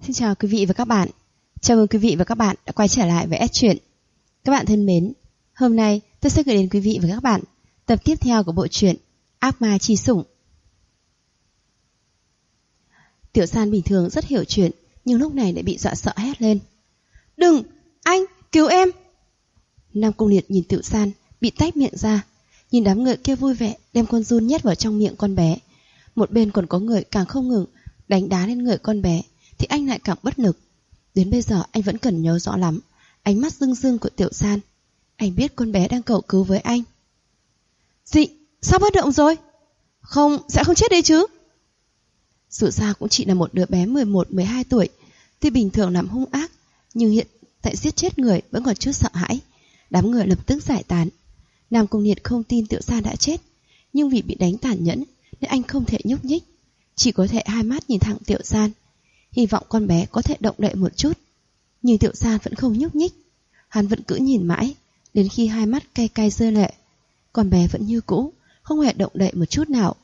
Xin chào quý vị và các bạn. Chào mừng quý vị và các bạn đã quay trở lại với S Truyện. Các bạn thân mến, hôm nay tôi sẽ gửi đến quý vị và các bạn tập tiếp theo của bộ truyện Ác Ma Chi Sủng. Tiểu San bình thường rất hiểu chuyện, nhưng lúc này lại bị dọa sợ hét lên. Đừng! Anh! Cứu em! Nam Cung Liệt nhìn Tiểu San bị tách miệng ra, nhìn đám người kia vui vẻ đem con giun nhét vào trong miệng con bé. Một bên còn có người càng không ngừng đánh đá lên người con bé, thì anh lại càng bất lực. Đến bây giờ anh vẫn cần nhớ rõ lắm ánh mắt rưng rưng của Tiểu San. Anh biết con bé đang cầu cứu với anh. Dị, sao bất động rồi? Không, sẽ không chết đấy chứ? Dù sao cũng chỉ là một đứa bé 11-12 tuổi, tuy bình thường làm hung ác, nhưng hiện tại giết chết người vẫn còn chút sợ hãi. Đám người lập tức giải tán. Nam Cung Liệt không tin Tiểu San đã chết, nhưng vì bị đánh tàn nhẫn nên anh không thể nhúc nhích, chỉ có thể hai mắt nhìn thẳng Tiểu San, hy vọng con bé có thể động đậy một chút. Nhưng Tiểu San vẫn không nhúc nhích. Hắn vẫn cứ nhìn mãi, đến khi hai mắt cay cay rơi lệ. Con bé vẫn như cũ, không hề động đậy một chút nào.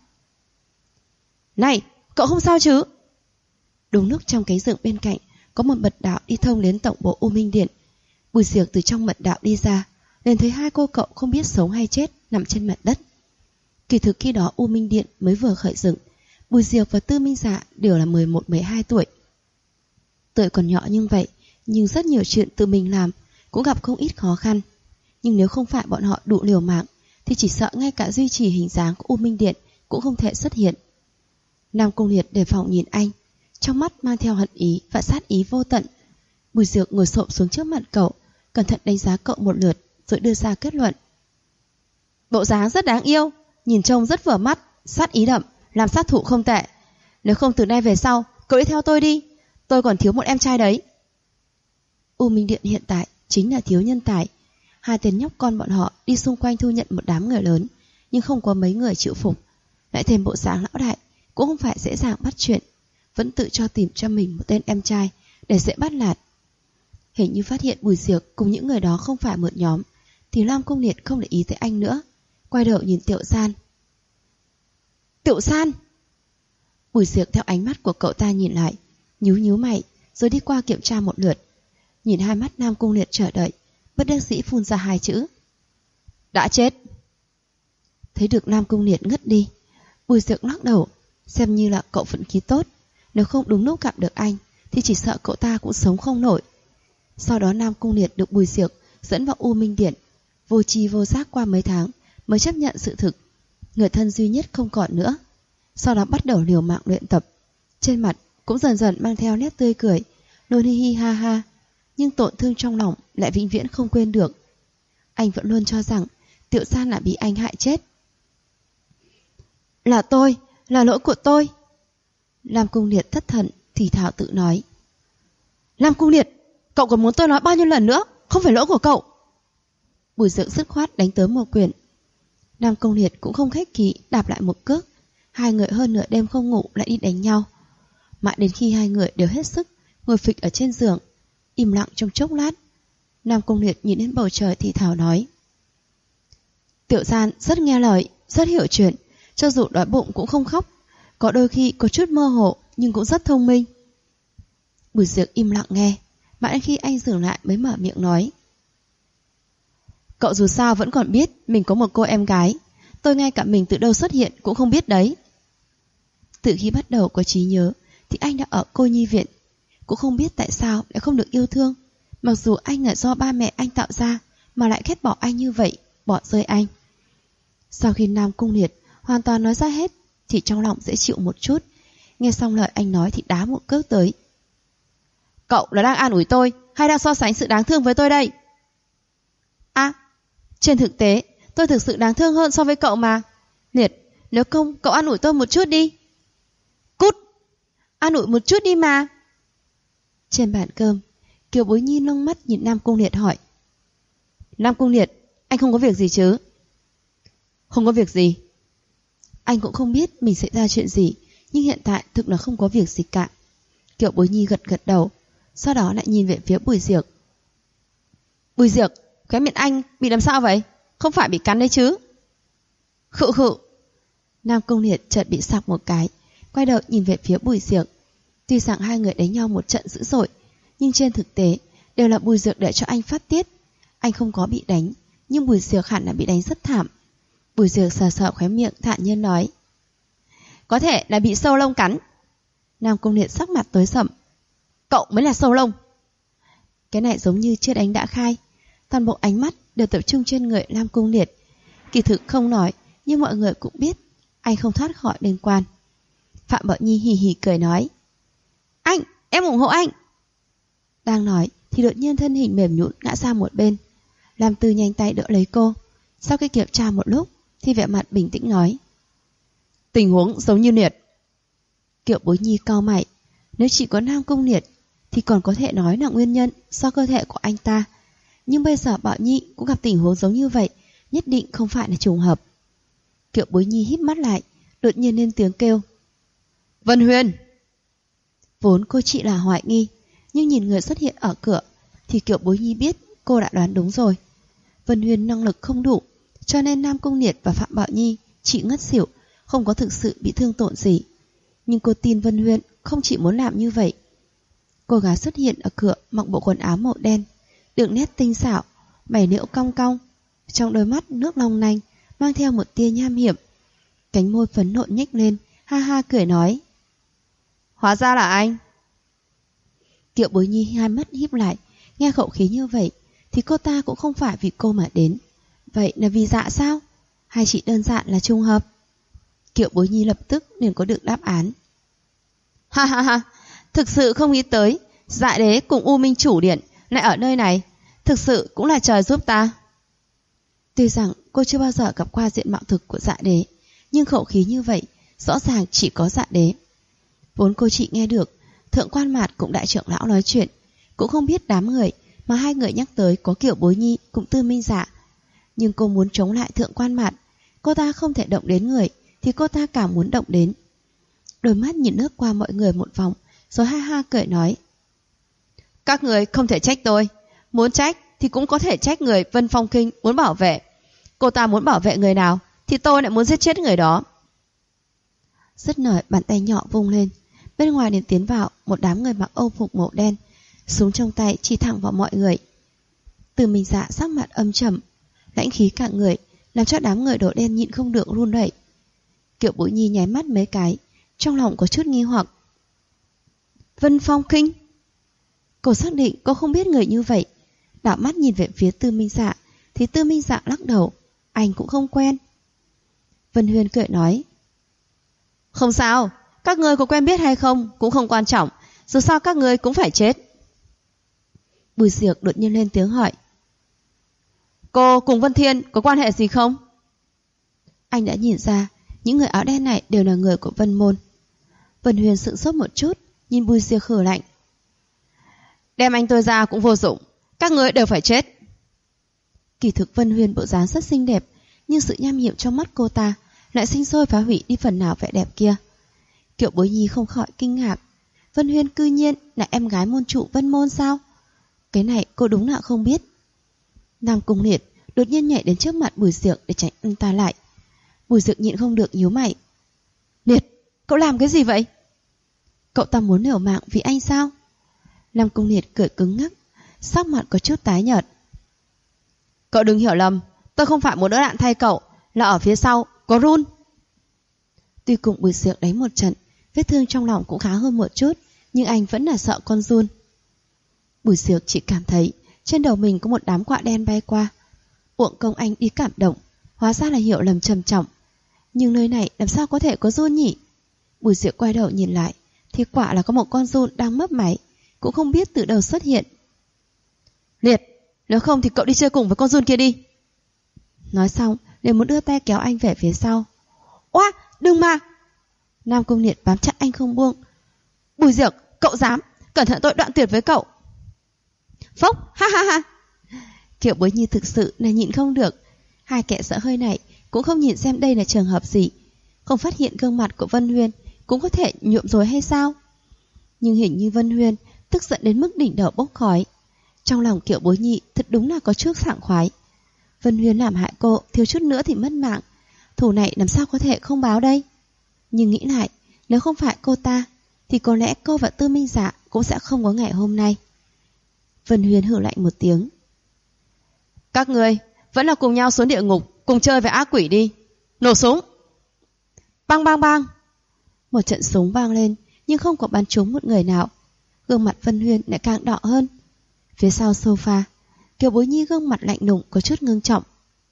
Này, cậu không sao chứ? Đúng lúc trong cánh rừng bên cạnh có một mật đạo đi thông đến tổng bộ U Minh Điện. Bùi Diệc từ trong mật đạo đi ra, liền thấy hai cô cậu không biết sống hay chết nằm trên mặt đất. Kỳ thực khi đó U Minh Điện mới vừa khởi dựng. Bùi Diệc và Tư Minh Dạ đều là 11-12 tuổi. Tuổi còn nhỏ như vậy, nhưng rất nhiều chuyện tự mình làm, cũng gặp không ít khó khăn. Nhưng nếu không phải bọn họ đủ liều mạng, thì chỉ sợ ngay cả duy trì hình dáng của U Minh Điện cũng không thể xuất hiện. Nam Cung Liệt đề phòng nhìn anh, trong mắt mang theo hận ý và sát ý vô tận. Bùi Diệc ngồi xổm xuống trước mặt cậu, cẩn thận đánh giá cậu một lượt, rồi đưa ra kết luận. Bộ dáng rất đáng yêu, nhìn trông rất vừa mắt, sát ý đậm, làm sát thủ không tệ. Nếu không từ nay về sau, cậu đi theo tôi đi, tôi còn thiếu một em trai đấy. U Minh Điện hiện tại chính là thiếu nhân tài. Hai tên nhóc con bọn họ đi xung quanh thu nhận một đám người lớn, nhưng không có mấy người chịu phục. Lại thêm bộ dáng lão đại, cũng không phải dễ dàng bắt chuyện, vẫn tự cho tìm cho mình một tên em trai để dễ bắt nạt. Hình như phát hiện Bùi Diệc cùng những người đó không phải một nhóm, thì Nam Cung Liệt không để ý tới anh nữa, quay đầu nhìn Tiểu San. Tiểu San! Bùi Diệc theo ánh mắt của cậu ta nhìn lại, nhíu mày, rồi đi qua kiểm tra một lượt. Nhìn hai mắt Nam Cung Liệt chờ đợi, bất đắc dĩ phun ra hai chữ. Đã chết! Thấy được Nam Cung Liệt ngất đi, Bùi Diệc lắc đầu, xem như là cậu vận khí tốt. Nếu không đúng lúc gặp được anh, thì chỉ sợ cậu ta cũng sống không nổi. Sau đó Nam Cung Liệt được Bùi Diệc dẫn vào U Minh Điện, vô tri vô giác qua mấy tháng mới chấp nhận sự thực, người thân duy nhất không còn nữa. Sau đó bắt đầu liều mạng luyện tập, trên mặt cũng dần dần mang theo nét tươi cười, luôn hi hi ha ha, nhưng tổn thương trong lòng lại vĩnh viễn không quên được. Anh vẫn luôn cho rằng Tiểu San là bị anh hại chết. Là tôi, là lỗi của tôi. Nam Cung Liệt thất thần thì thào tự nói. Nam Cung Liệt, cậu còn muốn tôi nói bao nhiêu lần nữa, không phải lỗi của cậu. Bùi Diệc dứt khoát đánh tới một quyền. Nam Cung Liệt cũng không khách khí đạp lại một cước. Hai người hơn nửa đêm không ngủ lại đi đánh nhau, mãi đến khi hai người đều hết sức ngồi phịch ở trên giường, im lặng trong chốc lát. Nam Cung Liệt nhìn đến bầu trời thì thào nói. Tiểu San rất nghe lời, rất hiểu chuyện, cho dù đói bụng cũng không khóc, có đôi khi có chút mơ hồ nhưng cũng rất thông minh. Bùi Diệc im lặng nghe, mãi đến khi anh dừng lại mới mở miệng nói. Cậu dù sao vẫn còn biết mình có một cô em gái, tôi ngay cả mình từ đâu xuất hiện cũng không biết đấy. Từ khi bắt đầu có trí nhớ thì anh đã ở cô nhi viện, cũng không biết tại sao lại không được yêu thương, mặc dù anh là do ba mẹ anh tạo ra mà lại ghét bỏ anh như vậy, bỏ rơi anh. Sau khi Nam Cung Liệt hoàn toàn nói ra hết thì trong lòng dễ chịu một chút. Nghe xong lời anh nói thì đá một cước tới. Cậu là đang an ủi tôi hay đang so sánh sự đáng thương với tôi đây? À, trên thực tế tôi thực sự đáng thương hơn so với cậu mà. Liệt, nếu không cậu an ủi tôi một chút đi. Cút! An ủi một chút đi mà. Trên bàn cơm, Kiều Bối Nhi nâng mắt nhìn Nam Cung Liệt hỏi. Nam Cung Liệt, anh không có việc gì chứ? Không có việc gì. Anh cũng không biết mình xảy ra chuyện gì, nhưng hiện tại thực là không có việc gì cả. Kiều Bối Nhi gật gật đầu, sau đó lại nhìn về phía Bùi Diệc. Bùi Diệc, khóe miệng anh bị làm sao vậy? Không phải bị cắn đấy chứ? Khự khự. Nam Cung Liệt chợt bị sặc một cái, quay đầu nhìn về phía Bùi Diệc. Tuy rằng hai người đánh nhau một trận dữ dội, nhưng trên thực tế đều là Bùi Dược để cho anh phát tiết. Anh không có bị đánh, nhưng Bùi Dược hẳn là bị đánh rất thảm. Bùi Dược sờ sờ khóe miệng thản nhiên nói: Có thể là bị sâu lông cắn. Nam Cung Liệt sắc mặt tối sầm: Cậu mới là sâu lông. Cái này giống như chưa đánh đã khai. Toàn bộ ánh mắt đều tập trung trên người Nam Cung Liệt. Kỳ thực không nói, nhưng mọi người cũng biết anh không thoát khỏi liên quan. Phạm Bảo Nhi hì hì cười nói: Anh, em ủng hộ anh. Đang nói thì đột nhiên thân hình mềm nhũn ngã sang một bên. Lam Tư nhanh tay đỡ lấy cô. Sau khi kiểm tra một lúc thì vẻ mặt bình tĩnh nói: Tình huống giống như Liệt. Kiều Bối Nhi cau mày. Nếu chỉ có Nam Cung Liệt thì còn có thể nói là nguyên nhân do cơ thể của anh ta. Nhưng bây giờ Bảo Nhi cũng gặp tình huống giống như vậy, nhất định không phải là trùng hợp. Kiều Bối Nhi híp mắt lại, đột nhiên lên tiếng kêu: Vân Huyền. Vốn cô chỉ là hoài nghi, nhưng nhìn người xuất hiện ở cửa thì Kiều Bối Nhi biết cô đã đoán đúng rồi. Vân Huyền năng lực không đủ, cho nên Nam Cung Liệt và Phạm Bảo Nhi chỉ ngất xỉu, không có thực sự bị thương tổn gì. Nhưng cô tin Vân Huyền không chỉ muốn làm như vậy. Cô gái xuất hiện ở cửa mặc bộ quần áo màu đen, đường nét tinh xảo, mày liễu cong cong, trong đôi mắt nước long lanh mang theo một tia nham hiểm. Cánh môi phấn nộn nhếch lên, ha ha cười nói: Hóa ra là anh. Kiều Bối Nhi hai mắt híp lại, nghe khẩu khí như vậy thì cô ta cũng không phải vì cô mà đến. Vậy là vì Dạ sao? Hay chỉ đơn giản là trùng hợp? Kiều Bối Nhi lập tức liền có được đáp án. Ha ha ha, thực sự không nghĩ tới Dạ Đế cùng U Minh Chủ Điện lại ở nơi này, thực sự cũng là trời giúp ta. Tuy rằng cô chưa bao giờ gặp qua diện mạo thực của Dạ Đế, nhưng khẩu khí như vậy rõ ràng chỉ có Dạ Đế. Vốn cô chỉ nghe được Thượng Quan Mạt cùng đại trưởng lão nói chuyện, cũng không biết đám người mà hai người nhắc tới có Kiều Bối Nhi cùng Tư Minh Dạ. Nhưng cô muốn chống lại Thượng Quan Mạt, cô ta không thể động đến người thì cô ta càng muốn động đến. Đôi mắt nhìn lướt qua mọi người một vòng, rồi ha ha cười nói: Các người không thể trách tôi, muốn trách thì cũng có thể trách người Vân Phong Kinh muốn bảo vệ. Cô ta muốn bảo vệ người nào thì tôi lại muốn giết chết người đó. Dứt lời, bàn tay nhỏ vung lên, bên ngoài liền tiến vào một đám người mặc âu phục màu đen, súng trong tay chỉ thẳng vào mọi người. Từ Minh Dạ sắc mặt âm trầm, lãnh khí cả người, làm cho đám người đồ đen nhịn không được run rẩy. Kiều Bối Nhi nháy mắt mấy cái, trong lòng có chút nghi hoặc. Vân Phong Kinh? Cô xác định cô không biết người như vậy. Đảo mắt nhìn về phía Tư Minh Dạ thì Tư Minh Dạ lắc đầu: Anh cũng không quen. Vân Huyền cười nói: Không sao, các ngươi có quen biết hay không cũng không quan trọng, dù sao các ngươi cũng phải chết. Bùi Diệc đột nhiên lên tiếng hỏi: Cô cùng Vân Thiên có quan hệ gì không? Anh đã nhìn ra những người áo đen này đều là người của Vân Môn. Vân Huyền sững sốt một chút, nhìn Bùi Diệc hừ lạnh: Đem anh tôi ra cũng vô dụng, các ngươi đều phải chết. Kỳ thực Vân Huyền bộ dáng rất xinh đẹp, nhưng sự nham hiểm trong mắt cô ta lại sinh sôi phá hủy đi phần nào vẻ đẹp kia. Kiều Bối Nhi không khỏi kinh ngạc, Vân Huyền cư nhiên là em gái môn chủ Vân Môn sao? Cái này cô đúng là không biết. Nam Cung Liệt đột nhiên nhảy đến trước mặt Bùi Diệc để tránh anh ta lại. Bùi Diệc nhịn không được nhíu mày: Liệt, cậu làm cái gì vậy? Cậu ta muốn liều mạng vì anh sao? Nam Cung Liệt cười cứng ngắc, sắc mặt có chút tái nhợt. Cậu đừng hiểu lầm, tôi không phải muốn đỡ đạn thay cậu, là ở phía sau có run. Tuy cùng Bùi Diệc đánh một trận, vết thương trong lòng cũng khá hơn một chút, nhưng anh vẫn là sợ con run. Bùi Diệc chỉ cảm thấy trên đầu mình có một đám quạ đen bay qua. Uổng công anh đi cảm động, hóa ra là hiểu lầm trầm trọng. Nhưng nơi này làm sao có thể có run nhỉ? Bùi Diệc quay đầu nhìn lại thì quả là có một con run đang mấp máy, cũng không biết từ đâu xuất hiện. Liệt, nếu không thì cậu đi chơi cùng với con run kia đi. Nói xong liền muốn đưa tay kéo anh về phía sau. Oa, đừng mà! Nam Cung Liệt bám chặt anh không buông. Bùi Diệc, cậu dám, cẩn thận tôi đoạn tuyệt với cậu. Phốc, ha ha ha! Kiều Bối Nhi thực sự là nhịn không được. Hai kẻ sợ hơi này cũng không nhìn xem đây là trường hợp gì, không phát hiện gương mặt của Vân Huyền cũng có thể nhuộm rồi hay sao? Nhưng hình như Vân Huyền tức giận đến mức đỉnh đầu bốc khói. Trong lòng Kiều Bối Nhi thật đúng là có chút sảng khoái. Vân Huyền làm hại cô thiếu chút nữa thì mất mạng, thù này làm sao có thể không báo đây? Nhưng nghĩ lại, nếu không phải cô ta thì có lẽ cô và Tư Minh Dạ cũng sẽ không có ngày hôm nay. Vân Huyên hừ lạnh một tiếng. Các ngươi vẫn là cùng nhau xuống địa ngục, cùng chơi với ác quỷ đi. Nổ súng. Bang bang bang. Một trận súng vang lên, nhưng không có bắn trúng một người nào. Gương mặt Vân Huyên lại càng đỏ hơn. Phía sau sofa, Kiều Bối Nhi gương mặt lạnh lùng có chút ngưng trọng.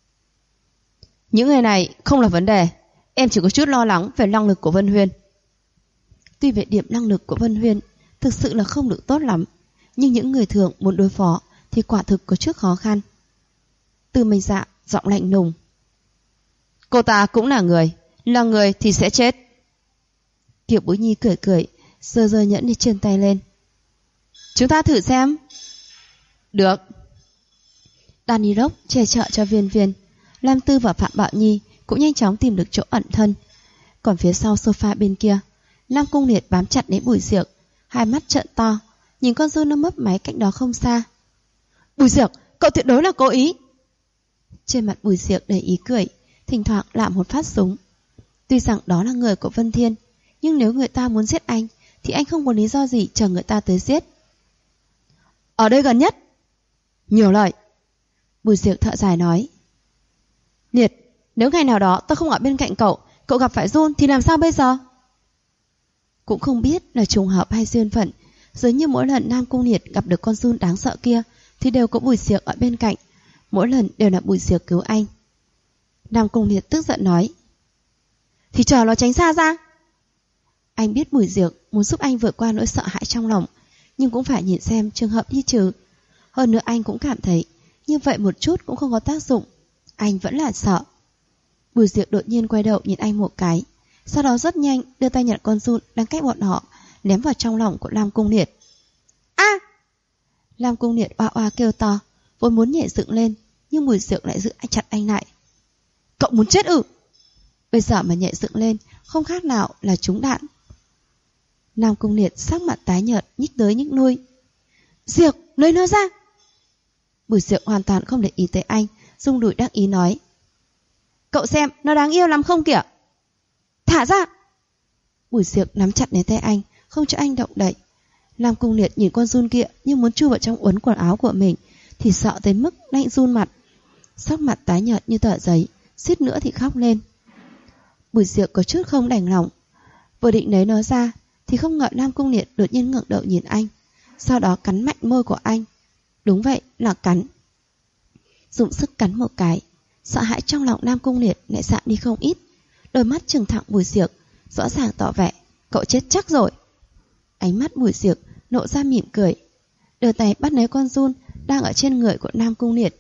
Những người này không là vấn đề, em chỉ có chút lo lắng về năng lực của Vân Huyên. Tuy về điểm năng lực của Vân Huyên thực sự là không được tốt lắm, nhưng những người thường muốn đối phó thì quả thực có chút khó khăn. Tư Minh Dạ giọng lạnh lùng. Cô ta cũng là người thì sẽ chết. Kiều Bối Nhi cười cười, giơ nhẫn đi trên tay lên. Chúng ta thử xem. Được. Danny Rock che chở cho Viên Viên. Lam Tư và Phạm Bảo Nhi cũng nhanh chóng tìm được chỗ ẩn thân. Còn phía sau sofa bên kia, Nam Cung Liệt bám chặt lấy Bùi Diệc, hai mắt trợn to, nhìn con dâu nó mấp máy cạnh đó không xa. Bùi Diệc, cậu tuyệt đối là cố ý. Trên mặt Bùi Diệc đầy ý cười, thỉnh thoảng lạm một phát súng. Tuy rằng đó là người của Vân Thiên, nhưng nếu người ta muốn giết anh thì anh không có lý do gì chờ người ta tới giết. Ở đây gần nhất. Nhiều lời. Bùi Diệc thở dài nói. Liệt, nếu ngày nào đó tôi không ở bên cạnh cậu gặp phải Jun thì làm sao bây giờ? Cũng không biết là trùng hợp hay duyên phận, dường như mỗi lần Nam Cung Liệt gặp được con Jun đáng sợ kia thì đều có Bùi Diệc ở bên cạnh, mỗi lần đều là Bùi Diệc cứu anh. Nam Cung Liệt tức giận nói. Thì chờ nó tránh xa ra. Anh biết Bùi Diệc muốn giúp anh vượt qua nỗi sợ hãi trong lòng, nhưng cũng phải nhìn xem trường hợp đi trừ. Hơn nữa anh cũng cảm thấy như vậy một chút cũng không có tác dụng. Anh vẫn là sợ. Bùi Diệc đột nhiên quay đầu nhìn anh một cái, sau đó rất nhanh đưa tay nhặt con Jun đang cách bọn họ, ném vào trong lòng của Lam Cung Liệt. A! Lam Cung Liệt oa oa kêu to, vốn muốn nhảy dựng lên, nhưng Bùi Diệc lại giữ chặt anh lại. Cậu muốn chết ư? Bây giờ mà nhảy dựng lên không khác nào là trúng đạn. Nam Cung Liệt sắc mặt tái nhợt, nhích tới nhích lui. Diệc, lấy nó ra! Bùi Diệc hoàn toàn không để ý tới anh, rung đùi đắc ý nói. Cậu xem, nó đáng yêu lắm không kìa? Thả ra! Bùi Diệc nắm chặt lấy tay anh, không cho anh động đậy. Lam Cung Liệt nhìn con Jun kia như muốn chui vào trong uốn quần áo của mình, thì sợ tới mức lạnh run mặt. Sắc mặt tái nhợt như tờ giấy, suýt nữa thì khóc lên. Bùi Diệc có chút không đành lòng, vừa định lấy nó ra thì không ngờ Nam Cung Liệt đột nhiên ngẩng đầu nhìn anh, sau đó cắn mạnh môi của anh. Đúng vậy, là cắn. Dùng sức cắn một cái, sợ hãi trong lòng Nam Cung Liệt lại giảm đi không ít. Đôi mắt trừng thẳng Bùi Diệc, rõ ràng tỏ vẻ cậu chết chắc rồi. Ánh mắt Bùi Diệc lộ ra mỉm cười, đưa tay bắt lấy con Jun đang ở trên người của Nam Cung Liệt.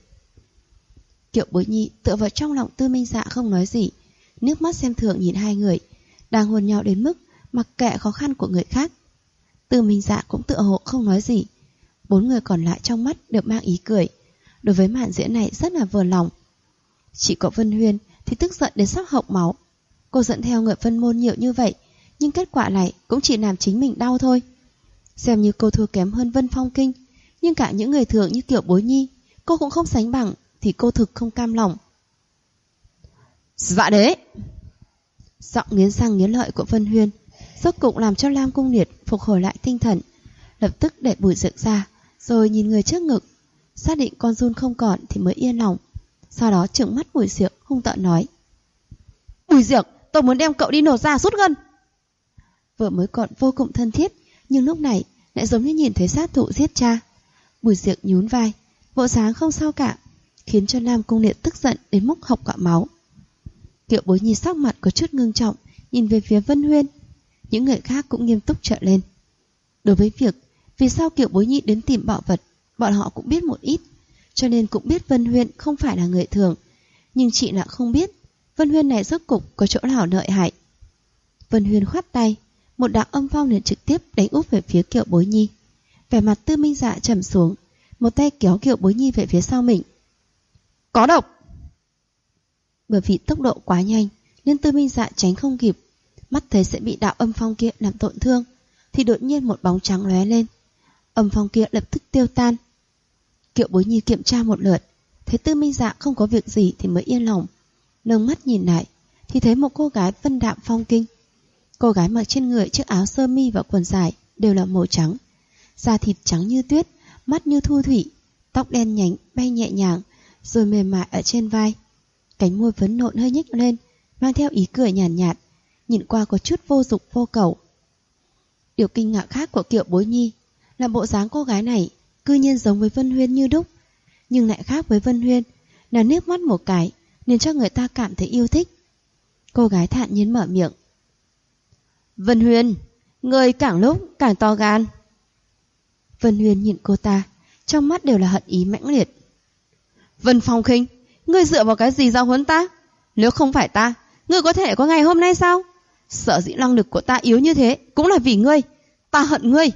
Kiều Bối Nhi tựa vào trong lòng Tư Minh Dạ không nói gì, nước mắt xem thường nhìn hai người đang hôn nhau đến mức mặc kệ khó khăn của người khác. Tư Minh Dạ cũng tựa hộ không nói gì. Bốn người còn lại trong mắt đều mang ý cười, đối với màn diễn này rất là vừa lòng. Chỉ có Vân Huyên thì tức giận đến sắp hộc máu. Cô dẫn theo người phân môn nhiều như vậy, nhưng kết quả này cũng chỉ làm chính mình đau thôi. Xem như cô thua kém hơn Vân Phong Kinh, nhưng cả những người thường như Kiều Bối Nhi cô cũng không sánh bằng, thì cô thực không cam lòng. Dạ đế! Giọng nghiến răng nghiến lợi của Vân Huyên rốt cục làm cho Lam Cung Liệt phục hồi lại tinh thần, lập tức để Bùi Diệc ra, rồi nhìn người trước ngực, xác định con Jun không còn thì mới yên lòng. Sau đó trừng mắt Bùi Diệc hung tợn nói. Bùi Diệc, tôi muốn đem cậu đi nổ ra rút gân. Vừa mới còn vô cùng thân thiết, nhưng lúc này lại giống như nhìn thấy sát thủ giết cha. Bùi Diệc nhún vai, bộ dáng không sao cả, khiến cho Lam Cung Liệt tức giận đến mức hộc cả máu. Kiều Bối Nhi sắc mặt có chút ngưng trọng, nhìn về phía Vân Huyên. Những người khác cũng nghiêm túc trở lên. Đối với việc vì sao Kiều Bối Nhi đến tìm bảo vật, bọn họ cũng biết một ít, cho nên cũng biết Vân Huyên không phải là người thường. Nhưng chị lại không biết Vân Huyên này rốt cục có chỗ nào lợi hại. Vân Huyên khoát tay, một đạo âm phong liền trực tiếp đánh úp về phía Kiều Bối Nhi. Vẻ mặt Tư Minh Dạ trầm xuống, một tay kéo Kiều Bối Nhi về phía sau mình. Có độc! Bởi vì tốc độ quá nhanh nên Tư Minh Dạ tránh không kịp, mắt thấy sẽ bị đạo âm phong kia làm tổn thương, thì đột nhiên một bóng trắng lóe lên. Âm phong kia lập tức tiêu tan. Kiều Bối Nhi kiểm tra một lượt, thấy Tư Minh Dạ không có việc gì thì mới yên lòng. Nâng mắt nhìn lại thì thấy một cô gái vân đạm phong kinh. Cô gái mặc trên người chiếc áo sơ mi và quần dài đều là màu trắng, da thịt trắng như tuyết, mắt như thu thủy, tóc đen nhánh bay nhẹ nhàng rồi mềm mại ở trên vai. Cánh môi phấn nộn hơi nhếch lên, mang theo ý cười nhàn nhạt, nhìn qua có chút vô dục vô cầu. Điều kinh ngạc khác của Kiều Bối Nhi là bộ dáng cô gái này cư nhiên giống với Vân Huyên như đúc, nhưng lại khác với Vân Huyên là nước mắt một cái nên cho người ta cảm thấy yêu thích. Cô gái thản nhiên mở miệng. Vân Huyên, người càng lúc càng to gan. Vân Huyên nhìn cô ta, trong mắt đều là hận ý mãnh liệt. Vân Phong Khinh, ngươi dựa vào cái gì giáo huấn ta? Nếu không phải ta, ngươi có thể có ngày hôm nay sao? Sở dĩ năng lực của ta yếu như thế cũng là vì ngươi. Ta hận ngươi.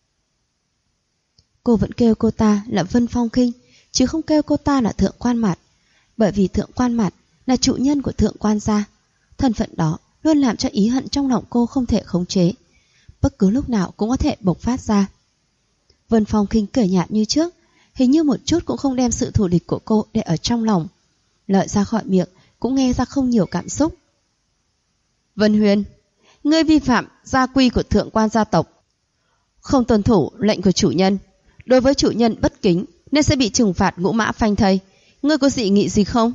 Cô vẫn kêu cô ta là Vân Phong Khinh, chứ không kêu cô ta là Thượng Quan Mạt, bởi vì Thượng Quan Mạt là chủ nhân của Thượng Quan gia. Thân phận đó luôn làm cho ý hận trong lòng cô không thể khống chế, bất cứ lúc nào cũng có thể bộc phát ra. Vân Phong Khinh cười nhạt như trước, hình như một chút cũng không đem sự thù địch của cô để ở trong lòng. Lợi ra khỏi miệng cũng nghe ra không nhiều cảm xúc. Vân Huyên, ngươi vi phạm gia quy của Thượng Quan gia tộc, không tuân thủ lệnh của chủ nhân, đối với chủ nhân bất kính nên sẽ bị trừng phạt ngũ mã phanh thây. Ngươi có dị nghị gì không?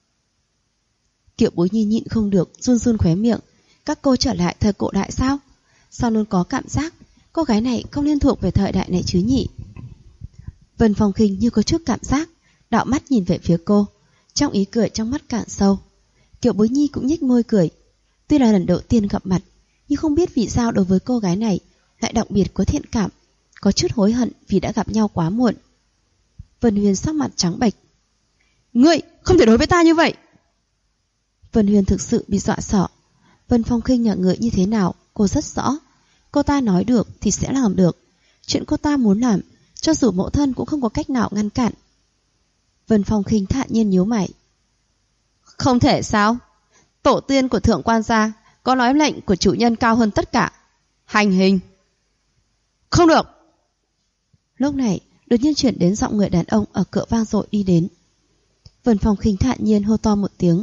Kiều Bối Nhi nhịn không được run run khóe miệng. Các cô trở lại thời cổ đại sao? Sao luôn có cảm giác cô gái này không liên thuộc về thời đại này chứ nhỉ? Vân Phong Khinh như có chút cảm giác, đảo mắt nhìn về phía cô, trong ý cười trong mắt càng sâu. Kiều Bối Nhi cũng nhếch môi cười. Tuy là lần đầu tiên gặp mặt, nhưng không biết vì sao đối với cô gái này lại đặc biệt có thiện cảm, có chút hối hận vì đã gặp nhau quá muộn. Vân Huyên sắc mặt trắng bệch. Ngươi không thể đối với ta như vậy. Vân Huyên thực sự bị dọa sợ. Vân Phong Khinh nhà người như thế nào cô rất rõ. Cô ta nói được thì sẽ làm được. Chuyện cô ta muốn làm, cho dù mẫu thân cũng không có cách nào ngăn cản. Vân Phong Khinh thản nhiên nhíu mày. Không thể sao? Tổ tiên của Thượng Quan gia có nói lệnh của chủ nhân cao hơn tất cả. Hành hình. Không được. Lúc này đột nhiên chuyển đến giọng người đàn ông ở cửa vang dội đi đến. Vân Phong Khinh thản nhiên hô to một tiếng.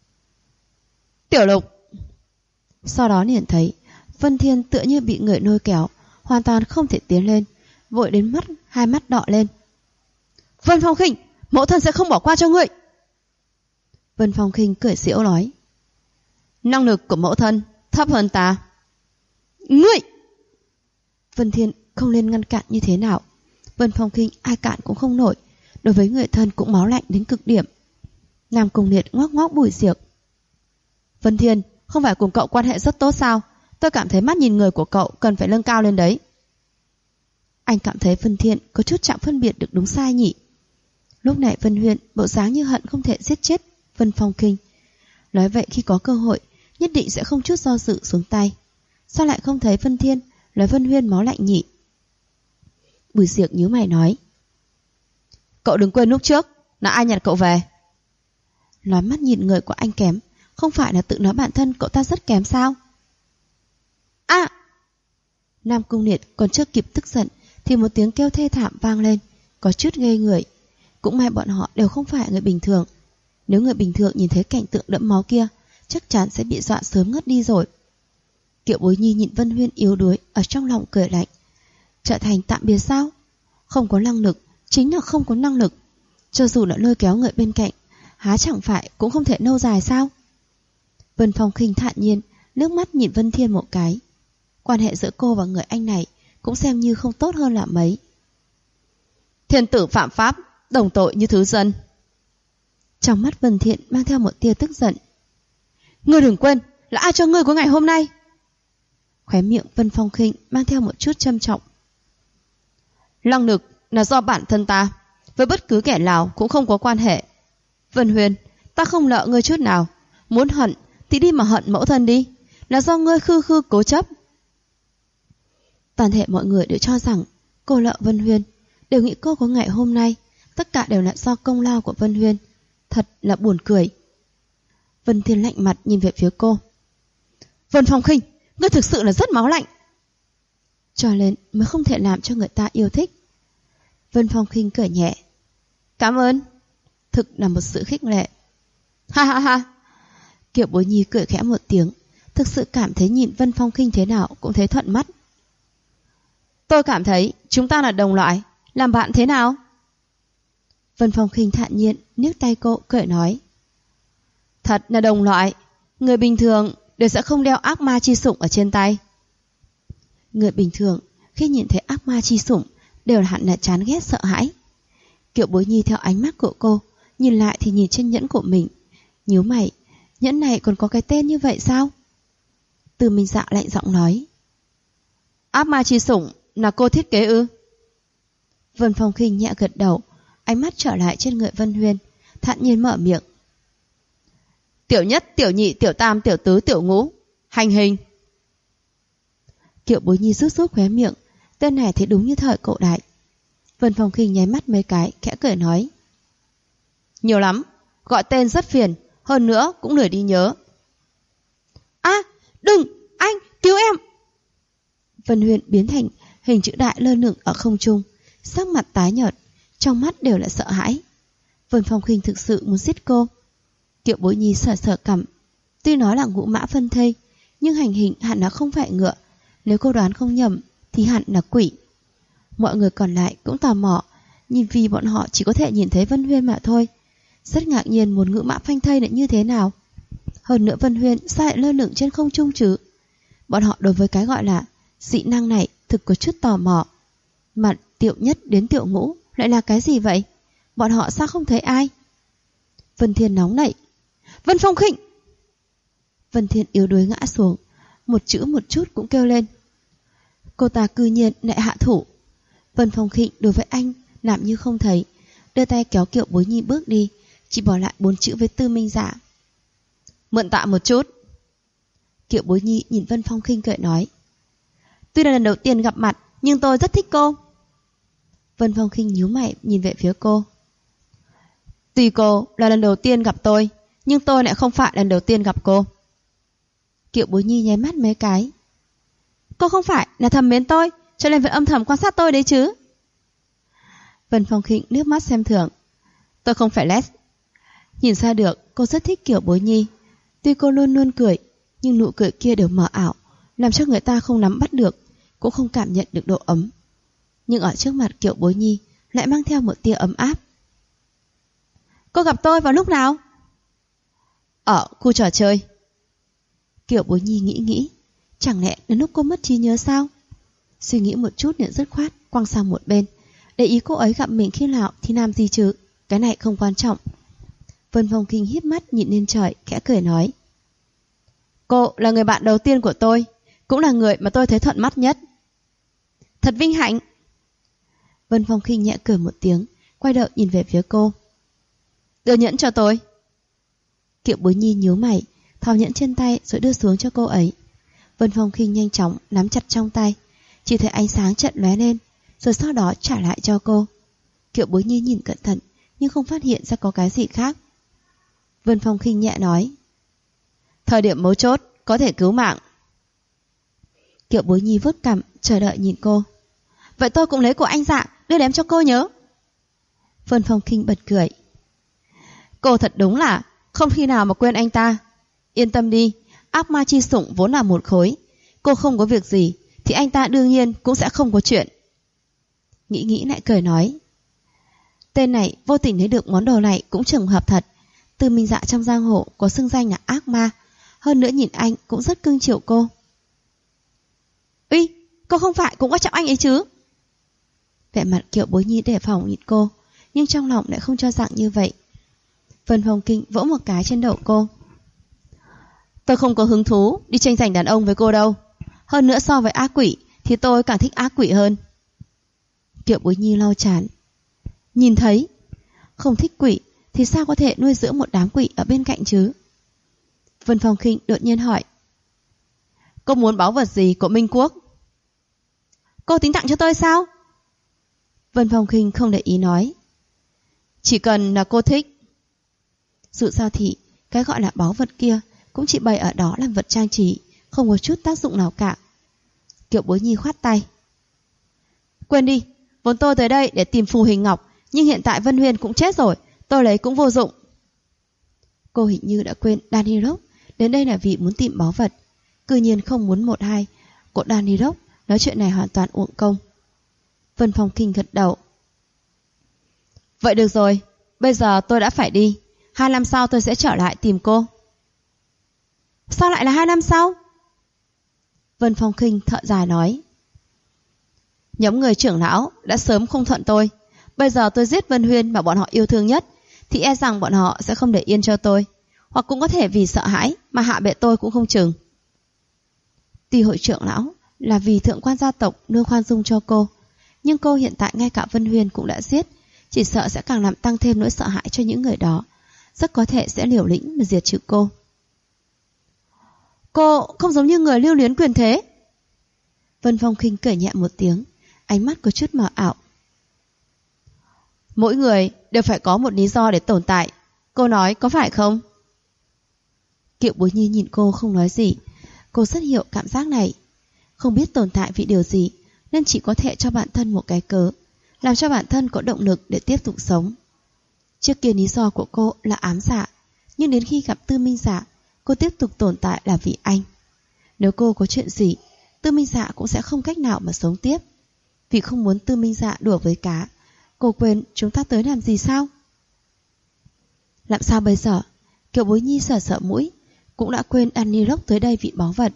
Tiểu Lục. Sau đó liền thấy Vân Thiên tựa như bị người lôi kéo, hoàn toàn không thể tiến lên, vội đến hai mắt đỏ lên. Vân Phong Khinh, mẫu thân sẽ không bỏ qua cho ngươi. Vân Phong Khinh cười giễu nói. Năng lực của mẫu thân thấp hơn ta. Ngươi! Vân Thiên không nên ngăn cản như thế nào. Vân Phong Khinh ai cản cũng không nổi, đối với người thân cũng máu lạnh đến cực điểm. Nam Cung Liệt ngoác ngoác bùi diệc. Vân Thiên, không phải cùng cậu quan hệ rất tốt sao? Tôi cảm thấy mắt nhìn người của cậu cần phải nâng cao lên đấy. Anh cảm thấy Vân Thiên có chút chẳng phân biệt được đúng sai nhỉ. Lúc này Vân Huyên bộ dáng như hận không thể giết chết Vân Phong Khinh. Nói vậy khi có cơ hội nhất định sẽ không chút do dự xuống tay. Sao lại không thấy Vân Thiên nói Vân Huyên máu lạnh nhỉ? Bùi Diệc nhíu mày nói. Cậu đừng quên lúc trước là ai nhặt cậu về. Nói mắt nhìn người của anh kém, không phải là tự nói bản thân cậu ta rất kém sao? À! Nam Cung Liệt còn chưa kịp tức giận thì một tiếng kêu thê thảm vang lên, có chút ghê người. Cũng may bọn họ đều không phải người bình thường. Nếu người bình thường nhìn thấy cảnh tượng đẫm máu kia, chắc chắn sẽ bị dọa sớm ngất đi rồi. Kiều Bối Nhi nhìn Vân Huyên yếu đuối ở trong lòng cười lạnh. Trở thành tạm biệt sao? Không có năng lực chính là không có năng lực. Cho dù đã lôi kéo người bên cạnh, há chẳng phải cũng không thể lâu dài sao? Vân Phong Khinh thản nhiên nước mắt nhìn Vân Thiên một cái. Quan hệ giữa cô và người anh này cũng xem như không tốt hơn là mấy. Thiên tử phạm pháp, đồng tội như thứ dân. Trong mắt Vân Thiện mang theo một tia tức giận. Ngươi đừng quên là ai cho ngươi có ngày hôm nay. Khóe miệng Vân Phong Khinh mang theo một chút châm trọng. Năng lực là do bản thân ta, với bất cứ kẻ nào cũng không có quan hệ. Vân Huyền, ta không nợ ngươi chút nào. Muốn hận thì đi mà hận mẫu thân đi. Là do ngươi khư khư cố chấp. Toàn thể mọi người đều cho rằng cô nợ Vân Huyền, đều nghĩ cô có ngày hôm nay. Tất cả đều là do công lao của Vân Huyền. Thật là buồn cười. Vân Thiên lạnh mặt nhìn về phía cô. Vân Phong Khinh, ngươi thực sự là rất máu lạnh. Cho nên mới không thể làm cho người ta yêu thích. Vân Phong Khinh cười nhẹ. Cảm ơn. Thực là một sự khích lệ. Ha ha ha. Kiều Bối Nhi cười khẽ một tiếng, thực sự cảm thấy nhìn Vân Phong Khinh thế nào cũng thấy thuận mắt. Tôi cảm thấy chúng ta là đồng loại, làm bạn thế nào? Vân Phong Khinh thản nhiên niếc tay cô cười nói. Thật là đồng loại, người bình thường đều sẽ không đeo ác ma chi sủng ở trên tay. Người bình thường khi nhìn thấy ác ma chi sủng đều hẳn là chán ghét sợ hãi. Kiều Bối Nhi theo ánh mắt của cô nhìn lại thì nhìn trên nhẫn của mình, nhíu mày, nhẫn này còn có cái tên như vậy sao? Từ Minh Dạ lạnh giọng nói. Ác ma chi sủng là cô thiết kế ư? Vân Phong Khinh nhẹ gật đầu, ánh mắt trở lại trên người Vân Huyên, thản nhiên mở miệng. Tiểu nhất, tiểu nhị, tiểu tam, tiểu tứ, tiểu ngũ, hành hình. Kiều Bối Nhi rút rút khóe miệng, tên này thấy đúng như thời cổ đại. Vân Phong Khinh nháy mắt mấy cái, khẽ cười nói. Nhiều lắm, gọi tên rất phiền, hơn nữa cũng lười đi nhớ. Đừng, anh, cứu em. Vân Huyên biến thành hình chữ đại lơ lửng ở không trung, sắc mặt tái nhợt, trong mắt đều là sợ hãi. Vân Phong Khinh thực sự muốn giết cô. Kiều Bối Nhi sờ sờ cằm, tuy nói là ngũ mã phân thây, nhưng hành hình hẳn là không phải ngựa, nếu cô đoán không nhầm thì hẳn là quỷ. Mọi người còn lại cũng tò mò, nhìn vì bọn họ chỉ có thể nhìn thấy Vân Huyên mà thôi, rất ngạc nhiên một ngũ mã phanh thây lại như thế nào. Hơn nữa Vân Huyên sao lại lơ lửng trên không trung chứ? Bọn họ đối với cái gọi là dị năng này thực có chút tò mò. Mà tiểu nhất đến tiểu ngũ lại là cái gì vậy? Bọn họ sao không thấy ai? Vân Thiên nóng nảy. Vân Phong Khinh! Vân Thiên yếu đuối ngã xuống, một chữ một chút cũng kêu lên. Cô ta cư nhiên lại hạ thủ. Vân Phong Khinh đối với anh làm như không thấy, đưa tay kéo Kiều Bối Nhi bước đi, chỉ bỏ lại 4 chữ với Tư Minh Dạ. Mượn tạ một chút. Kiều Bối Nhi nhìn Vân Phong Khinh cười nói. Tuy là lần đầu tiên gặp mặt, nhưng tôi rất thích cô. Vân Phong Khinh nhíu mày nhìn về phía cô. Tuy cô là lần đầu tiên gặp tôi, nhưng tôi lại không phải lần đầu tiên gặp cô. Kiều Bối Nhi nháy mắt mấy cái. Cô không phải là thầm mến tôi, cho nên phải âm thầm quan sát tôi đấy chứ? Vân Phong Khinh nước mắt xem thường. Tôi không phải les. Nhìn ra được cô rất thích Kiều Bối Nhi. Tuy cô luôn luôn cười, nhưng nụ cười kia đều mờ ảo, làm cho người ta không nắm bắt được, cũng không cảm nhận được độ ấm. Nhưng ở trước mặt Kiều Bối Nhi lại mang theo một tia ấm áp. Cô gặp tôi vào lúc nào? Ở khu trò chơi. Kiều Bối Nhi nghĩ, chẳng lẽ đến lúc cô mất trí nhớ sao? Suy nghĩ một chút liền dứt khoát quăng sang một bên, để ý cô ấy gặp mình khi nào thì làm gì chứ, cái này không quan trọng. Vân Phong Khinh híp mắt nhìn lên trời, khẽ cười nói. Cô là người bạn đầu tiên của tôi, cũng là người mà tôi thấy thuận mắt nhất. Thật vinh hạnh. Vân Phong Khinh nhẹ cười một tiếng, quay đầu nhìn về phía cô. Đưa nhẫn cho tôi. Kiều Bối Nhi nhíu mày, tháo nhẫn trên tay rồi đưa xuống cho cô ấy. Vân Phong Khinh nhanh chóng nắm chặt trong tay, chỉ thấy ánh sáng chợt lóe lên, rồi sau đó trả lại cho cô. Kiều Bối Nhi nhìn cẩn thận, nhưng không phát hiện ra có cái gì khác. Vân Phong Khinh nhẹ nói. Thời điểm mấu chốt có thể cứu mạng. Kiều Bối Nhi vuốt cằm chờ đợi nhìn cô. Vậy tôi cũng lấy của anh Dạ đưa đếm cho cô nhớ. Vân Phong Khinh bật cười. Cô thật đúng là không khi nào mà quên anh ta. Yên tâm đi, ác ma chi sủng vốn là một khối, cô không có việc gì thì anh ta đương nhiên cũng sẽ không có chuyện. Nghĩ lại cười nói. Tên này vô tình thấy được món đồ này cũng trùng hợp thật. Từ Minh Dạ trong giang hồ có xưng danh là ác ma, hơn nữa nhìn anh cũng rất cưng chiều cô. Uy, cô không phải cũng có trọng anh ấy chứ? Vẻ mặt Kiều Bối Nhi đề phòng nhìn cô, nhưng trong lòng lại không cho rằng như vậy. Vân Phong Khinh vỗ một cái trên đầu cô. Tôi không có hứng thú đi tranh giành đàn ông với cô đâu. Hơn nữa so với ác quỷ thì tôi càng thích ác quỷ hơn. Kiều Bối Nhi lau chán. Nhìn thấy, không thích quỷ thì sao có thể nuôi dưỡng một đám quỷ ở bên cạnh chứ? Vân Phong Khinh đột nhiên hỏi. Cô muốn báu vật gì của Minh Quốc? Cô tính tặng cho tôi sao? Vân Phong Khinh không để ý nói. Chỉ cần là cô thích. Dù sao thì cái gọi là báu vật kia cũng chỉ bày ở đó làm vật trang trí, không có chút tác dụng nào cả. Kiều Bối Nhi khoát tay. Quên đi, vốn tôi tới đây để tìm phù hình ngọc, nhưng hiện tại Vân Huyên cũng chết rồi, tôi lấy cũng vô dụng. Cô hình như đã quên Danirov đến đây là vì muốn tìm báu vật, Cư nhiên không muốn một hai của Danny Rock nói chuyện này hoàn toàn uổng công. Vân Phong Kinh gật đầu. Vậy được rồi, bây giờ tôi đã phải đi. 2 năm sau tôi sẽ trở lại tìm cô. Sao lại là 2 năm sau? Vân Phong Kinh thở dài nói. Nhóm người trưởng lão đã sớm không thuận tôi. Bây giờ tôi giết Vân Huyên mà bọn họ yêu thương nhất, thì e rằng bọn họ sẽ không để yên cho tôi. Hoặc cũng có thể vì sợ hãi mà hạ bệ tôi cũng không chừng. Tuy hội trưởng lão là vì thượng quan gia tộc nuôi khoan dung cho cô, nhưng cô hiện tại ngay cả Vân Huyên cũng đã giết, chỉ sợ sẽ càng làm tăng thêm nỗi sợ hãi cho những người đó, rất có thể sẽ liều lĩnh mà diệt trừ cô. Cô không giống như người lưu luyến quyền thế. Vân Phong Khinh cười nhẹ một tiếng, ánh mắt có chút mờ ảo. Mỗi người đều phải có một lý do để tồn tại, cô nói có phải không? Kiệu Bối Nhi nhìn cô không nói gì. Cô rất hiểu cảm giác này. Không biết tồn tại vì điều gì, nên chỉ có thể cho bản thân một cái cớ, làm cho bản thân có động lực để tiếp tục sống. Trước kia lý do của cô là ám dạ, nhưng đến khi gặp Tư Minh Dạ, cô tiếp tục tồn tại là vì anh. Nếu cô có chuyện gì, Tư Minh Dạ cũng sẽ không cách nào mà sống tiếp. Vì không muốn Tư Minh Dạ đùa với cá, cô quên chúng ta tới làm gì sao? Làm sao bây giờ? Kiều Bối Nhi sờ sờ mũi, cũng đã quên Danny Rock tới đây vị báu vật.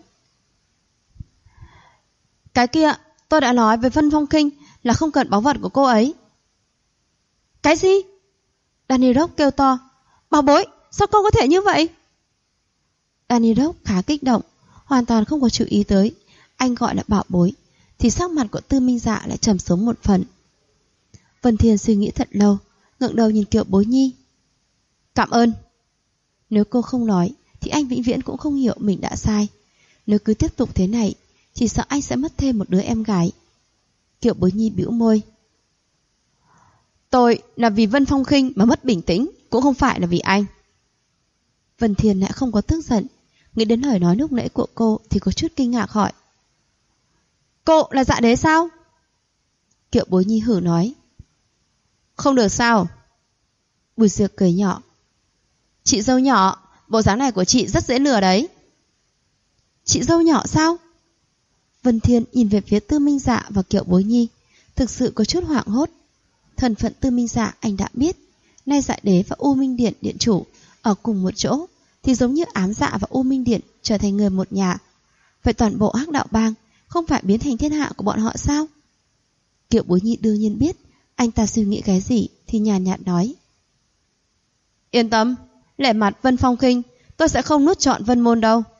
Cái kia, tôi đã nói với Vân Phong Kinh là không cần báu vật của cô ấy. Cái gì? Danny Rock kêu to. Bảo bối, sao cô có thể như vậy? Danny Rock khá kích động, hoàn toàn không có chú ý tới anh gọi là bảo bối, thì sắc mặt của Tư Minh Dạ lại trầm xuống một phần. Vân Thiên suy nghĩ thật lâu, ngẩng đầu nhìn Kiều Bối Nhi. Cảm ơn. Nếu cô không nói thì anh vĩnh viễn cũng không hiểu mình đã sai. Nếu cứ tiếp tục thế này, chỉ sợ anh sẽ mất thêm một đứa em gái. Kiều Bối Nhi bĩu môi. Tôi là vì Vân Phong Khinh mà mất bình tĩnh, cũng không phải là vì anh. Vân Thiên lại không có tức giận, nghĩ đến lời nói lúc nãy của cô thì có chút kinh ngạc hỏi. Cô là Dạ Đế sao? Kiều Bối Nhi hử nói. Không được sao? Bùi Diệp cười nhỏ. Chị dâu nhỏ, bộ dáng này của chị rất dễ lừa đấy. Chị dâu nhỏ sao? Vân Thiên nhìn về phía Tư Minh Dạ và Kiều Bối Nhi, thực sự có chút hoảng hốt. Thân phận Tư Minh Dạ anh đã biết, nay Dạ Đế và U Minh Điện điện chủ ở cùng một chỗ, thì giống như Ám Dạ và U Minh Điện trở thành người một nhà. Vậy toàn bộ Hắc Đạo Bang không phải biến thành thiên hạ của bọn họ sao? Kiều Bối Nhi đương nhiên biết anh ta suy nghĩ cái gì, thì nhàn nhạt nói. Yên tâm, lẻ mặt Vân Phong Khinh, tôi sẽ không nuốt trọn Vân Môn đâu.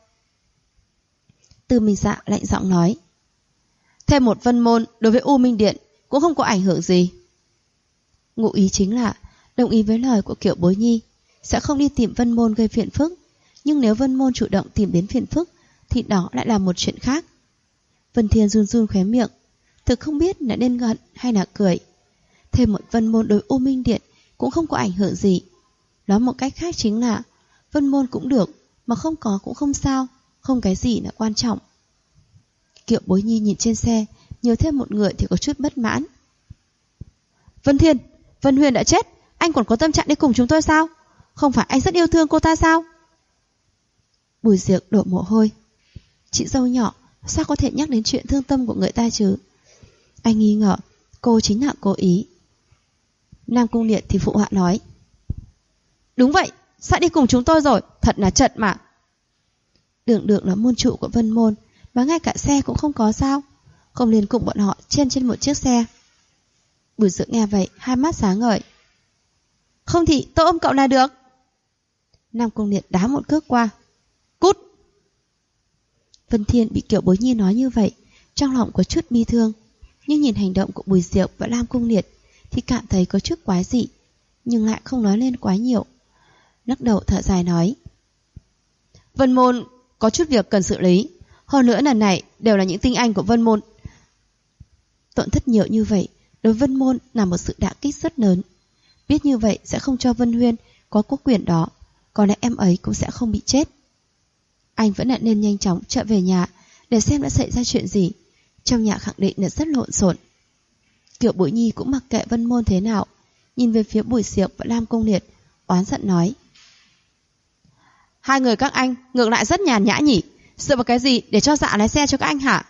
Tư Minh Dạ lạnh giọng nói. Thêm một Vân Môn đối với U Minh Điện cũng không có ảnh hưởng gì. Ngụ ý chính là đồng ý với lời của Kiều Bối Nhi, sẽ không đi tìm Vân Môn gây phiền phức. Nhưng nếu Vân Môn chủ động tìm đến phiền phức, thì đó lại là một chuyện khác. Vân Thiên run run khóe miệng, thực không biết là nên giận hay là cười. Thêm một Vân Môn đối U Minh Điện cũng không có ảnh hưởng gì. Nói một cách khác chính là Vân Môn cũng được, mà không có cũng không sao, không cái gì là quan trọng. Kiều Bối Nhi nhìn trên xe, nhiều thêm một người thì có chút bất mãn. Vân Thiên, Vân Huyền đã chết, anh còn có tâm trạng đi cùng chúng tôi sao? Không phải anh rất yêu thương cô ta sao? Bùi Diệp đổ mồ hôi. Chị dâu nhỏ, sao có thể nhắc đến chuyện thương tâm của người ta chứ? Anh nghi ngờ cô chính là cố ý. Nam Cung Liệt thì phụ họa nói. Đúng vậy, sắp đi cùng chúng tôi rồi, thật là chật mà. Đường Đường là môn trụ của Vân Môn, mà ngay cả xe cũng không có sao? Không liền cùng bọn họ trên một chiếc xe. Bùi Dượng nghe vậy, hai mắt sáng ngời. Không thì tôi ôm cậu là được. Nam Cung Liệt đá một cước qua. Cút! Vân Thiên bị Kiều Bối Nhi nói như vậy, trong lòng có chút bi thương. Nhưng nhìn hành động của Bùi Diệp và Nam Cung Liệt thì cảm thấy có chút quái dị, nhưng lại không nói lên quá nhiều. Lắc đầu thở dài nói. Vân Môn có chút việc cần xử lý. Hơn nữa lần này đều là những tinh anh của Vân Môn. Tổn thất nhiều như vậy đối với Vân Môn là một sự đả kích rất lớn. Biết như vậy sẽ không cho Vân Huyên có quốc quyền đó, có lẽ em ấy cũng sẽ không bị chết. Anh vẫn là nên nhanh chóng trở về nhà để xem đã xảy ra chuyện gì. Trong nhà khẳng định là rất lộn xộn. Kiều Bối Nhi cũng mặc kệ Vân Môn thế nào, nhìn về phía Bùi Diệp và Lam Công Liệt, oán giận nói. Hai người các anh ngược lại rất nhàn nhã nhỉ, Dựa vào cái gì để cho Dạ lái xe cho các anh hả?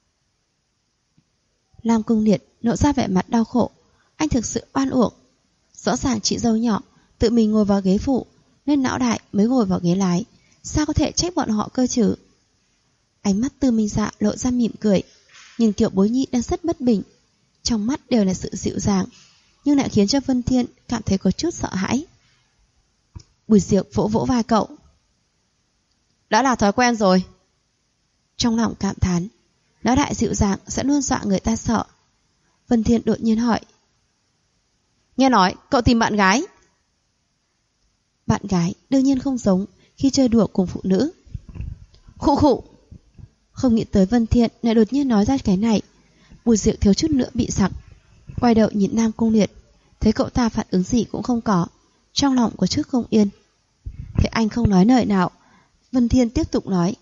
Lam Cung Liệt lộ ra vẻ mặt đau khổ. Anh thực sự oan uổng. Rõ ràng chị dâu nhỏ tự mình ngồi vào ghế phụ, nên lão đại mới ngồi vào ghế lái. Sao có thể trách bọn họ cơ chứ? Ánh mắt Tư Minh Dạ lộ ra mỉm cười, nhìn Kiều Bối Nhi đang rất bất bình. Trong mắt đều là sự dịu dàng, nhưng lại khiến cho Vân Thiên cảm thấy có chút sợ hãi. Bùi Diệp vỗ vỗ vai cậu. Đã là thói quen rồi. Trong lòng cảm thán, lão đại dịu dàng sẽ luôn dọa người ta sợ. Vân Thiên đột nhiên hỏi. Nghe nói cậu tìm bạn gái. Bạn gái đương nhiên không giống khi chơi đùa cùng phụ nữ. Khụ khụ. Không nghĩ tới Vân Thiên lại đột nhiên nói ra cái này. Bùi Diệu thiếu chút nữa bị sặc. Quay đầu nhìn Nam Cung Liệt, thấy cậu ta phản ứng gì cũng không có, trong lòng có chút không yên. Thấy anh không nói lời nào, Vân Thiên tiếp tục nói.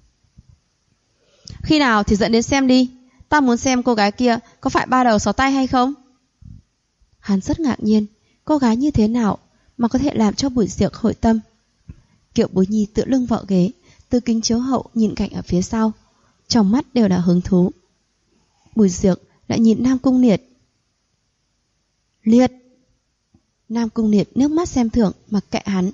Khi nào thì dẫn đến xem đi. Ta muốn xem cô gái kia có phải ba đầu sáu tay hay không. Hắn rất ngạc nhiên, cô gái như thế nào mà có thể làm cho Bùi Diệu hồi tâm. Kiều Bối Nhi tựa lưng vào ghế, từ kính chiếu hậu nhìn cảnh ở phía sau, trong mắt đều là hứng thú. Bùi Diệu lại nhìn Nam Cung Liệt. Liệt. Nam Cung Liệt nước mắt xem thường, mặc kệ hắn.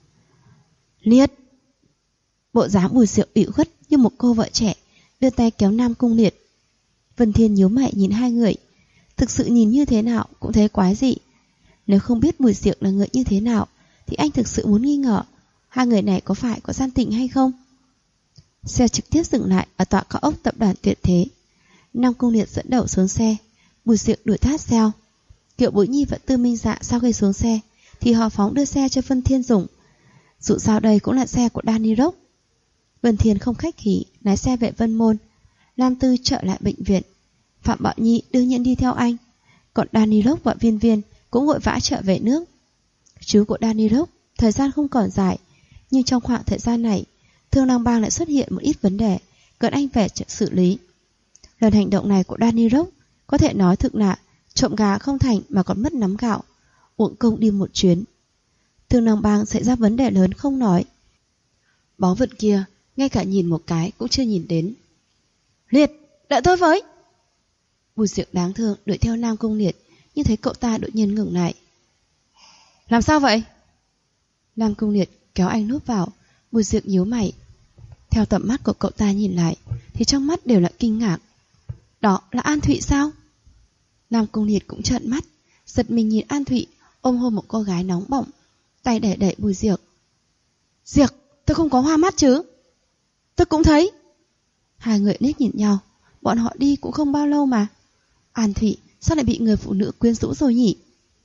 Liệt. Bộ dáng Bùi Diệu ủy khuất như một cô vợ trẻ, đưa tay kéo Nam Cung Liệt. Vân Thiên nhíu mày nhìn hai người, thực sự nhìn như thế nào cũng thấy quái dị. Nếu không biết Bùi Diệu là người như thế nào, thì anh thực sự muốn nghi ngờ hai người này có phải có gian tình hay không. Xe trực tiếp dừng lại ở tọa cao ốc tập đoàn Tuyệt Thế. Nam Cung Liệt dẫn đầu xuống xe, Bùi Diệu đuổi sát theo. Kiều Bối Nhi và Tư Minh Dạ sau khi xuống xe thì hò phóng đưa xe cho Vân Thiên dùng. Dù sao đây cũng là xe của Danny Rock. Vân Thiên không khách khí lái xe về Vân Môn. Lam Tư trở lại bệnh viện. Phạm Bảo Nhi đương nhiên đi theo anh. Còn Danny Rock và Viên Viên cũng vội vã trở về nước. Chú của Danny Rock thời gian không còn dài, nhưng trong khoảng thời gian này, Thương Lang Bang lại xuất hiện một ít vấn đề cần anh phải xử lý. Lần hành động này của Danny Rock có thể nói thực là trộm gà không thành mà còn mất nắm gạo, uổng công đi một chuyến. Thương Lang Bang xảy ra vấn đề lớn không nói, báu vật kia ngay cả nhìn một cái cũng chưa nhìn đến. Liệt, đợi tôi với. Bùi Diệu đáng thương đuổi theo Nam Cung Liệt, nhưng thấy cậu ta đột nhiên ngừng lại. Làm sao vậy? Nam Cung Liệt kéo anh núp vào. Bùi Diệu nhíu mày. Theo tầm mắt của cậu ta nhìn lại thì trong mắt đều là kinh ngạc. Đó là An Thụy sao? Nam Cung Liệt cũng trợn mắt, giật mình nhìn An Thụy ôm hôn một cô gái nóng bỏng, tay đẩy đẩy Bùi Diệu. Diệu, tôi không có hoa mắt chứ? Tôi cũng thấy. Hai người liếc nhìn nhau, bọn họ đi cũng không bao lâu mà. An Thụy sao lại bị người phụ nữ quyến rũ rồi nhỉ?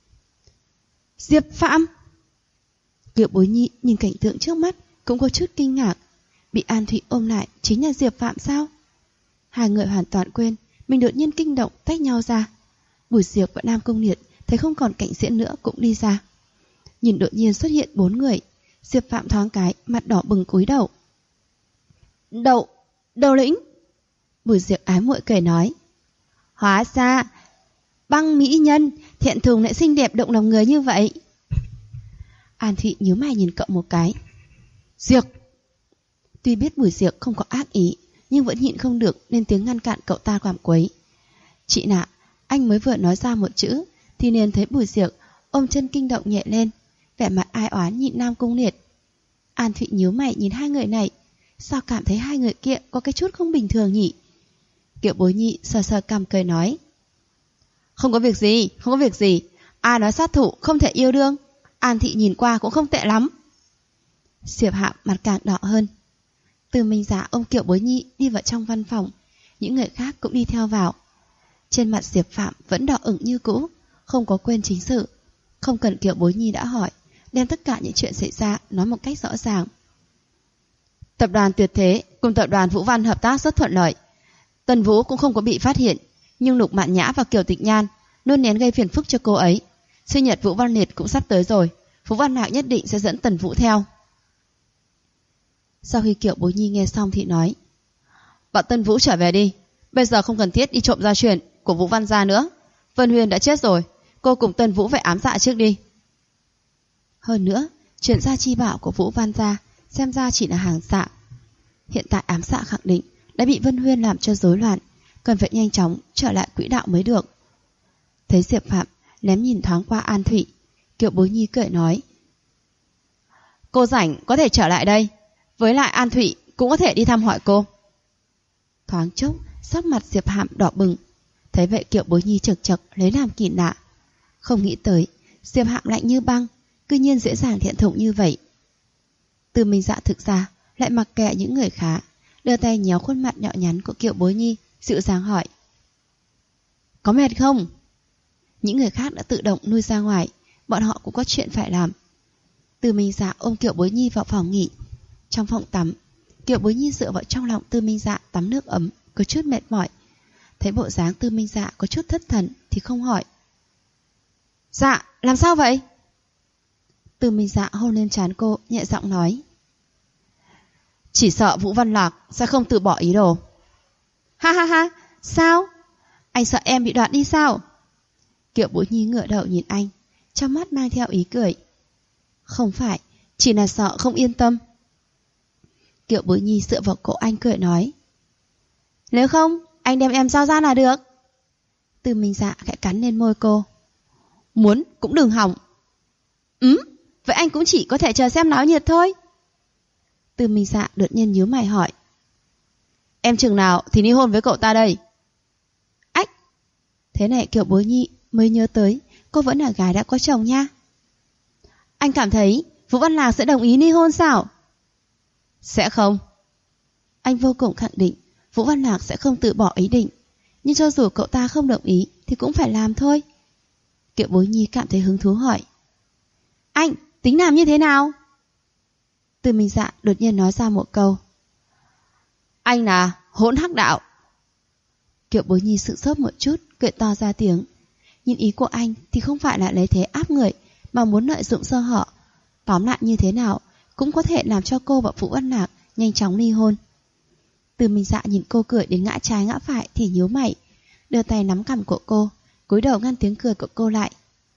Diệp Phạm. Kiều Bối Nhi nhìn cảnh tượng trước mắt cũng có chút kinh ngạc. Bị An Thụy ôm lại chính là Diệp Phạm sao? Hai người hoàn toàn quên mình đột nhiên kinh động tách nhau ra. Bùi Diệp và Nam Cung Liệt thấy không còn cảnh diễn nữa cũng đi ra. Nhìn đột nhiên xuất hiện 4 người, Diệp Phạm thoáng cái mặt đỏ bừng cúi đầu. Đầu lĩnh. Bùi Diệp ái muội cười nói. Hóa ra Băng mỹ nhân thiện thường lại xinh đẹp động lòng người như vậy. An Thụy nhíu mày nhìn cậu một cái. Diệp. Tuy biết Bùi Diệp không có ác ý, nhưng vẫn nhịn không được lên tiếng ngăn cản cậu ta làm quấy. Chị nạ, anh mới vừa nói ra một chữ thì liền thấy Bùi Diệp ôm chân kinh động nhẹ lên, vẻ mặt ai oán nhìn Nam Cung Liệt. An Thụy nhíu mày nhìn hai người này, sao cảm thấy hai người kia có cái chút không bình thường nhỉ? Kiều Bối Nhi sờ sờ cằm cười nói. Không có việc gì, ai nói sát thủ không thể yêu đương, An Thị nhìn qua cũng không tệ lắm. Diệp Hạm mặt càng đỏ hơn. Từ Minh Giả ôm Kiều Bối Nhi đi vào trong văn phòng, những người khác cũng đi theo vào. Trên mặt Diệp Phạm vẫn đỏ ửng như cũ, không có quên chính sự. Không cần Kiều Bối Nhi đã hỏi, đem tất cả những chuyện xảy ra nói một cách rõ ràng. Tập đoàn Tuyệt Thế cùng tập đoàn Vũ Văn hợp tác rất thuận lợi. Tần Vũ cũng không có bị phát hiện, nhưng Lục Mạn Nhã và Kiều Tịch Nhan luôn nén gây phiền phức cho cô ấy. Sinh nhật Vũ Văn Liệt cũng sắp tới rồi, Vũ Văn Mạc nhất định sẽ dẫn Tần Vũ theo. Sau khi Kiều Bối Nhi nghe xong thì nói. Bảo Tần Vũ trở về đi, bây giờ không cần thiết đi trộm gia truyền của Vũ Văn gia nữa. Vân Huyền đã chết rồi, cô cùng Tần Vũ phải ám dạ trước đi. Hơn nữa, chuyện gia chi bảo của Vũ Văn gia xem ra chỉ là hàng dạ. Hiện tại ám xạ khẳng định đã bị Vân Huyên làm cho rối loạn, cần phải nhanh chóng trở lại quỹ đạo mới được. Thấy Diệp Phạm lém nhìn thoáng qua An Thụy, Kiều Bối Nhi cười nói: cô rảnh có thể trở lại đây, với lại An Thụy cũng có thể đi thăm hỏi cô. Thoáng chốc sắc mặt Diệp Phạm đỏ bừng, thấy vậy Kiều Bối Nhi chực chực lấy làm kỳ lạ, không nghĩ tới Diệp Phạm lạnh như băng, cư nhiên dễ dàng thiện thủng như vậy. Từ Minh Dạ thực ra lại mặc kệ những người khác, đưa tay nhéo khuôn mặt nhỏ nhắn của Kiều Bối Nhi, dịu dàng hỏi: có mệt không? Những người khác đã tự động lui ra ngoài, bọn họ cũng có chuyện phải làm. Từ Minh Dạ ôm Kiều Bối Nhi vào phòng nghỉ. Trong phòng tắm, Kiều Bối Nhi dựa vào trong lòng Từ Minh Dạ tắm nước ấm, có chút mệt mỏi. Thấy bộ dáng Từ Minh Dạ có chút thất thần thì không hỏi: dạ, làm sao vậy? Từ Minh Dạ hôn lên trán cô, nhẹ giọng nói: chỉ sợ Vũ Văn Lạc sẽ không từ bỏ ý đồ. Ha ha ha, sao? Anh sợ em bị đoạn đi sao? Kiều Bối Nhi ngửa đầu nhìn anh, trong mắt mang theo ý cười. Không phải, chỉ là sợ không yên tâm. Kiều Bối Nhi dựa vào cổ anh cười nói: nếu không, anh đem em giao ra là được. Từ Minh Dạ khẽ cắn lên môi cô. Muốn cũng đừng hỏng. Vậy anh cũng chỉ có thể chờ xem náo nhiệt thôi. Từ Minh Dạ đột nhiên nhíu mày hỏi: em chừng nào thì ly hôn với cậu ta đây? Ách! Thế này Kiều Bối Nhi mới nhớ tới cô vẫn là gái đã có chồng nha. Anh cảm thấy Vũ Văn Lạc sẽ đồng ý ly hôn sao? Sẽ không. Anh vô cùng khẳng định Vũ Văn Lạc sẽ không từ bỏ ý định, nhưng cho dù cậu ta không đồng ý thì cũng phải làm thôi. Kiều Bối Nhi cảm thấy hứng thú hỏi: anh tính làm như thế nào? Từ Minh Dạ đột nhiên nói ra một câu: anh là hỗn hắc đạo. Kiều Bối Nhi sững sốt một chút, cười to ra tiếng. Nhìn ý của anh thì không phải là lấy thế áp người, mà muốn lợi dụng sơ hở. Tóm lại như thế nào cũng có thể làm cho cô và Vũ Văn Lạc nhanh chóng ly hôn. Từ Minh Dạ nhìn cô cười đến ngã trái ngã phải thì nhíu mày, đưa tay nắm cằm của cô, cúi đầu ngăn tiếng cười của cô lại.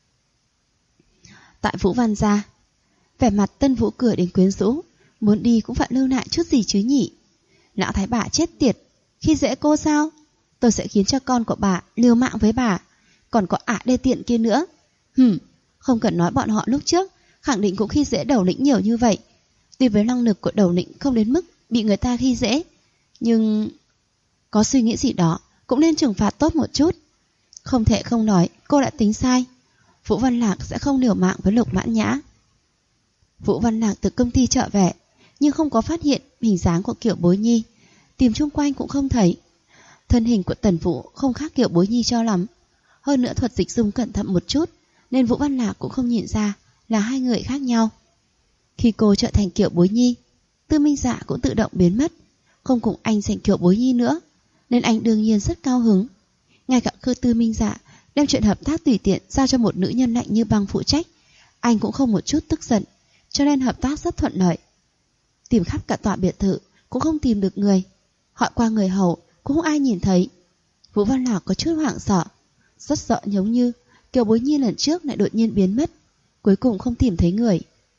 Tại Vũ Văn gia, vẻ mặt Tân Vũ cười đến quyến rũ, muốn đi cũng phải lưu lại chút gì chứ nhỉ. Lão thái bà chết tiệt, khi dễ cô sao? Tôi sẽ khiến cho con của bà liều mạng với bà, còn có ả đê tiện kia nữa. Không cần nói bọn họ lúc trước khẳng định cũng khi dễ Đầu Lĩnh nhiều như vậy. Tuy với năng lực của Đầu Lĩnh không đến mức bị người ta khi dễ, nhưng có suy nghĩ gì đó cũng nên trừng phạt tốt một chút. Không thể không nói cô đã tính sai. Vũ Văn Lạc sẽ không liều mạng với Lục Mãn Nhã. Vũ Văn Lạc từ công ty trở về, nhưng không có phát hiện hình dáng của Kiều Bối Nhi, tìm chung quanh cũng không thấy. Thân hình của Tần Vũ không khác Kiều Bối Nhi cho lắm, hơn nữa thuật dịch dung cẩn thận một chút, nên Vũ Văn Lạc cũng không nhìn ra là hai người khác nhau. Khi cô trở thành Kiều Bối Nhi, Tư Minh Dạ cũng tự động biến mất, không cùng anh giành Kiều Bối Nhi nữa, nên anh đương nhiên rất cao hứng. Ngay cả khi Tư Minh Dạ đem chuyện hợp tác tùy tiện giao cho một nữ nhân lạnh như băng phụ trách, anh cũng không một chút tức giận, cho nên hợp tác rất thuận lợi. Tìm khắp cả tòa biệt thự cũng không tìm được người, hỏi qua người hầu cũng không ai nhìn thấy. Vũ Văn Lạc có chút hoảng sợ, rất sợ giống như Kiều Bối Nhi lần trước lại đột nhiên biến mất, cuối cùng không tìm thấy người.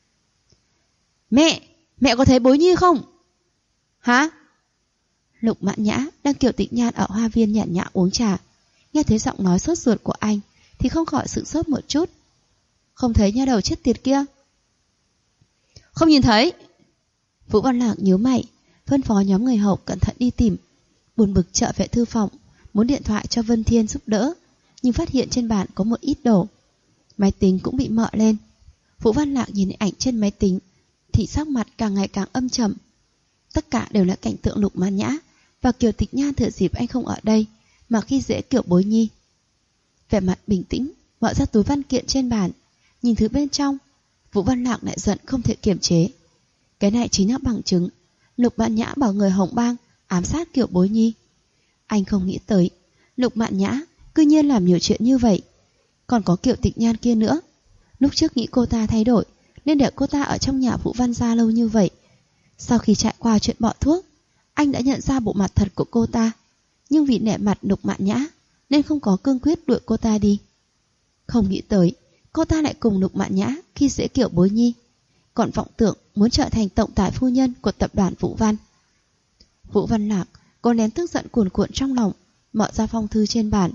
Mẹ có thấy Bối Nhi không? Hả? Lục Mãn Nhã đang Kiều Tịch Nhan ở hoa viên nhàn nhã uống trà, nghe thấy giọng nói sốt ruột của anh thì không khỏi sửng sốt một chút. Không thấy nha đầu chết tiệt kia? Không nhìn thấy. Vũ Văn Lạc nhíu mày, phân phó nhóm người hầu cẩn thận đi tìm. Buồn bực trở về thư phòng, muốn điện thoại cho Vân Thiên giúp đỡ, nhưng phát hiện trên bàn có một ít đồ. Máy tính cũng bị mờ lên. Vũ Văn Lạc nhìn ảnh trên máy tính thì sắc mặt càng ngày càng âm trầm. Tất cả đều là cảnh tượng Lục Mãn Nhã và Kiều Tịch Nhan thừa dịp anh không ở đây mà khi dễ Kiều Bối Nhi. Vẻ mặt bình tĩnh mở ra túi văn kiện trên bàn, nhìn thứ bên trong, Vũ Văn Lạc lại giận không thể kiềm chế. Cái này chính là bằng chứng Lục Mãn Nhã bảo người Hồng Bang ám sát Kiều Bối Nhi. Anh không nghĩ tới Lục Mãn Nhã cư nhiên làm nhiều chuyện như vậy. Còn có Kiều Tịch Nhan kia nữa, lúc trước nghĩ cô ta thay đổi nên để cô ta ở trong nhà Vũ Văn gia lâu như vậy. Sau khi trải qua chuyện bỏ thuốc, anh đã nhận ra bộ mặt thật của cô ta, nhưng vì nể mặt Lục Mãn Nhã nên không có cương quyết đuổi cô ta đi. Không nghĩ tới cô ta lại cùng Lục Mãn Nhã khi dễ Kiều Bối Nhi, còn vọng tưởng muốn trở thành tổng tài phu nhân của tập đoàn Vũ Văn. Vũ Văn Lạc cố nén tức giận cuồn cuộn trong lòng, mở ra phong thư trên bàn.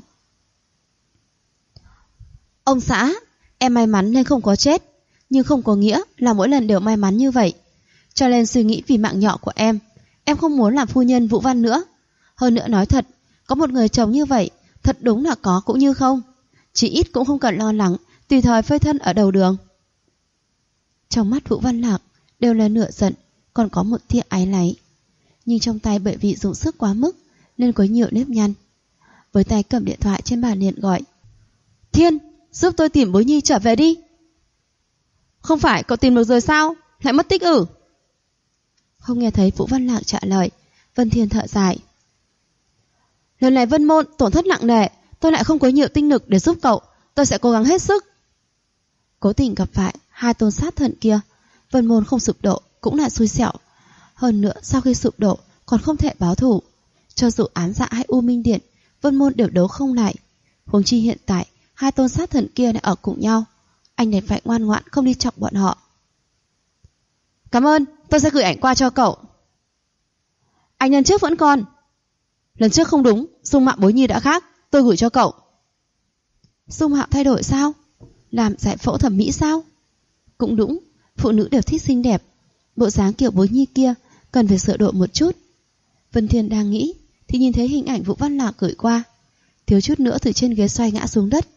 Ông xã, em may mắn nên không có chết, nhưng không có nghĩa là mỗi lần đều may mắn như vậy. Cho nên suy nghĩ vì mạng nhỏ của em không muốn làm phu nhân Vũ Văn nữa. Hơn nữa nói thật, có một người chồng như vậy, thật đúng là có cũng như không. Chỉ ít cũng không cần lo lắng tùy thời phơi thân ở đầu đường. Trong mắt Vũ Văn Lạc đều là nửa giận, còn có một tia áy náy. Nhưng trong tay bởi vì dùng sức quá mức nên có nhiều nếp nhăn. Với tay cầm điện thoại trên bàn liền gọi. Thiên, giúp tôi tìm Bối Nhi trở về đi. Không phải cậu tìm được rồi sao? Lại mất tích ư? Không nghe thấy Vũ Văn Lạc trả lời, Vân Thiên thở dài. Lần này Vân Môn tổn thất nặng nề, tôi lại không có nhiều tinh lực để giúp cậu, tôi sẽ cố gắng hết sức. Cố tình gặp phải hai tôn sát thần kia, Vân Môn không sụp đổ cũng là xui xẻo. Hơn nữa sau khi sụp đổ còn không thể báo thù. Cho dù Án Dạ hay U Minh Điện, Vân Môn đều đấu không lại. Huống chi hiện tại hai tôn sát thần kia lại ở cùng nhau, anh đành phải ngoan ngoãn không đi chọc bọn họ. Cảm ơn, tôi sẽ gửi ảnh qua cho cậu. Anh lần trước vẫn còn. Lần trước không đúng, dung mạo Bối Nhi đã khác, tôi gửi cho cậu. Dung mạo thay đổi sao? Làm giải phẫu thẩm mỹ sao? Cũng đúng, phụ nữ đều thích xinh đẹp. Bộ dáng kiểu Bối Nhi kia cần phải sửa đổi một chút. Vân Thiên đang nghĩ thì nhìn thấy hình ảnh Vũ Văn Lạc gửi qua, thiếu chút nữa từ trên ghế xoay ngã xuống đất.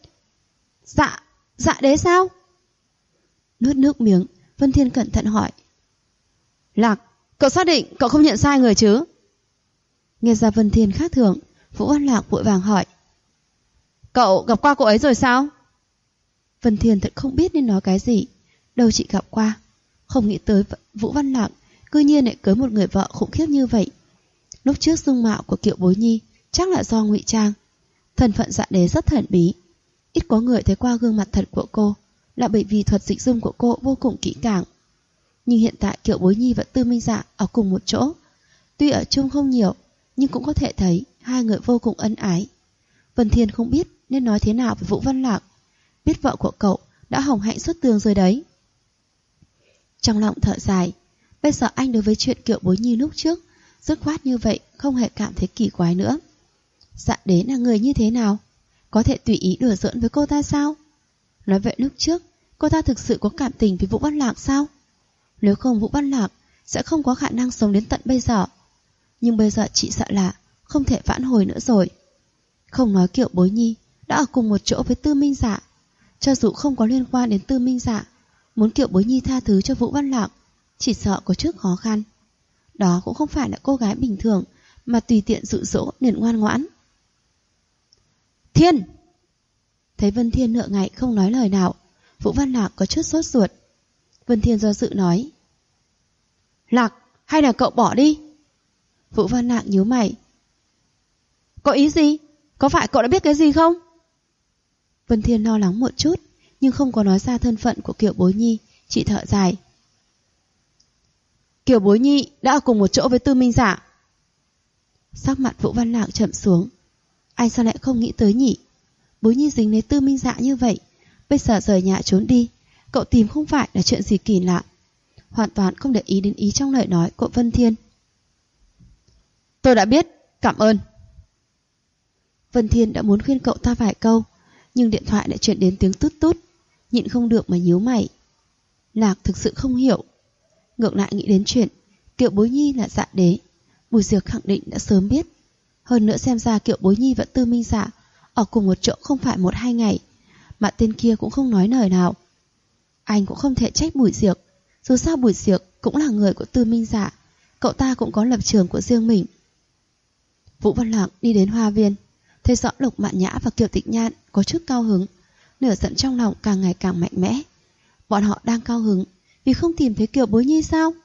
Dạ đế sao? Nuốt nước miếng, Vân Thiên cẩn thận hỏi. Lạc, cậu xác định cậu không nhận sai người chứ? Nghe ra Vân Thiên khác thường, Vũ Văn Lạc vội vàng hỏi. Cậu gặp qua cô ấy rồi sao? Vân Thiên thật không biết nên nói cái gì. Đâu chỉ gặp qua, không nghĩ tới Vũ Văn Lạc cư nhiên lại cưới một người vợ khủng khiếp như vậy. Lúc trước dung mạo của Kiệu Bối Nhi chắc là do ngụy trang. Thân phận Dạ Đế rất thần bí, ít có người thấy qua gương mặt thật của cô, là bởi vì thuật dịch dung của cô vô cùng kỹ càng. Nhưng hiện tại Kiệu Bối Nhi và Tư Minh Dạ ở cùng một chỗ, tuy ở chung không nhiều, nhưng cũng có thể thấy hai người vô cùng ân ái. Vân Thiên không biết nên nói thế nào với Vũ Văn Lạc, biết vợ của cậu đã hồng hạnh xuất tường rồi đấy. Trong lòng thở dài, bây giờ anh đối với chuyện Kiệu Bối Nhi lúc trước dứt khoát như vậy, không hề cảm thấy kỳ quái nữa. Dạ Đế là người như thế nào? Có thể tùy ý đùa giỡn với cô ta sao? Nói vậy lúc trước cô ta thực sự có cảm tình với Vũ Văn Lạc sao? Nếu không Vũ Văn Lạc sẽ không có khả năng sống đến tận bây giờ. Nhưng bây giờ chị sợ là không thể vãn hồi nữa rồi. Không nói Kiệu Bối Nhi đã ở cùng một chỗ với Tư Minh Dạ, cho dù không có liên quan đến Tư Minh Dạ, muốn Kiệu Bối Nhi tha thứ cho Vũ Văn Lạc chỉ sợ có chút khó khăn. Đó cũng không phải là cô gái bình thường mà tùy tiện dụ dỗ liền ngoan ngoãn. Thiên! Thấy Vân Thiên nửa ngày không nói lời nào, Vũ Văn Lạc có chút sốt ruột. Vân Thiên do dự nói. Lạc, hay là cậu bỏ đi? Vũ Văn Lạc nhíu mày. Có ý gì? Có phải cậu đã biết cái gì không? Vân Thiên lo lắng một chút, nhưng không có nói ra thân phận của Kiều Bối Nhi, chỉ thở dài. Kiều Bối Nhi đã ở cùng một chỗ với Tư Minh Dạ. Sắc mặt Vũ Văn Lạc chậm xuống. Anh sao lại không nghĩ tới nhỉ? Bối Nhi dính lấy Tư Minh Dạ như vậy, bây giờ rời nhà trốn đi, cậu tìm không phải là chuyện gì kỳ lạ. Hoàn toàn không để ý đến ý trong lời nói của Vân Thiên. Tôi đã biết, cảm ơn. Vân Thiên đã muốn khuyên cậu ta vài câu, nhưng điện thoại lại chuyển đến tiếng tút tút, nhịn không được mà nhíu mày. Lạc thực sự không hiểu. Ngược lại nghĩ đến chuyện Kiệu Bối Nhi là Dạ Đế, Bùi Diệc khẳng định đã sớm biết. Hơn nữa xem ra Kiệu Bối Nhi và Tư Minh Dạ ở cùng một chỗ không phải 1-2 ngày, mà tên kia cũng không nói lời nào. Anh cũng không thể trách Bùi Diệc, dù sao Bùi Diệc cũng là người của Tư Minh Dạ, cậu ta cũng có lập trường của riêng mình. Vũ Văn Lạc đi đến hoa viên, thấy rõ Lục Mạn Nhã và Kiều Tịch Nhan có chút cao hứng, nửa giận trong lòng càng ngày càng mạnh mẽ. Bọn họ đang cao hứng vì không tìm thấy Kiều Bối Nhi sao?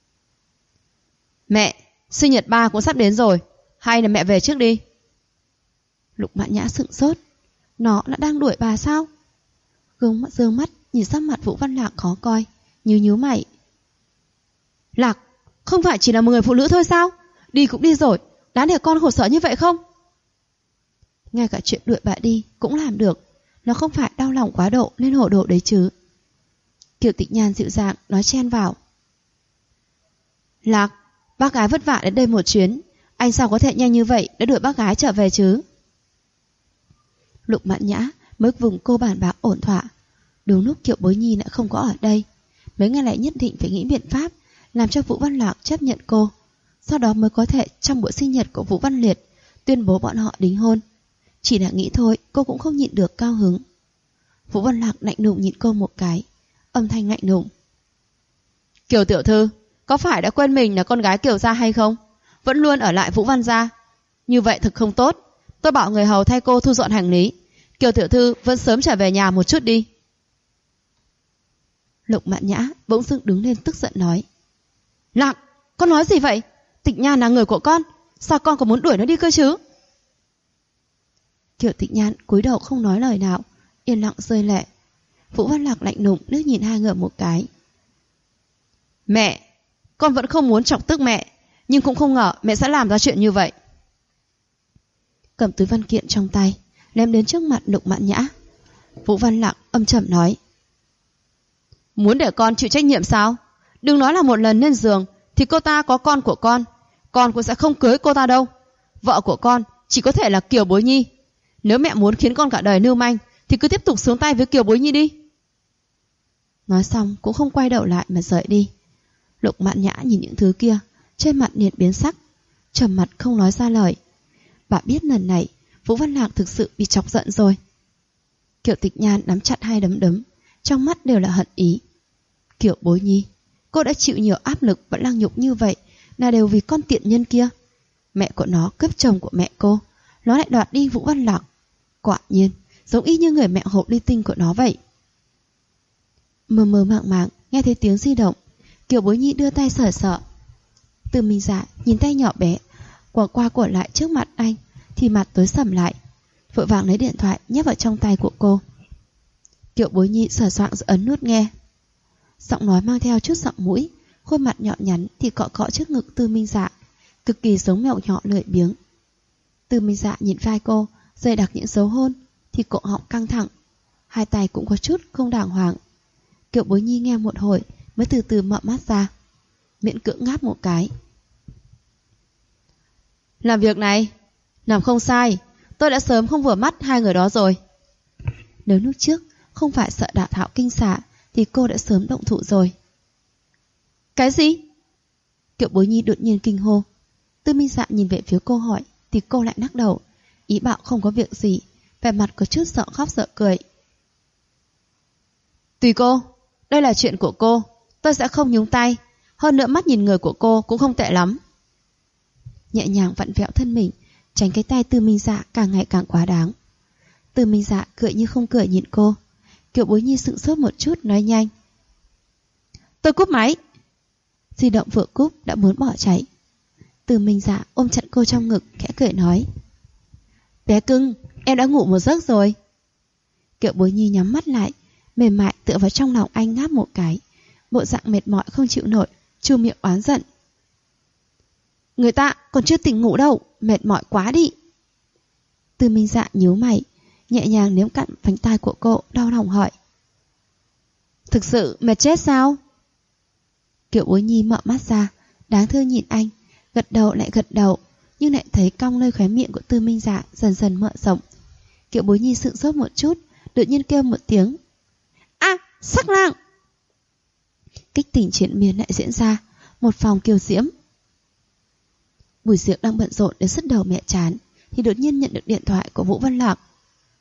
Mẹ, sinh nhật ba cũng sắp đến rồi, hay là mẹ về trước đi. Lục Mạn Nhã sững sốt, nó đã đang đuổi bà sao? Dương mắt nhìn sắc mặt Vũ Văn Lạc khó coi, nhíu mày. Lạc, không phải chỉ là một người phụ nữ thôi sao? Đi cũng đi rồi, đáng để con khổ sở như vậy không? Ngay cả chuyện đuổi bà đi cũng làm được, nó không phải đau lòng quá độ nên hồ đồ đấy chứ. Kiều Tịch Nhan dịu dàng nói chen vào. Lạc, Bác gái vất vả đến đây một chuyến, anh sao có thể nhanh như vậy đã đuổi bác gái trở về chứ? Lục Mạn Nhã mới vùng cô bàn bạc ổn thỏa. Đúng lúc Kiều Bối Nhi lại không có ở đây, mấy ngày lại nhất định phải nghĩ biện pháp làm cho Vũ Văn Lạc chấp nhận cô, sau đó mới có thể trong bữa sinh nhật của Vũ Văn Liệt tuyên bố bọn họ đính hôn. Chỉ là nghĩ thôi, cô cũng không nhịn được cao hứng. Vũ Văn Lạc lạnh lùng nhìn cô một cái, âm thanh lạnh lùng: Kiều tiểu thư, có phải đã quên mình là con gái Kiều gia hay không? Vẫn luôn ở lại Vũ Văn gia, như vậy thực không tốt. Tôi bảo người hầu thay cô thu dọn hành lý. Kiều tiểu thư vẫn sớm trở về nhà một chút đi. Lục Mạn Nhã bỗng dưng đứng lên tức giận nói: Lạc, con nói gì vậy? Tịch Nhan là người của con, sao con còn muốn đuổi nó đi cơ chứ? Kiều Tịch Nhan cúi đầu không nói lời nào, yên lặng rơi lệ. Vũ Văn Lạc lạnh lùng liếc nhìn hai người một cái. Mẹ, con vẫn không muốn chọc tức mẹ, nhưng cũng không ngờ mẹ sẽ làm ra chuyện như vậy. Cầm túi văn kiện trong tay, ném đến trước mặt Lục Mạn Nhã. Vũ Văn Lạc âm trầm nói: Muốn để con chịu trách nhiệm sao? Đừng nói là một lần lên giường thì cô ta có con của con cũng sẽ không cưới cô ta đâu. Vợ của con chỉ có thể là Kiều Bối Nhi. Nếu mẹ muốn khiến con cả đời lưu manh thì cứ tiếp tục xuống tay với Kiều Bối Nhi đi. Nói xong cũng không quay đầu lại mà rời đi. Lục Mạn Nhã nhìn những thứ kia, trên mặt liền biến sắc, trầm mặt không nói ra lời. Bà biết lần này Vũ Văn Lạc thực sự bị chọc giận rồi. Kiều Tịch Nhan nắm chặt hai đấm đấm, trong mắt đều là hận ý. Kiều Bối Nhi, cô đã chịu nhiều áp lực và lăng nhục như vậy là đều vì con tiện nhân kia. Mẹ của nó cướp chồng của mẹ cô, nó lại đoạt đi Vũ Văn Lạc. Quả nhiên giống y như người mẹ hộp ly tinh của nó vậy. Mơ mơ màng màng nghe thấy tiếng di động, Kiều Bối Nhi đưa tay sờ sờ. Từ Minh Dạ nhìn tay nhỏ bé quở qua quở lại trước mặt anh thì mặt tối sầm lại, vội vàng lấy điện thoại nhét vào trong tay của cô. Kiều Bối Nhi sờ soạng ấn nút nghe. Giọng nói mang theo chút giọng mũi, khuôn mặt nhỏ nhắn thì cọ cọ trước ngực Từ Minh Dạ, cực kỳ giống mèo nhỏ lười biếng. Từ Minh Dạ nhìn vai cô, dày đặc những dấu hôn thì cổ họng căng thẳng, hai tay cũng có chút không đàng hoàng. Kiều Bối Nhi nghe một hồi mới từ từ mở mắt ra, miễn cưỡng ngáp một cái. Làm việc này, làm không sai, tôi đã sớm không vừa mắt hai người đó rồi. Nếu lúc trước không phải sợ Đạo Thảo kinh xạ thì cô đã sớm động thủ rồi. Cái gì? Kiều Bối Nhi đột nhiên kinh hô. Tư Minh Dạ nhìn về phía cô hỏi thì cô lại lắc đầu, ý bảo không có việc gì, vẻ mặt có chút sợ khóc sợ cười. Tùy cô, đây là chuyện của cô, tôi sẽ không nhúng tay. Hơn nữa mắt nhìn người của cô cũng không tệ lắm. Nhẹ nhàng vặn vẹo thân mình, tránh cái tay Tư Minh Dạ càng ngày càng quá đáng. Tư Minh Dạ cười như không cười nhìn cô. Kiều Bối Nhi sững sốt một chút nói nhanh: Tôi cúp máy. Di động vừa cúp đã muốn bỏ chạy. Tư Minh Dạ ôm chặt cô trong ngực khẽ cười nói: Bé cưng, em đã ngủ một giấc rồi. Kiều Bối Nhi nhắm mắt lại, mềm mại tựa vào trong lòng anh ngáp một cái, bộ dạng mệt mỏi không chịu nổi, chu miệng oán giận: Người ta còn chưa tỉnh ngủ đâu, mệt mỏi quá đi. Tư Minh Dạ nhíu mày, nhẹ nhàng nếm cặn vành tai của cô, đau lòng hỏi: Thực sự mệt chết sao? Kiều Bối Nhi mở mắt ra, đáng thương nhìn anh, gật đầu lại gật đầu, nhưng lại thấy cong nơi khóe miệng của Tư Minh Dạ dần dần mở rộng. Kiều Bối Nhi sững sốt một chút, đột nhiên kêu một tiếng: À, sắc lang! Kích tình triền miên lại diễn ra, một phòng kiều diễm. Bùi Diệc đang bận rộn đến sứt đầu mẹ chán thì đột nhiên nhận được điện thoại của Vũ Văn Lạc.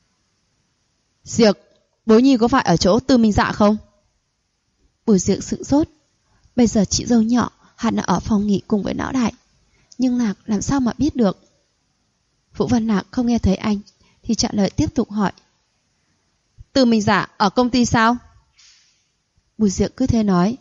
Diệc, Bối Nhi có phải ở chỗ Tư Minh Dạ không? Bùi Diệc sững sốt. Bây giờ chị dâu nhỏ hẳn là ở phòng nghỉ cùng với lão đại, nhưng Lạc làm sao mà biết được? Vũ Văn Lạc không nghe thấy anh thì trả lời tiếp tục hỏi: Tư Minh Dạ ở công ty sao? Bùi Diệc cứ thế nói: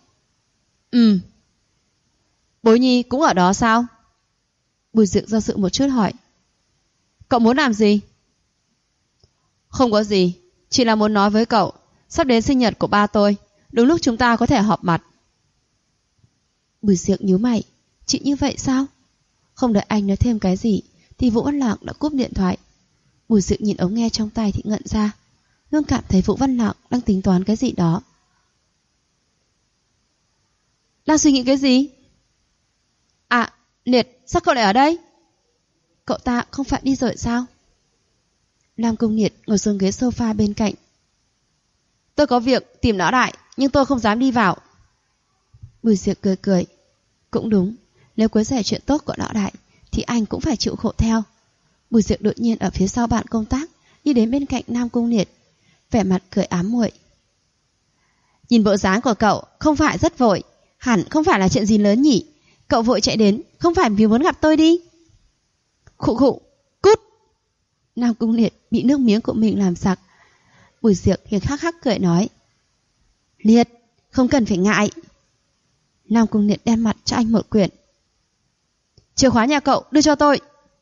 Bối Nhi cũng ở đó sao? Bùi Diệc do dự một chút hỏi: Cậu muốn làm gì? Không có gì, chỉ là muốn nói với cậu, sắp đến sinh nhật của ba tôi, đúng lúc chúng ta có thể họp mặt. Bùi Diệc nhíu mày: Chị như vậy sao? Không đợi anh nói thêm cái gì thì Vũ Văn Lạc đã cúp điện thoại. Bùi Diệc nhìn ống nghe trong tay thì ngẩn ra, luôn cảm thấy Vũ Văn Lạc đang tính toán cái gì đó. Đang suy nghĩ cái gì? À, Liệt, sao cậu lại ở đây? Cậu ta không phải đi rồi sao? Nam Cung Liệt ngồi xuống ghế sofa bên cạnh. Tôi có việc tìm Lão Đại, nhưng tôi không dám đi vào. Bùi Diệc cười cười. Cũng đúng, nếu quấy rầy chuyện tốt của Lão Đại thì anh cũng phải chịu khổ theo. Bùi Diệc đột nhiên ở phía sau bạn công tác đi đến bên cạnh Nam Cung Liệt, vẻ mặt cười ám muội. Nhìn bộ dáng của cậu không phải rất vội, hẳn không phải là chuyện gì lớn nhỉ? Cậu vội chạy đến không phải vì muốn gặp tôi đi? Khụ khụ, cút! Nam Cung Liệt bị nước miếng của mình làm sặc. Bùi Diệc hiền khắc khắc cười nói. Liệt, không cần phải ngại. Nam Cung Liệt đem mặt cho anh một quyển. Chìa khóa nhà cậu đưa cho tôi.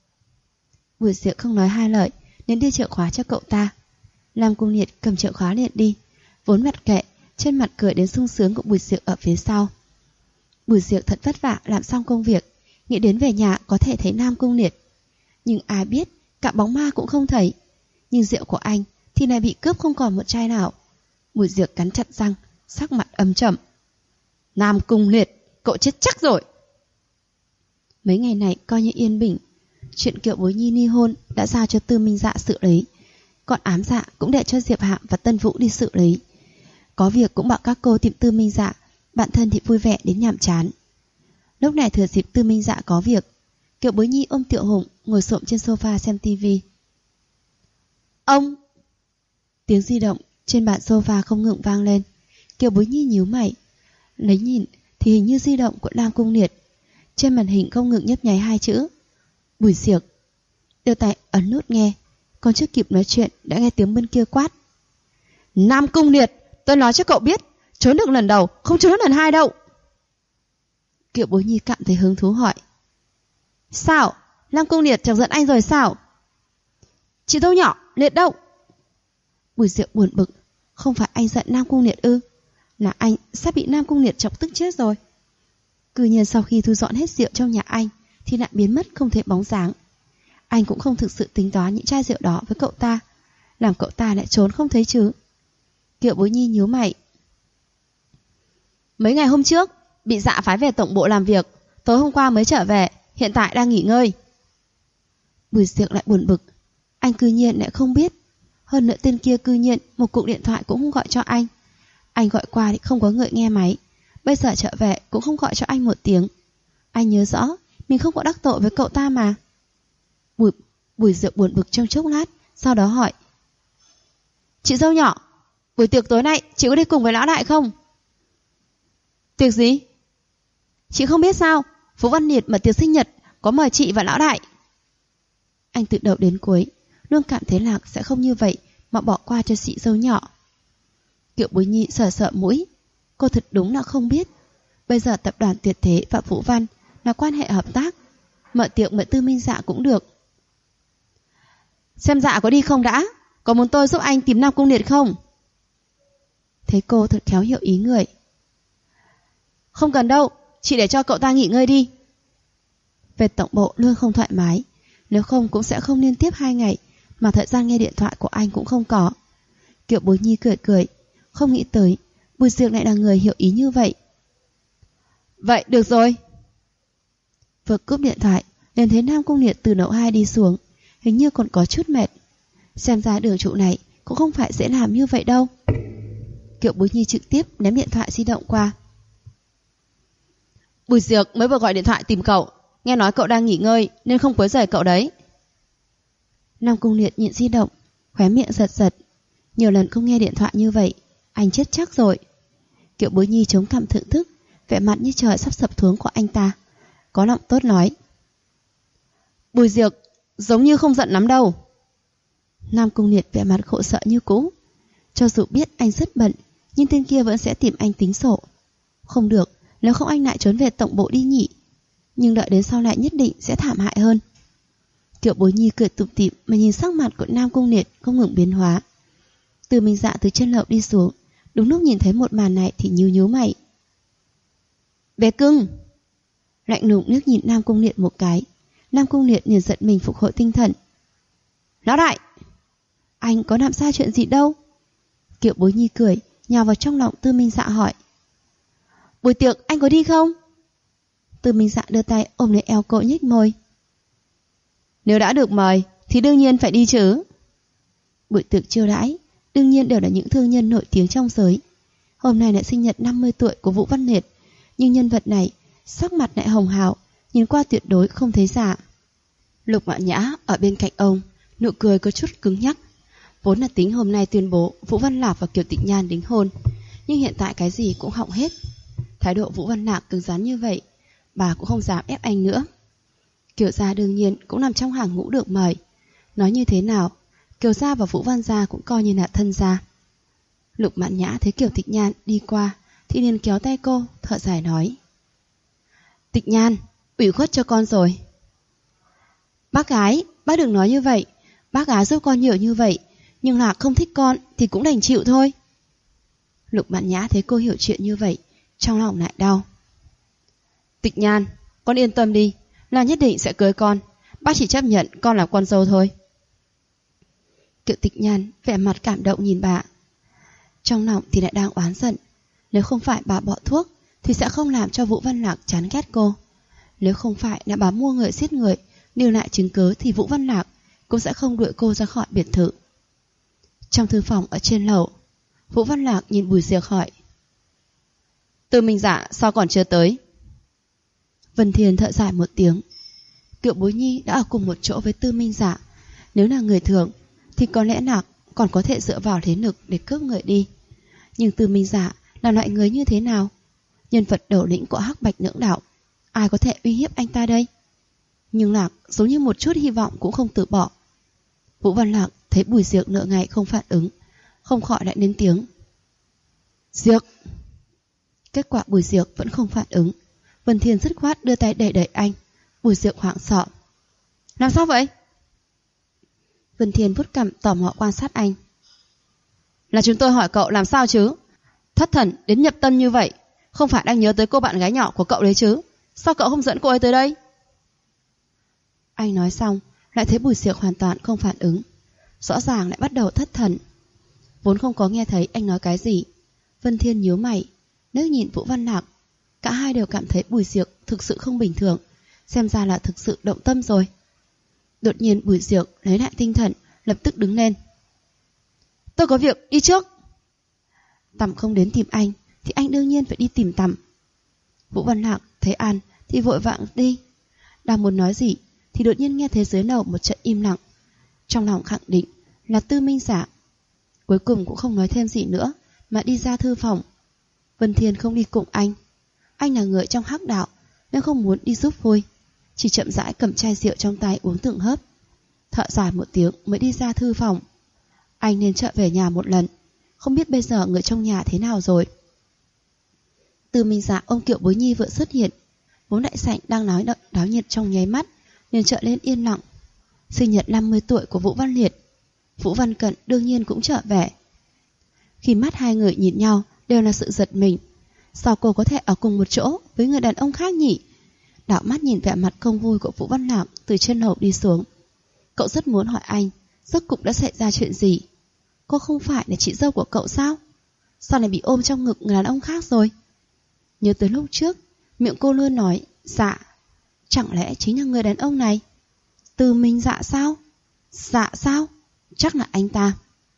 Bùi Diệc không nói hai lời nên đưa chìa khóa cho cậu ta. Nam Cung Liệt cầm chìa khóa liền đi, vốn mặt kệ, trên mặt cười đến sung sướng của Bùi Diệc ở phía sau. Bùi Diệc thật vất vả làm xong công việc, nghĩ đến về nhà có thể thấy Nam Cung Liệt. Nhưng ai biết, cả bóng ma cũng không thấy. Nhưng rượu của anh thì lại bị cướp không còn một chai nào. Bùi Diệc cắn chặt răng, sắc mặt âm trầm. Nam Cung Liệt, cậu chết chắc rồi. Mấy ngày này coi như yên bình. Chuyện Kiều Bối Nhi ly hôn đã giao cho Tư Minh Dạ xử lý, còn ám dạ cũng để cho Diệp Hạm và Tân Vũ đi xử lý. Có việc cũng bảo các cô tìm Tư Minh Dạ, bản thân thì vui vẻ đến nhàm chán. Lúc này thừa dịp Tư Minh Dạ có việc, Kiều Bối Nhi ôm Tiểu Hùng ngồi xổm trên sofa xem tivi. Ông! Tiếng di động trên bàn sofa không ngừng vang lên. Kiều Bối Nhi nhíu mày, lấy nhìn thì hình như di động của Nam Cung Liệt. Trên màn hình không ngừng nhấp nháy hai chữ Bùi Diệc. Đưa tay ấn nút nghe, còn chưa kịp nói chuyện đã nghe tiếng bên kia quát. Nam Cung Liệt, tôi nói cho cậu biết, trốn được lần đầu không trốn lần hai đâu. Kiều Bối Nhi cảm thấy hứng thú hỏi. Sao? Nam Cung Liệt chọc giận anh rồi sao? Chị dâu nhỏ, Liệt đâu? Bùi Diệc buồn bực. Không phải anh giận Nam Cung Liệt ư? Là anh sắp bị Nam Cung Liệt chọc tức chết rồi. Cư nhiên sau khi thu dọn hết rượu trong nhà anh thì lại biến mất không thấy bóng dáng. Anh cũng không thực sự tính toán những chai rượu đó với cậu ta, làm cậu ta lại trốn không thấy chứ. Kiều Bối Nhi nhíu mày. Mấy ngày hôm trước bị Dạ phái về tổng bộ làm việc, tối hôm qua mới trở về, hiện tại đang nghỉ ngơi. Bùi Diệc lại buồn bực. Anh cư nhiên lại không biết. Hơn nữa tên kia cư nhiên một cuộc điện thoại cũng không gọi cho anh. Anh gọi qua thì không có người nghe máy. Bây giờ trở về cũng không gọi cho anh một tiếng. Anh nhớ rõ mình không có đắc tội với cậu ta mà. Bùi Diệc buồn bực trong chốc lát, sau đó hỏi. Chị dâu nhỏ, buổi tiệc tối nay chị có đi cùng với Lão Đại không? Tiệc gì? Chị không biết sao? Vũ Văn Liệt mở tiệc sinh nhật có mời chị và Lão Đại. Anh từ đầu đến cuối luôn cảm thấy Lạc sẽ không như vậy mà bỏ qua cho chị dâu nhỏ. Kiều Bối Nhi sờ mũi. Cô thật đúng là không biết. Bây giờ tập đoàn Tuyệt Thế và Vũ Văn là quan hệ hợp tác, mở tiệc mời Tư Minh Dạ cũng được. Xem Dạ có đi không đã? Có muốn tôi giúp anh tìm Nam Cung Liệt không? Thấy cô thật khéo hiểu ý người. Không cần đâu, chị để cho cậu ta nghỉ ngơi đi. Về tổng bộ luôn không thoải mái, nếu không cũng sẽ không liên tiếp 2 ngày mà thời gian nghe điện thoại của anh cũng không có. Kiều Bối Nhi cười cười, không nghĩ tới Bùi Diệc lại là người hiểu ý như vậy. Vậy được rồi. Vừa cúp điện thoại liền thấy Nam Cung Liệt từ lầu 2 đi xuống, hình như còn có chút mệt. Xem ra đường trụ này cũng không phải dễ làm như vậy đâu. Kiều Bối Nhi trực tiếp ném điện thoại di động qua. Bùi Diệc mới vừa gọi điện thoại tìm cậu, nghe nói cậu đang nghỉ ngơi nên không quấy rầy cậu đấy. Nam Cung Liệt nhìn di động, khóe miệng giật giật. Nhiều lần không nghe điện thoại như vậy, anh chết chắc rồi. Kiều Bối Nhi chống cằm thưởng thức vẻ mặt như trời sắp sập xuống của anh ta, có lòng tốt nói. Bùi Diệc giống như không giận lắm đâu. Nam Cung Liệt vẻ mặt khổ sở như cũ. Cho dù biết anh rất bận, nhưng tên kia vẫn sẽ tìm anh tính sổ. Không được, nếu không anh lại trốn về tổng bộ đi nhỉ. Nhưng đợi đến sau lại nhất định sẽ thảm hại hơn. Kiều Bối Nhi cười tủm tỉm mà nhìn sắc mặt của Nam Cung Liệt không ngừng biến hóa. Từ Minh Dạ từ trên lầu đi xuống, đúng lúc nhìn thấy một màn này thì nhíu mày. Bé cưng! Lạnh lùng liếc nhìn Nam Cung Liệt một cái. Nam Cung Liệt liền giận mình phục hồi tinh thần. Lão Đại! Anh có làm sai chuyện gì đâu? Kiều Bối Nhi cười, nhào vào trong lòng Tư Minh Dạ hỏi. Buổi tiệc anh có đi không? Từ Minh Dạ đưa tay ôm lấy eo cô nhếch môi. Nếu đã được mời thì đương nhiên phải đi chứ. Buổi tiệc chiêu đãi đương nhiên đều là những thương nhân nổi tiếng trong giới. Hôm nay lại sinh nhật 50 tuổi của Vũ Văn Liệt, nhưng nhân vật này sắc mặt lại hồng hào, nhìn qua tuyệt đối không thấy giả. Lục Mạn Nhã ở bên cạnh ông, nụ cười có chút cứng nhắc. Vốn là tính hôm nay tuyên bố Vũ Văn Lạc và Kiều Tịch Nhan đính hôn, nhưng hiện tại cái gì cũng hỏng hết. Thái độ Vũ Văn Lạc cứng rắn như vậy, bà cũng không dám ép anh nữa. Kiều gia đương nhiên cũng nằm trong hàng ngũ được mời. Nói như thế nào, Kiều gia và Vũ Văn gia cũng coi như là thân gia. Lục Mạn Nhã thấy Kiều Tịch Nhan đi qua thì liền kéo tay cô, thở dài nói: Tịch Nhan, ủy khuất cho con rồi. Bác gái, bác đừng nói như vậy. Bác gái giúp con nhiều như vậy, nhưng Lạc không thích con thì cũng đành chịu thôi. Lục Mạn Nhã thấy cô hiểu chuyện như vậy, trong lòng lại đau. Tịch Nhan, con yên tâm đi, là nhất định sẽ cưới con. Bác chỉ chấp nhận con là con dâu thôi. Kiều Tịch Nhan vẻ mặt cảm động nhìn bà, trong lòng thì lại đang oán giận. Nếu không phải bà bỏ thuốc thì sẽ không làm cho Vũ Văn Lạc chán ghét cô. Nếu không phải là bà mua người giết người, lưu lại chứng cứ thì Vũ Văn Lạc cũng sẽ không đuổi cô ra khỏi biệt thự. Trong thư phòng ở trên lầu, Vũ Văn Lạc nhìn Bùi Diệc hỏi: Từ Minh Dạ sao còn chưa tới? Vân Thiên thở dài một tiếng. Kiều Bối Nhi đã ở cùng một chỗ với Tư Minh Dạ. Nếu là người thường thì có lẽ Lạc còn có thể dựa vào thế lực để cướp người đi. Nhưng Tư Minh Dạ là loại người như thế nào? Nhân vật đầu lĩnh của Hắc Bạch Lưỡng Đạo, ai có thể uy hiếp anh ta đây? Nhưng Lạc giống như một chút hy vọng cũng không từ bỏ. Vũ Văn Lạc thấy Bùi Diệc nửa ngày không phản ứng, không khỏi lại lên tiếng: Diệc. Kết quả Bùi Diệc vẫn không phản ứng. Vân Thiên dứt khoát đưa tay đẩy anh. Bùi Diệc hoảng sợ: Làm sao vậy? Vân Thiên vuốt cằm tò mò quan sát anh. Là chúng tôi hỏi cậu làm sao chứ? Thất thần đến nhập tân như vậy, không phải đang nhớ tới cô bạn gái nhỏ của cậu đấy chứ? Sao cậu không dẫn cô ấy tới đây? Anh nói xong lại thấy Bùi Diệc hoàn toàn không phản ứng, rõ ràng lại bắt đầu thất thần. Vốn không có nghe thấy anh nói cái gì, Vân Thiên nhíu mày, nếu nhìn Vũ Văn Lạc, cả hai đều cảm thấy Bùi Diệc thực sự không bình thường, xem ra là thực sự động tâm rồi. Đột nhiên Bùi Diệc lấy lại tinh thần, lập tức đứng lên. Tôi có việc đi trước. Tầm không đến tìm anh thì anh đương nhiên phải đi tìm Tầm. Vũ Văn Lạc thấy An thì vội vàng đi, đang muốn nói gì thì đột nhiên nghe thấy dưới lầu một trận im lặng. Trong lòng khẳng định là Tư Minh Dạ. Cuối cùng cũng không nói thêm gì nữa mà đi ra thư phòng. Vân Thiên không đi cùng anh là người trong Hắc Đạo nên không muốn đi giúp vui, chỉ chậm rãi cầm chai rượu trong tay uống từng hớp, thở dài một tiếng mới đi ra thư phòng. Anh nên trở về nhà một lần, không biết bây giờ người trong nhà thế nào rồi. Tư Minh Dạ ông Kiều Bối Nhi vừa xuất hiện, vốn đại sảnh đang nói náo nhiệt trong nháy mắt nên trở lên yên lặng. Sinh nhật 50 tuổi của Vũ Văn Liệt, Vũ Văn Cận đương nhiên cũng trở về. Khi mắt hai người nhìn nhau đều là sự giật mình. Sao cô có thể ở cùng một chỗ với người đàn ông khác nhỉ? Đảo mắt nhìn vẻ mặt không vui của Vũ Văn Lạc từ trên lầu đi xuống. Cậu rất muốn hỏi anh rốt cục đã xảy ra chuyện gì. Cô không phải là chị dâu của cậu sao? Sao lại bị ôm trong ngực người đàn ông khác rồi? Nhớ tới lúc trước miệng cô luôn nói dạ, chẳng lẽ chính là người đàn ông này? Từ Minh Dạ sao? Dạ sao? Chắc là anh ta.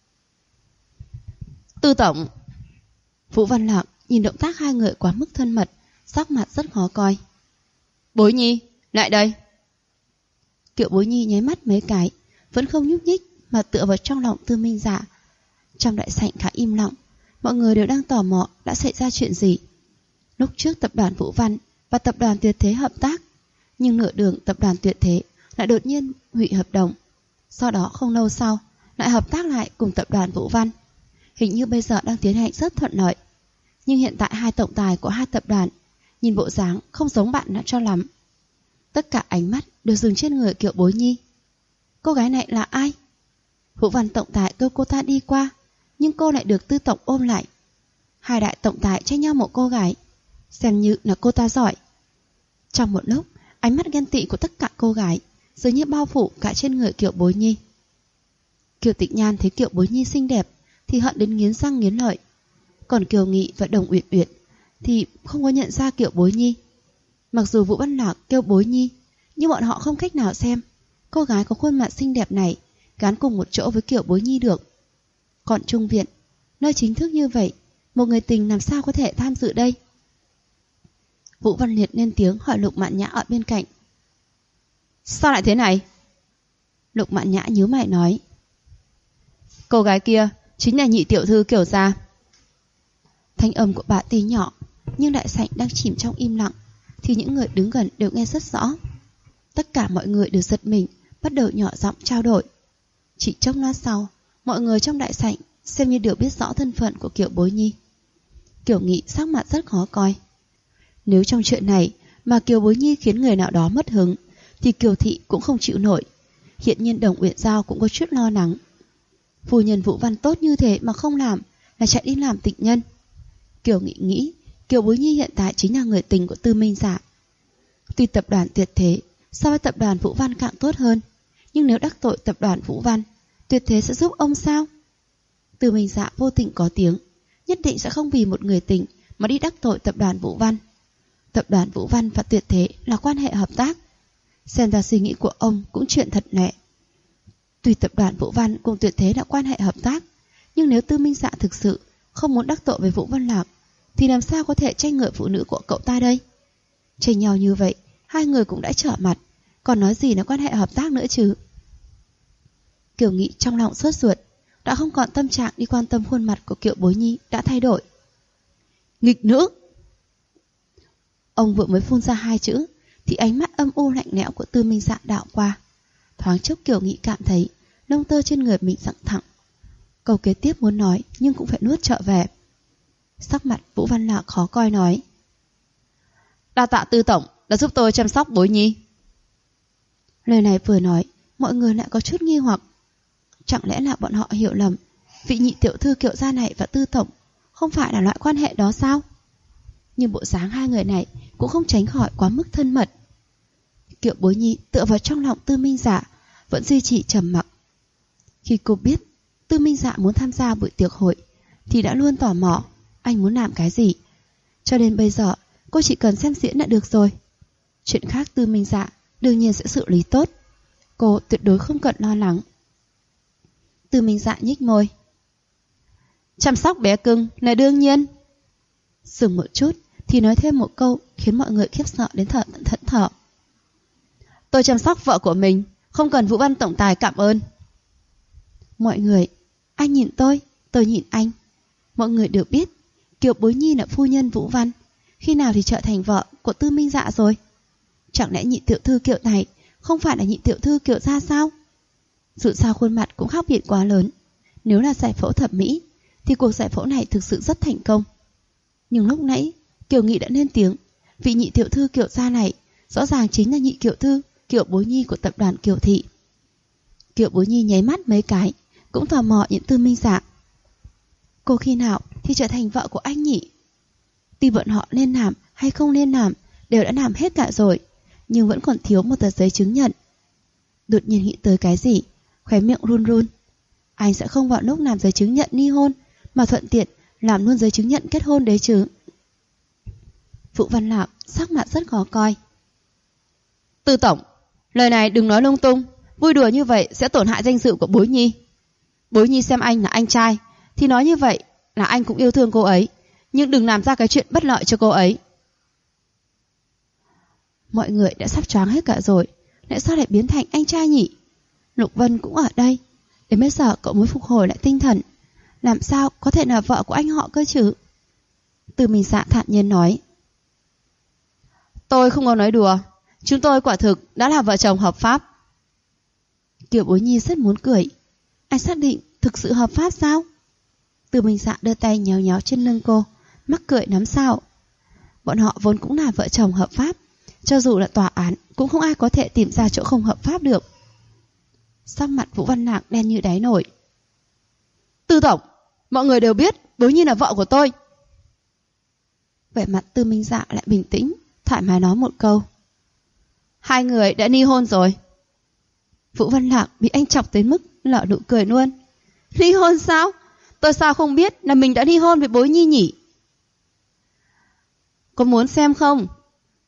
Tư tổng. Vũ Văn Lạc nhìn động tác hai người quá mức thân mật, sắc mặt rất khó coi. Bối Nhi, lại đây. Kiều Bối Nhi nháy mắt mấy cái, vẫn không nhúc nhích mà tựa vào trong lòng Tư Minh Dạ. Trong đại sảnh khá im lặng, mọi người đều đang tò mò đã xảy ra chuyện gì. Lúc trước tập đoàn Vũ Văn và tập đoàn Tuyệt Thế hợp tác, nhưng nửa đường tập đoàn Tuyệt Thế lại đột nhiên hủy hợp đồng. Sau đó không lâu sau lại hợp tác lại cùng tập đoàn Vũ Văn. Hình như bây giờ đang tiến hành rất thuận lợi. Nhưng hiện tại hai tổng tài của hai tập đoàn nhìn bộ dáng không giống bạn đã cho lắm. Tất cả ánh mắt đều dừng trên người Kiều Bối Nhi. Cô gái này là ai? Vũ Văn tổng tài kêu cô ta đi qua, nhưng cô lại được Tư tổng ôm lại. Hai đại tổng tài tranh nhau một cô gái, xem như là cô ta giỏi. Trong một lúc, ánh mắt ghen tị của tất cả cô gái dường như bao phủ cả trên người Kiều Bối Nhi. Kiều Tịch Nhan thấy Kiều Bối Nhi xinh đẹp thì hận đến nghiến răng nghiến lợi. Còn Kiều Nghị và Đồng Uyển Uyển thì không có nhận ra Kiều Bối Nhi. Mặc dù Vũ Văn Lạc kêu Bối Nhi, nhưng bọn họ không cách nào xem cô gái có khuôn mặt xinh đẹp này gắn cùng một chỗ với Kiều Bối Nhi được. Còn Trung viện, nơi chính thức như vậy, một người tình làm sao có thể tham dự đây? Vũ Văn Liệt lên tiếng hỏi Lục Mạn Nhã ở bên cạnh. Sao lại thế này? Lục Mạn Nhã nhíu mày nói. Cô gái kia chính là nhị tiểu thư Kiều gia. Thanh âm của bà tuy nhỏ, nhưng đại sảnh đang chìm trong im lặng, thì những người đứng gần đều nghe rất rõ. Tất cả mọi người đều giật mình, bắt đầu nhỏ giọng trao đổi. Chỉ chốc lát sau, mọi người trong đại sảnh xem như đều biết rõ thân phận của Kiều Bối Nhi. Kiều Nghị sắc mặt rất khó coi. Nếu trong chuyện này mà Kiều Bối Nhi khiến người nào đó mất hứng, thì Kiều thị cũng không chịu nổi. Hiện nhiên Đồng Uyển Giao cũng có chút lo lắng. Phu nhân Vũ Văn tốt như thế mà không làm, là chạy đi làm tịnh nhân. Kiều Nghị nghĩ Kiều Bối Nhi hiện tại chính là người tình của Tư Minh Dạ. Tuy tập đoàn Tuyệt Thế so với tập đoàn Vũ Văn càng tốt hơn, nhưng nếu đắc tội tập đoàn Vũ Văn, Tuyệt Thế sẽ giúp ông sao? Tư Minh Dạ vô tình có tiếng, nhất định sẽ không vì một người tình mà đi đắc tội tập đoàn Vũ Văn. Tập đoàn Vũ Văn và Tuyệt Thế là quan hệ hợp tác. Xem ra suy nghĩ của ông cũng chuyện thật lẹ. Tuy tập đoàn Vũ Văn cùng Tuyệt Thế là quan hệ hợp tác, nhưng nếu Tư Minh Dạ thực sự không muốn đắc tội với Vũ Văn Lạc, thì làm sao có thể tranh ngợi phụ nữ của cậu ta đây? Tranh nhau như vậy, hai người cũng đã trở mặt, còn nói gì là quan hệ hợp tác nữa chứ? Kiều Nghị trong lòng sốt ruột, đã không còn tâm trạng đi quan tâm khuôn mặt của Kiều Bối Nhi đã thay đổi. Nghịch nữ! Ông vừa mới phun ra hai chữ, thì ánh mắt âm u lạnh lẽo của Tư Minh Dạ đảo qua. Thoáng chốc Kiều Nghị cảm thấy lông tơ trên người mình dựng thẳng. Câu kế tiếp muốn nói nhưng cũng phải nuốt trở về. Sắc mặt Vũ Văn Lạc khó coi nói. Đa tạ Tư tổng đã giúp tôi chăm sóc Bối Nhi. Lời này vừa nói, mọi người lại có chút nghi hoặc. Chẳng lẽ là bọn họ hiểu lầm vị nhị tiểu thư Kiều gia này và Tư tổng không phải là loại quan hệ đó sao? Nhưng bộ dáng hai người này cũng không tránh khỏi quá mức thân mật. Kiều Bối Nhi tựa vào trong lòng Tư Minh Dạ, vẫn duy trì trầm mặc. Khi cô biết Tư Minh Dạ muốn tham gia buổi tiệc hội, thì đã luôn tò mò anh muốn làm cái gì. Cho đến bây giờ cô chỉ cần xem diễn là được rồi. Chuyện khác Tư Minh Dạ đương nhiên sẽ xử lý tốt. Cô tuyệt đối không cần lo lắng. Tư Minh Dạ nhếch môi. Chăm sóc bé cưng là đương nhiên. Dừng một chút thì nói thêm một câu khiến mọi người khiếp sợ đến thẫn thờ. Tôi chăm sóc vợ của mình, không cần Vũ Văn tổng tài cảm ơn. Mọi người, anh nhìn tôi nhìn anh. Mọi người đều biết Kiều Bối Nhi là phu nhân Vũ Văn, khi nào thì trở thành vợ của Tư Minh Dạ rồi? Chẳng lẽ nhị tiểu thư Kiều này không phải là nhị tiểu thư Kiều gia sao? Dù sao khuôn mặt cũng khác biệt quá lớn. Nếu là giải phẫu thẩm mỹ thì cuộc giải phẫu này thực sự rất thành công. Nhưng lúc nãy Kiều Nghị đã lên tiếng, vị nhị tiểu thư Kiều gia này rõ ràng chính là nhị tiểu thư Kiều Bối Nhi của tập đoàn Kiều thị. Kiều Bối Nhi nháy mắt mấy cái, cũng tò mò nhìn Tư Minh Dạ. Cô khi nào thì trở thành vợ của anh nhỉ? Tuy bọn họ nên làm hay không nên làm đều đã làm hết cả rồi, nhưng vẫn còn thiếu một tờ giấy chứng nhận. Đột nhiên nghĩ tới cái gì, khóe miệng run run. Anh sẽ không vào lúc làm giấy chứng nhận ly hôn mà thuận tiện làm luôn giấy chứng nhận kết hôn đấy chứ? Vũ Văn Lạc sắc mặt rất khó coi. Tư tổng, lời này đừng nói lung tung, vui đùa như vậy sẽ tổn hại danh dự của Bối Nhi. Bối Nhi xem anh là anh trai thì nói như vậy là anh cũng yêu thương cô ấy, nhưng đừng làm ra cái chuyện bất lợi cho cô ấy. Mọi người đã sắp choáng hết cả rồi, lại sao lại biến thành anh trai nhỉ? Lục Vân cũng ở đây, đến bây giờ cậu mới phục hồi lại tinh thần, làm sao có thể là vợ của anh họ cơ chứ? Tư Minh Dạ thản nhiên nói. Tôi không có nói đùa, chúng tôi quả thực đã là vợ chồng hợp pháp. Kiều Bối Nhi rất muốn cười. Anh xác định thực sự hợp pháp sao? Tư Minh Dạ đưa tay nhéo nhéo trên lưng cô, mắc cười lắm sao? Bọn họ vốn cũng là vợ chồng hợp pháp, cho dù là tòa án cũng không ai có thể tìm ra chỗ không hợp pháp được. Sắc mặt Vũ Văn Lạc đen như đáy nổi. Tư tổng, mọi người đều biết Bối Nhi là vợ của tôi. Vẻ mặt Tư Minh Dạ lại bình tĩnh, thoải mái nói một câu. Hai người đã ly hôn rồi. Vũ Văn Lạc bị anh chọc tới mức lở nụ cười luôn. Ly hôn sao? Tôi sao không biết là mình đã ly hôn với Bối Nhi nhỉ? Có muốn xem không?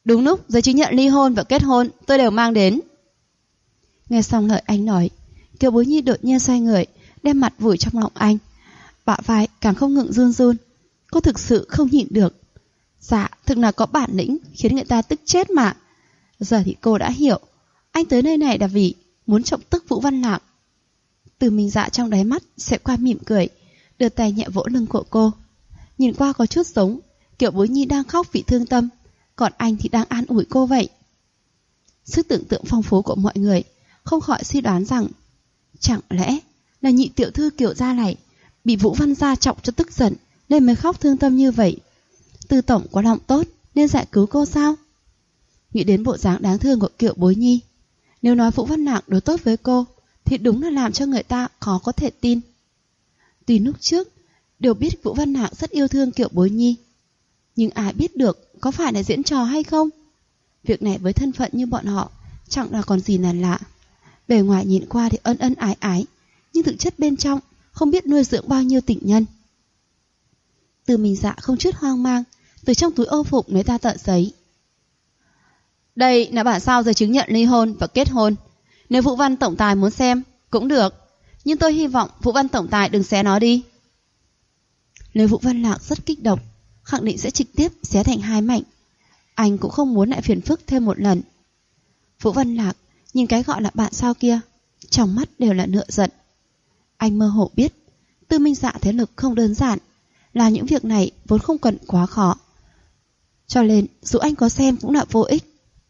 Đúng lúc giấy chứng nhận ly hôn và kết hôn tôi đều mang đến. Nghe xong lời anh nói, Kiều Bối Nhi đột nhiên xoay người, đem mặt vùi trong lòng anh. Bả vai càng không ngừng run run. Cô thực sự không nhịn được. Dạ, thực là có bản lĩnh khiến người ta tức chết mà. Giờ thì cô đã hiểu, anh tới nơi này là vì muốn chọc tức Vũ Văn Lạc. Từ Minh Dạ trong đáy mắt sẽ qua mỉm cười, đưa tay nhẹ vỗ lưng của cô. Nhìn qua có chút giống Kiều Bối Nhi đang khóc vì thương tâm, còn anh thì đang an ủi cô vậy. Sức tưởng tượng phong phú của mọi người không khỏi suy đoán rằng chẳng lẽ là nhị tiểu thư Kiều gia này bị Vũ Văn gia trọng cho tức giận nên mới khóc thương tâm như vậy. Tư tổng có lòng tốt nên giải cứu cô sao? Nghĩ đến bộ dáng đáng thương của Kiều Bối Nhi, nếu nói Vũ Văn Lạc đối tốt với cô thì đúng là làm cho người ta khó có thể tin. Tuy lúc trước đều biết Vũ Văn Lạc rất yêu thương Kiều Bối Nhi, nhưng ai biết được có phải là diễn trò hay không? Việc này với thân phận như bọn họ chẳng là còn gì là lạ. Bề ngoài nhìn qua thì ân ân ái ái, nhưng thực chất bên trong không biết nuôi dưỡng bao nhiêu tình nhân. Từ Minh Dạ không chút hoang mang, từ trong túi ô phục lấy ra tờ giấy. Đây là bản sao giấy chứng nhận ly hôn và kết hôn. Nếu Vũ Văn tổng tài muốn xem cũng được, nhưng tôi hy vọng Vũ Văn tổng tài đừng xé nó đi. Nếu Vũ Văn Lạc rất kích động, khẳng định sẽ trực tiếp xé thành hai mảnh. Anh cũng không muốn lại phiền phức thêm một lần. Vũ Văn Lạc nhìn cái gọi là bạn sao kia, trong mắt đều là nựa giận. Anh mơ hồ biết Tư Minh Dạ thế lực không đơn giản, là những việc này vốn không cần quá khó, cho nên dù anh có xem cũng là vô ích.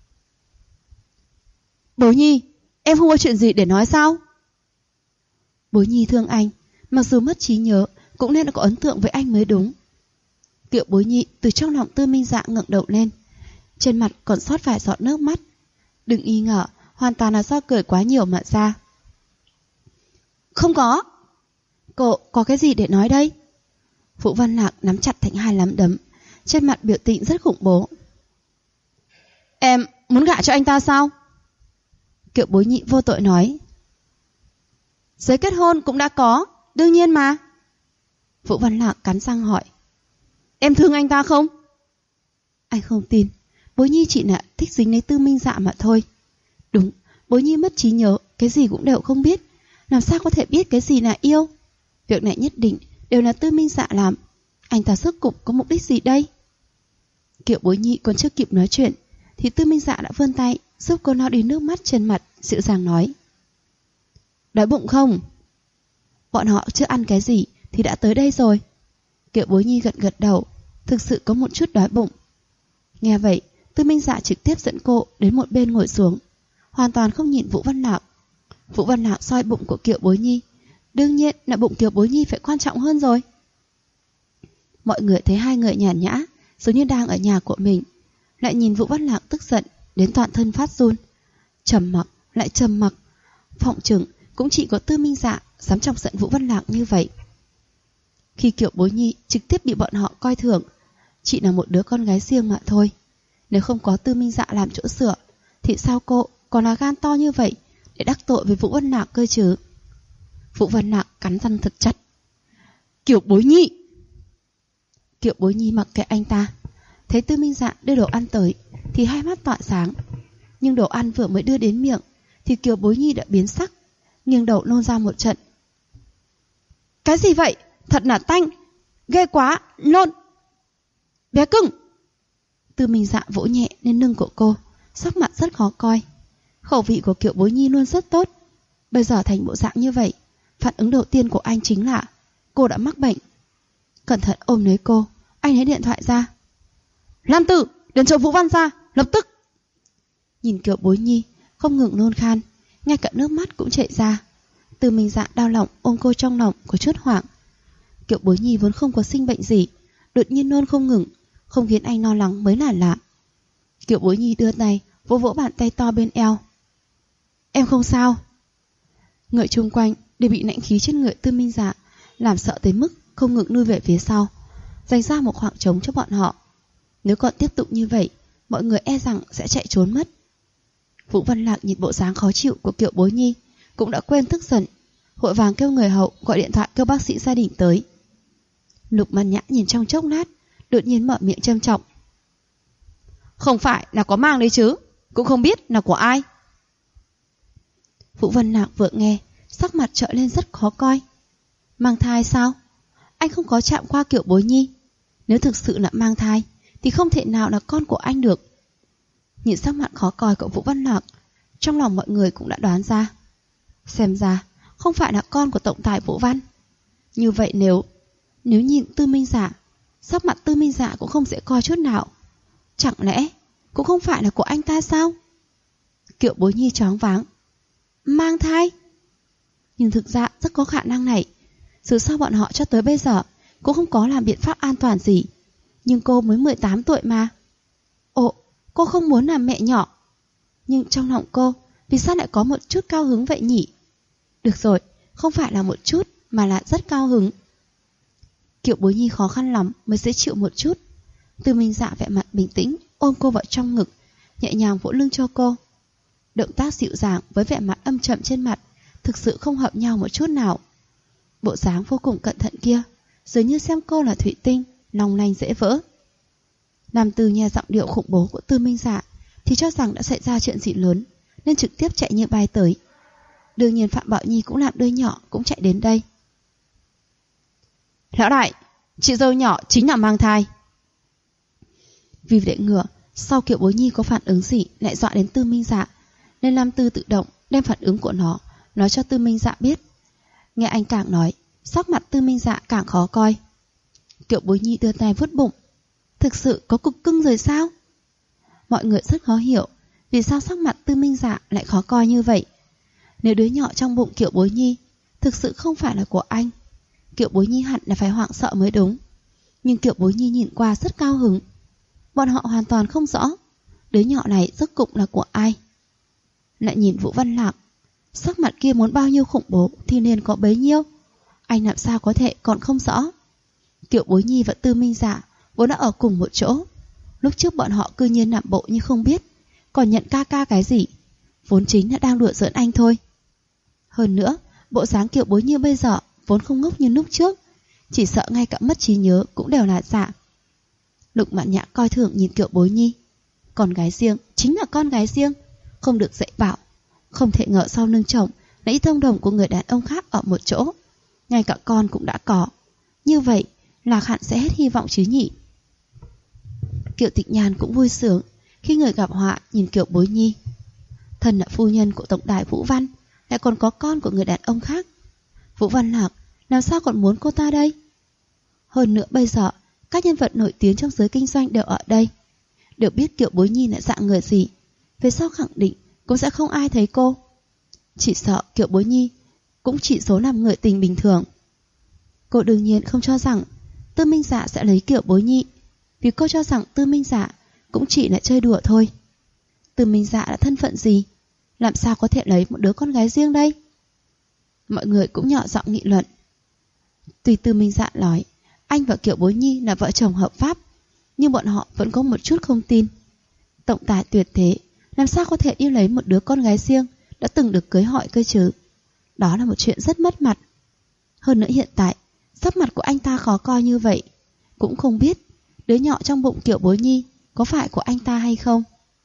Bối Nhi, em không có chuyện gì để nói sao? Bối Nhi thương anh, mặc dù mất trí nhớ cũng nên là có ấn tượng với anh mới đúng. Kiều Bối Nhi từ trong lòng Tư Minh Dạ ngẩng đầu lên, trên mặt còn sót vài giọt nước mắt. Đừng nghi ngờ, hoàn toàn là do cười quá nhiều mà ra. Không có. Cô có cái gì để nói đây? Vũ Văn Lạc nắm chặt thành hai nắm đấm, trên mặt biểu tình rất khủng bố. Em muốn gả cho anh ta sao? Kiều Bối Nhị vô tội nói. Giấy kết hôn cũng đã có, đương nhiên mà. Vũ Văn Lạc cắn răng hỏi. Em thương anh ta không? Anh không tin. Bối Nhi chỉ là thích dính lấy Tư Minh Dạ mà thôi. Đúng, Bối Nhi mất trí nhớ, cái gì cũng đều không biết. Làm sao có thể biết cái gì là yêu? Việc này nhất định đều là Tư Minh Dạ làm. Anh ta rốt cục có mục đích gì đây? Kiều Bối Nhi còn chưa kịp nói chuyện thì Tư Minh Dạ đã vươn tay giúp cô lau đi nước mắt trên mặt, dịu dàng nói. Đói bụng không? Bọn họ chưa ăn cái gì thì đã tới đây rồi. Kiều Bối Nhi gật gật đầu, thực sự có một chút đói bụng. Nghe vậy, Tư Minh Dạ trực tiếp dẫn cô đến một bên ngồi xuống, hoàn toàn không nhìn Vũ Văn Lạc. Vũ Văn Lạc soi bụng của Kiều Bối Nhi, đương nhiên là bụng Kiều Bối Nhi phải quan trọng hơn rồi. Mọi người thấy hai người nhàn nhã, giống như đang ở nhà của mình, lại nhìn Vũ Văn Lạc tức giận đến toàn thân phát run. Trầm mặc lại trầm mặc, phỏng chừng cũng chỉ có Tư Minh Dạ dám chọc giận Vũ Văn Lạc như vậy. Khi Kiều Bối Nhi trực tiếp bị bọn họ coi thường, chỉ là một đứa con gái riêng mà thôi. Nếu không có Tư Minh Dạ làm chỗ dựa, thì sao cô còn là gan to như vậy để đắc tội với Vũ Văn Lạc cơ chứ? Vũ Văn Lạc cắn răng thật chặt. Kiều Bối Nhi! Kiều Bối Nhi mặc kệ anh ta, thấy Tư Minh Dạ đưa đồ ăn tới thì hai mắt tỏa sáng. Nhưng đồ ăn vừa mới đưa đến miệng thì Kiều Bối Nhi đã biến sắc, nghiêng đầu nôn ra một trận. Cái gì vậy? Thật là tanh, ghê quá, nôn. Bé cưng! Tư Minh Dạ vỗ nhẹ lên lưng của cô, sắc mặt rất khó coi. Khẩu vị của Kiều Bối Nhi luôn rất tốt, bây giờ thành bộ dạng như vậy, phản ứng đầu tiên của anh chính là cô đã mắc bệnh. Cẩn thận ôm lấy cô, anh lấy điện thoại ra. Lam Tử, đến chỗ Vũ Văn ra, lập tức! Nhìn Kiều Bối Nhi không ngừng nôn khan, ngay cả nước mắt cũng chảy ra. Tư Minh Dạ đau lòng ôm cô trong lòng, có chút hoảng. Kiều Bối Nhi vốn không có sinh bệnh gì, đột nhiên nôn không ngừng, không khiến anh lo lắng mới là lạ. Kiều Bối Nhi đưa tay vỗ vỗ bàn tay to bên eo. Em không sao. Người chung quanh đều bị nãnh khí trên người Tư Minh Dạ làm sợ tới mức không ngừng lui về phía sau, dành ra một khoảng trống cho bọn họ. Nếu còn tiếp tục như vậy, mọi người e rằng sẽ chạy trốn mất. Vũ Văn Lạc nhìn bộ dáng khó chịu của Kiều Bối Nhi cũng đã quên tức giận, vội vàng kêu người hậu gọi điện thoại kêu bác sĩ gia đình tới. Lục Mạn Nhã nhìn trong chốc lát, đột nhiên mở miệng châm trọng. Không phải là có mang đấy chứ, cũng không biết là của ai. Vũ Văn Lạc vừa nghe, sắc mặt trợn lên rất khó coi. Mang thai sao? Anh không có chạm qua Kiều Bối Nhi. Nếu thực sự là mang thai thì không thể nào là con của anh được. Nhìn sắc mặt khó coi của Vũ Văn Lạc, trong lòng mọi người cũng đã đoán ra. Xem ra không phải là con của tổng tài Vũ Văn. Như vậy nếu nhìn Tư Minh Dạ, sắc mặt Tư Minh Dạ cũng không dễ coi chút nào. Chẳng lẽ cũng không phải là của anh ta sao? Kiều Bối Nhi choáng váng. Mang thai? Nhưng thực ra rất có khả năng này. Dù sao bọn họ cho tới bây giờ cũng không có làm biện pháp an toàn gì. Nhưng cô mới 18 tuổi mà. Ồ, cô không muốn làm mẹ nhỏ. Nhưng trong lòng cô, vì sao lại có một chút cao hứng vậy nhỉ? Được rồi, không phải là một chút mà là rất cao hứng. Kiều Bối Nhi khó khăn lắm mới dễ chịu một chút. Tư Minh Dạ vẻ mặt bình tĩnh, ôm cô vào trong ngực, nhẹ nhàng vỗ lưng cho cô. Động tác dịu dàng với vẻ mặt âm trầm trên mặt thực sự không hợp nhau một chút nào. Bộ dáng vô cùng cẩn thận kia dường như xem cô là thủy tinh, long lanh dễ vỡ. Nam Tư nghe giọng điệu khủng bố của Tư Minh Dạ thì cho rằng đã xảy ra chuyện gì lớn, nên trực tiếp chạy như bay tới. Đương nhiên Phạm Bảo Nhi cũng làm đứa nhỏ cũng chạy đến đây. Lão đại, chị dâu nhỏ chính là mang thai. Vì để ngừa sau Kiều Bối Nhi có phản ứng gì lại dọa đến Tư Minh Dạ, nên Nam Tư tự động đem phản ứng của nó nói cho Tư Minh Dạ biết. Nghe anh càng nói, sắc mặt Tư Minh Dạ càng khó coi. Kiều Bối Nhi đưa tay vuốt bụng. Thực sự có cục cưng rồi sao? Mọi người rất khó hiểu vì sao sắc mặt Tư Minh Dạ lại khó coi như vậy. Nếu đứa nhỏ trong bụng Kiều Bối Nhi thực sự không phải là của anh, Kiều Bối Nhi hẳn là phải hoảng sợ mới đúng. Nhưng Kiều Bối Nhi nhìn qua rất cao hứng. Bọn họ hoàn toàn không rõ đứa nhỏ này rốt cục là của ai. Lại nhìn Vũ Văn Lạc, sắc mặt kia muốn bao nhiêu khủng bố thì liền có bấy nhiêu. Anh làm sao có thể còn không rõ. Kiều Bối Nhi và Tư Minh Dạ vốn đã ở cùng một chỗ. Lúc trước bọn họ cư nhiên làm bộ như không biết, còn nhận ca ca cái gì. Vốn chính là đang đùa giỡn anh thôi. Hơn nữa, bộ dáng Kiều Bối Nhi bây giờ vốn không ngốc như lúc trước, chỉ sợ ngay cả mất trí nhớ cũng đều là giả. Lục Mạn Nhã coi thường nhìn Kiều Bối Nhi. Con gái riêng chính là con gái riêng, không được dạy bảo. Không thể ngờ sau lưng chồng lấy thông đồng của người đàn ông khác ở một chỗ, ngay cả con cũng đã có. Như vậy Lạc hẳn sẽ hết hy vọng chứ nhỉ. Kiều Tịch Nhàn cũng vui sướng khi người gặp họa nhìn Kiều Bối Nhi. Thân là phu nhân của tổng đài Vũ Văn, lại còn có con của người đàn ông khác. Vũ Văn Lạc làm sao còn muốn cô ta đây? Hơn nữa bây giờ các nhân vật nổi tiếng trong giới kinh doanh đều ở đây, đều biết Kiều Bối Nhi là dạng người gì. Về sau khẳng định cũng sẽ không ai thấy cô. Chỉ sợ Kiều Bối Nhi cũng chỉ số làm người tình bình thường. Cô đương nhiên không cho rằng Tư Minh Dạ sẽ lấy Kiều Bối Nhi, vì cô cho rằng Tư Minh Dạ cũng chỉ là chơi đùa thôi. Tư Minh Dạ là thân phận gì, làm sao có thể lấy một đứa con gái riêng đây? Mọi người cũng nhỏ giọng nghị luận. Tuy Tư Minh Dạ nói anh và Kiều Bối Nhi là vợ chồng hợp pháp, nhưng bọn họ vẫn có một chút không tin. Tổng tài tuyệt thế làm sao có thể đi lấy một đứa con gái riêng đã từng được cưới hỏi cơ chứ? Đó là một chuyện rất mất mặt. Hơn nữa hiện tại sắc mặt của anh ta khó coi như vậy, cũng không biết đứa nhỏ trong bụng Kiều Bối Nhi có phải của anh ta hay không.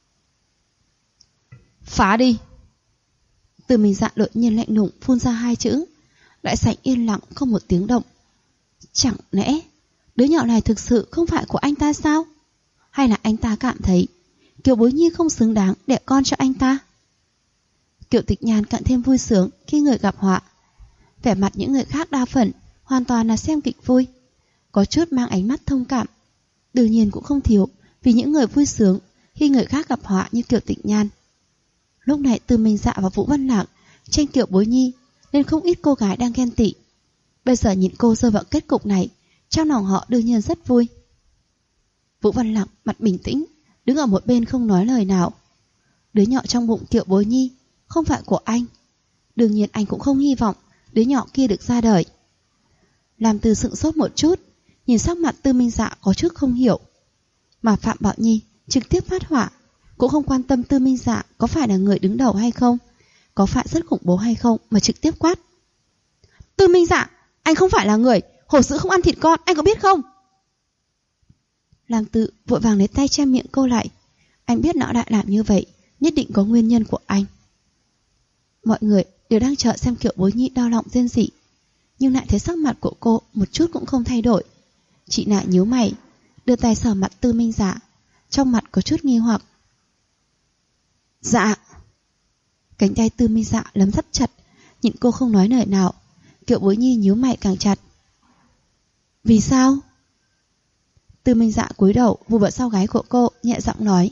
Phá đi! Từ Minh Dạ đột nhiên lạnh lùng phun ra hai chữ. Đại sảnh yên lặng không một tiếng động. Chẳng lẽ đứa nhỏ này thực sự không phải của anh ta sao? Hay là anh ta cảm thấy Kiều Bối Nhi không xứng đáng đẻ con cho anh ta? Kiều Tịch Nhàn càng thêm vui sướng khi người gặp họa. Vẻ mặt những người khác đa phần hoàn toàn là xem kịch vui, có chút mang ánh mắt thông cảm. Đương nhiên cũng không thiếu vì những người vui sướng khi người khác gặp họa như Kiều Tịch Nhàn. Lúc này Tư Minh Dạ và Vũ Văn Lạc tranh Kiều Bối Nhi nên không ít cô gái đang ghen tị. Bây giờ nhìn cô rơi vào kết cục này, trong lòng họ đương nhiên rất vui. Vũ Văn Lạc mặt bình tĩnh đứng ở một bên không nói lời nào. Đứa nhỏ trong bụng Kiều Bối Nhi không phải của anh, đương nhiên anh cũng không hy vọng đứa nhỏ kia được ra đời. Làm Từ sững sốt một chút, nhìn sắc mặt Tư Minh Dạ có chút không hiểu. Mà Phạm Bảo Nhi trực tiếp phát hỏa, cũng không quan tâm Tư Minh Dạ có phải là người đứng đầu hay không, có phải rất khủng bố hay không, mà trực tiếp quát. Tư Minh Dạ, anh không phải là người, hổ dữ không ăn thịt con, anh có biết không? Làm Tự vội vàng lấy tay che miệng cô lại. Anh biết lão đại làm như vậy nhất định có nguyên nhân của anh. Mọi người đều đang chờ xem Kiều Bối Nhi đau lòng rên rỉ, nhưng lại thấy sắc mặt của cô một chút cũng không thay đổi. Chị Nại nhíu mày, đưa tay sờ mặt Tư Minh Dạ, trong mặt có chút nghi hoặc. Dạ. Cánh tay Tư Minh Dạ lấm rất chặt, nhịn cô không nói lời nào. Kiều Bối Nhi nhíu mày càng chặt. Vì sao? Tư Minh Dạ cúi đầu vùi vào sau gáy của cô, nhẹ giọng nói.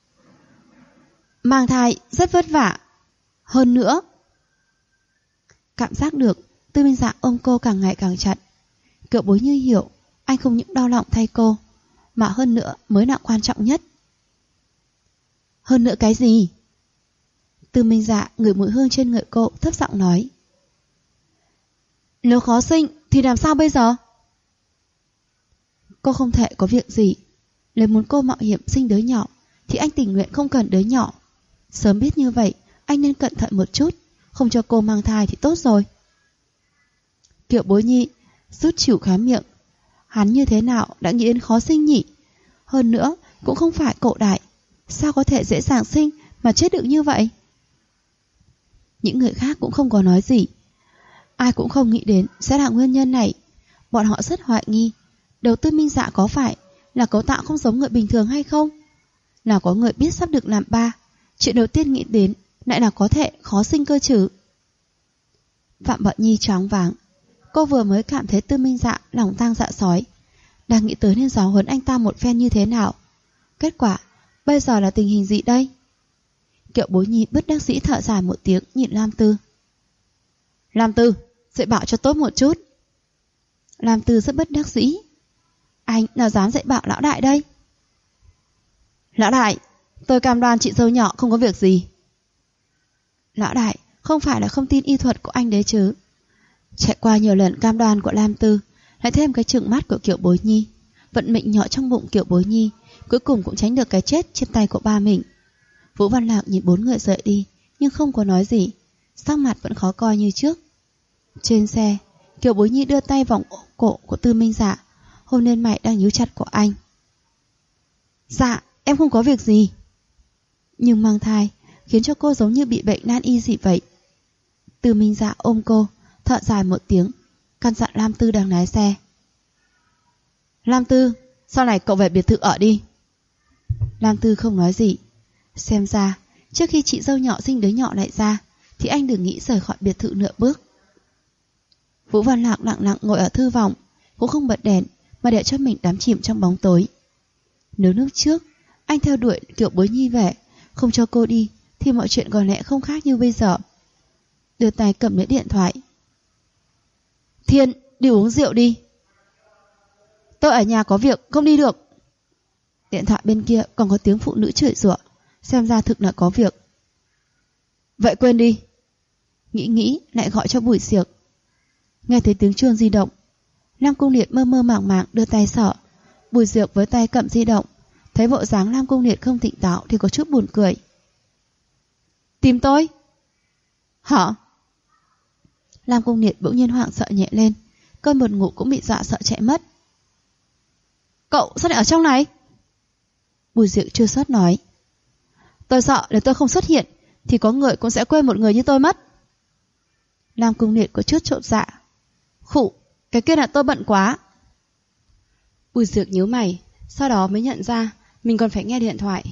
Mang thai rất vất vả. Hơn nữa, cảm giác được Tư Minh Dạ ôm cô càng ngày càng chặt. Kiều Bối Nhi hiểu anh không những đau lòng thay cô, mà hơn nữa mới là quan trọng nhất. Hơn nữa cái gì? Tư Minh Dạ ngửi mùi hương trên người cô, thấp giọng nói. Nếu khó sinh thì làm sao bây giờ? Cô không thể có việc gì. Nếu muốn cô mạo hiểm sinh đứa nhỏ thì anh tình nguyện không cần đứa nhỏ. Sớm biết như vậy anh nên cẩn thận một chút, không cho cô mang thai thì tốt rồi. Kiều Bối Nhi rút chịu khóe miệng. Hắn như thế nào đã nghĩ đến khó sinh nhỉ? Hơn nữa cũng không phải cổ đại, sao có thể dễ dàng sinh mà chết được như vậy? Những người khác cũng không có nói gì. Ai cũng không nghĩ đến sẽ là nguyên nhân này. Bọn họ rất hoài nghi đầu Tư Minh Dạ có phải là cấu tạo không giống người bình thường hay không? Nào có người biết sắp được làm ba, chuyện đầu tiên nghĩ đến lại là có thể khó sinh cơ chứ. Phạm Bận Nhi choáng váng. Cô vừa mới cảm thấy Tư Minh Dạ lòng tang dạ sói, đang nghĩ tới nên giáo huấn anh ta một phen như thế nào. Kết quả bây giờ là tình hình gì đây? Kiều Bối Nhi bất đắc dĩ thở dài một tiếng, nhìn Lam Tư. Lam Tư, dạy bảo cho tốt một chút. Lam Tư rất bất đắc dĩ. Anh nào dám dạy bảo lão đại đây? Lão đại, tôi cam đoan chị dâu nhỏ không có việc gì. Lão đại, không phải là không tin y thuật của anh đấy chứ? Chạy qua nhiều lần cam đoan của Lam Tư, lại thêm cái trừng mắt của Kiều Bối Nhi, vận mệnh nhỏ trong bụng Kiều Bối Nhi cuối cùng cũng tránh được cái chết trên tay của ba mình. Vũ Văn Lạc nhìn bốn người rời đi, nhưng không có nói gì, sắc mặt vẫn khó coi như trước. Trên xe, Kiều Bối Nhi đưa tay vòng cổ của Tư Minh Dạ, hôn lên mày đang nhíu chặt của anh. Dạ, em không có việc gì. Nhưng mang thai khiến cho cô giống như bị bệnh nan y gì vậy. Tư Minh Dạ ôm cô, thở dài một tiếng, căn dặn Lam Tư đang lái xe. Lam Tư, sau này cậu về biệt thự ở đi. Lam Tư không nói gì. Xem ra trước khi chị dâu nhỏ sinh đứa nhỏ lại ra thì anh đừng nghĩ rời khỏi biệt thự nửa bước. Vũ Văn Lạc lặng lặng ngồi ở thư phòng, cũng không bật đèn mà để cho mình đắm chìm trong bóng tối. Nếu lúc trước anh theo đuổi Kiều Bối Nhi về, không cho cô đi, thì mọi chuyện có lẽ không khác như bây giờ. Đưa tay cầm lấy điện thoại. Thiên, đi uống rượu đi. Tôi ở nhà có việc, không đi được. Điện thoại bên kia còn có tiếng phụ nữ chửi rủa, xem ra thực là có việc. Vậy quên đi. Nghĩ lại gọi cho Bùi Siệc. Nghe thấy tiếng chuông di động, Lam Cung Liệt mơ mơ màng màng đưa tay sờ. Bùi Siệc với tay cầm di động, thấy bộ dáng Lam Cung Liệt không tỉnh táo thì có chút buồn cười. Tìm tôi? Hả? Lam Cung Liệt bỗng nhiên hoảng sợ nhẹ lên, cơn buồn ngủ cũng bị dọa sợ chạy mất. Cậu sao lại ở trong này? Bùi Siệc chưa sót nói. Tôi sợ nếu tôi không xuất hiện thì có người cũng sẽ quên một người như tôi mất. Lam Cung Liệt có chút trộn dạ. Khụ, cái kia là tôi bận quá. Bùi Siệc nhíu mày, sau đó mới nhận ra mình còn phải nghe điện thoại.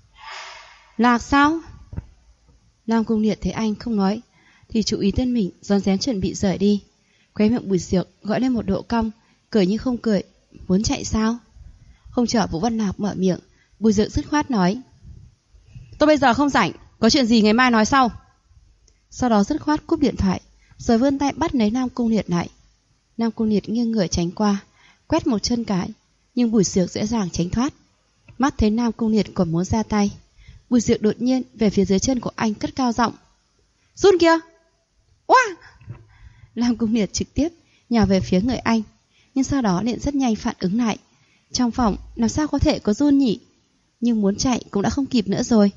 Lạc sao? Lam Cung Liệt thấy anh không nói thì chú ý tên mình, rón rén chuẩn bị rời đi. Khóe miệng Bùi Siệc gọi lên một độ cong, cười như không cười. Muốn chạy sao? Không chờ Vũ Văn Lạc mở miệng, Bùi Siệc dứt khoát nói. Tôi bây giờ không rảnh, có chuyện gì ngày mai nói sau. Sau đó dứt khoát cúp điện thoại, rồi vươn tay bắt lấy Nam Cung Liệt lại. Nam Cung Liệt nghiêng người tránh qua, quét một chân cái, nhưng Bùi Siệc dễ dàng tránh thoát. Mắt thấy Nam Cung Liệt còn muốn ra tay, Bùi Siệc đột nhiên về phía dưới chân của anh cất cao giọng. Run kìa! Oa! Nam Cung Liệt trực tiếp nhào về phía người anh, nhưng sau đó liền rất nhanh phản ứng lại. Trong phòng làm sao có thể có run nhỉ? Nhưng muốn chạy cũng đã không kịp nữa rồi.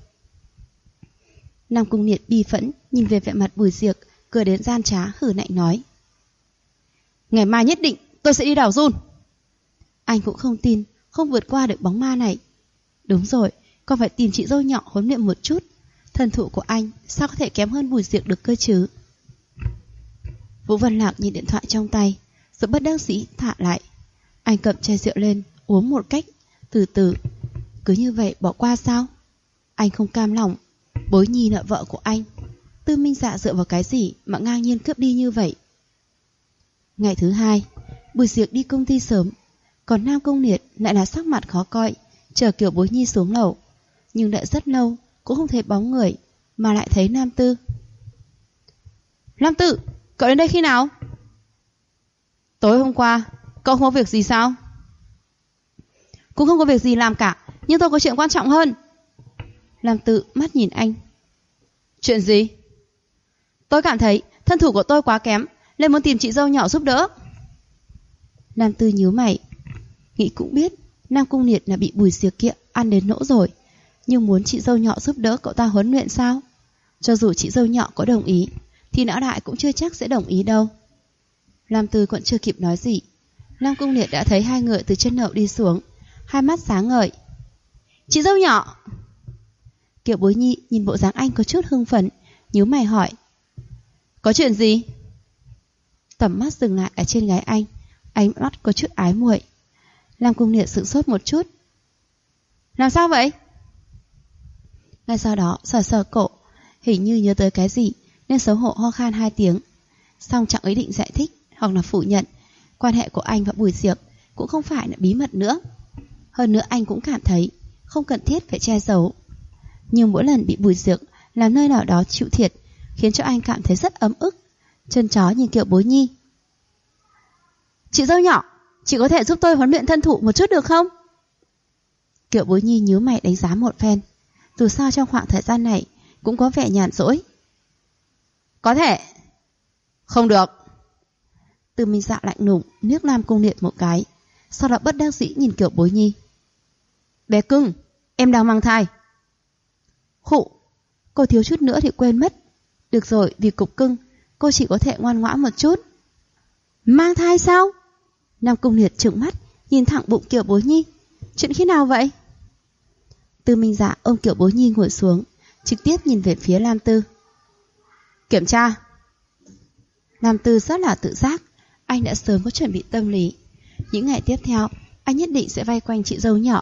Nam Cung Liệt bi phẫn nhìn về vẻ mặt Bùi Siệc, cười đến gian trá hử lạnh nói. Ngày mai nhất định tôi sẽ đi đào run. Anh cũng không tin không vượt qua được bóng ma này. Đúng rồi, còn phải tìm chị dâu nhỏ huấn luyện một chút. Thần thủ của anh sao có thể kém hơn Bùi Diệc được cơ chứ? Vũ Văn Lạc nhìn điện thoại trong tay, rồi bất đắc dĩ thả lại. Anh cầm chai rượu lên, uống một cách từ từ. Cứ như vậy bỏ qua sao? Anh không cam lòng. Bối Nhi là vợ của anh. Tư Minh Dạ dựa vào cái gì mà ngang nhiên cướp đi như vậy? Ngày thứ hai, Bùi Diệc đi công ty sớm, còn Nam Công Liệt lại là sắc mặt khó coi, chờ Kiều Bối Nhi xuống lầu. Nhưng đợi rất lâu cũng không thấy bóng người, mà lại thấy Nam Tư. Nam Tư, cậu đến đây khi nào? Tối hôm qua. Cậu không có việc gì sao? Cũng không có việc gì làm cả, nhưng tôi có chuyện quan trọng hơn. Nam Tư mắt nhìn anh. Chuyện gì? Tôi cảm thấy thân thủ của tôi quá kém, nên muốn tìm chị dâu nhỏ giúp đỡ. Nam Tư nhíu mày. Nghĩ cũng biết Nam Cung Liệt là bị Bùi Diệc kia ăn đến nỗ rồi, nhưng muốn chị dâu nhỏ giúp đỡ cậu ta huấn luyện sao? Cho dù chị dâu nhỏ có đồng ý thì lão đại cũng chưa chắc sẽ đồng ý đâu. Nam Tư còn chưa kịp nói gì, Nam Cung Liệt đã thấy hai người từ trên lầu đi xuống, hai mắt sáng ngời. Chị dâu nhỏ! Kiều Bối Nhi nhìn bộ dáng anh có chút hưng phấn, nhíu mày hỏi. Có chuyện gì? Tầm mắt dừng lại ở trên gái anh, ánh mắt có chút ái muội. Nam Cung Liệt sửng sốt một chút. Làm sao vậy? Ngay sau đó sờ sờ cổ, hình như nhớ tới cái gì nên xấu hổ ho khan hai tiếng. Xong chẳng ý định giải thích hoặc là phủ nhận. Quan hệ của anh và Bùi Diệc cũng không phải là bí mật nữa. Hơn nữa anh cũng cảm thấy không cần thiết phải che giấu. Nhưng mỗi lần bị Bùi Diệc làm nơi nào đó chịu thiệt, khiến cho anh cảm thấy rất ấm ức. Chân chó nhìn Kiều Bối Nhi. Chị dâu nhỏ, chị có thể giúp tôi huấn luyện thân thủ một chút được không? Kiều Bối Nhi nhíu mày đánh giá một phen. Dù sao trong khoảng thời gian này cũng có vẻ nhàn rỗi. Có thể. Không được. Từ Minh Dạ lạnh lùng liếc Nam Cung Liệt một cái, sau đó bất đắc dĩ nhìn Kiều Bối Nhi. Bé cưng, em đang mang thai. Khụ, cô thiếu chút nữa thì quên mất. Được rồi, vì cục cưng, cô chỉ có thể ngoan ngoãn một chút. Mang thai sao? Nam Cung Liệt trừng mắt nhìn thẳng bụng Kiều Bối Nhi. Chuyện khi nào vậy? Từ Minh Dạ ôm Kiều Bối Nhi ngồi xuống, trực tiếp nhìn về phía Lam Tư. Kiểm tra. Lam Tư rất là tự giác, anh đã sớm có chuẩn bị tâm lý. Những ngày tiếp theo, anh nhất định sẽ vây quanh chị dâu nhỏ.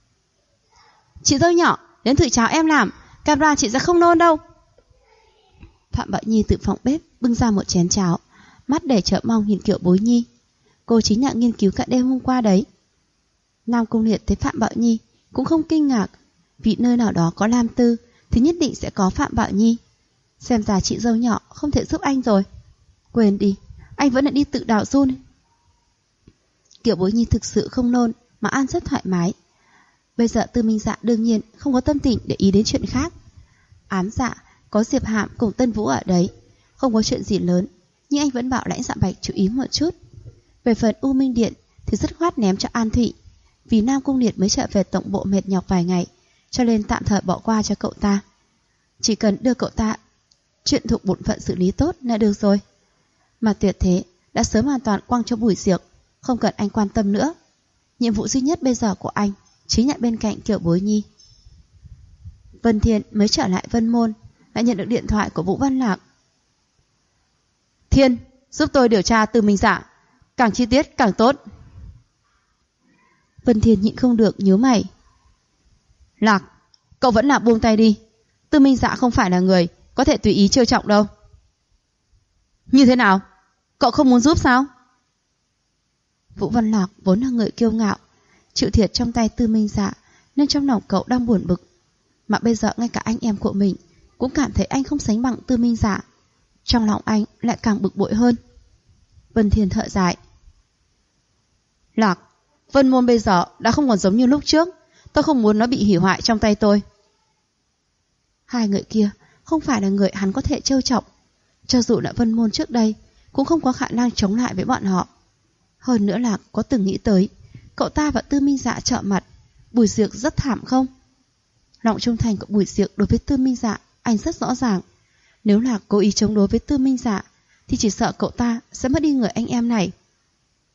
Chị dâu nhỏ, đến thử cháo em làm, camera chị sẽ không nôn đâu. Phạm Bảo Nhi từ phòng bếp bưng ra một chén cháo, mắt để chờ mong nhìn Kiều Bối Nhi. Cô chính là nghiên cứu cả đêm hôm qua đấy. Nam Cung Liệt thấy Phạm Bảo Nhi cũng không kinh ngạc, vì nơi nào đó có Lam Tư thì nhất định sẽ có Phạm Bảo Nhi. Xem ra chị dâu nhỏ không thể giúp anh rồi. Quên đi, anh vẫn lại đi tự đào run. Kiều Bối Nhi thực sự không nôn mà ăn rất thoải mái. Bây giờ Tư Minh Dạ đương nhiên không có tâm tình để ý đến chuyện khác. Ám Dạ có Diệp Hạm cùng Tân Vũ ở đấy, không có chuyện gì lớn, nhưng anh vẫn bảo Lãnh Dạ Bạch chú ý một chút. Về phần U Minh Điện thì dứt khoát ném cho An Thụy, vì Nam Cung Liệt mới trở về tổng bộ mệt nhọc vài ngày, cho nên tạm thời bỏ qua cho cậu ta. Chỉ cần đưa cậu ta chuyện thuộc bổn phận xử lý tốt là được rồi. Mà Tuyệt Thế đã sớm hoàn toàn quăng cho Bùi Diệc, không cần anh quan tâm nữa. Nhiệm vụ duy nhất bây giờ của anh chính là bên cạnh Kiều Bối Nhi. Vân Thiên mới trở lại Vân Môn, lại nhận được điện thoại của Vũ Văn Lạc. Thiên, giúp tôi điều tra Từ Minh Dạ, càng chi tiết càng tốt. Vân Thiên nhịn không được nhíu mày. Lạc, cậu vẫn là buông tay đi. Từ Minh Dạ không phải là người có thể tùy ý trêu chọc đâu. Như thế nào? Cậu không muốn giúp sao? Vũ Văn Lạc vốn là người kiêu ngạo, chịu thiệt trong tay Tư Minh Dạ, nên trong lòng cậu đang buồn bực. Mà bây giờ ngay cả anh em của mình cũng cảm thấy anh không sánh bằng Tư Minh Dạ, trong lòng anh lại càng bực bội hơn. Vân Thiên thở dài. Lạc, Vân Môn bây giờ đã không còn giống như lúc trước. Tôi không muốn nó bị hủy hoại trong tay tôi. Hai người kia không phải là người hắn có thể trêu chọc. Cho dù là Vân Môn trước đây cũng không có khả năng chống lại với bọn họ. Hơn nữa là có từng nghĩ tới cậu ta và Tư Minh Dạ trợ mặt, Bùi Diệc rất thảm không? Lòng trung thành của Bùi Diệc đối với Tư Minh Dạ anh rất rõ ràng. Nếu là cố ý chống đối với Tư Minh Dạ thì chỉ sợ cậu ta sẽ mất đi người anh em này.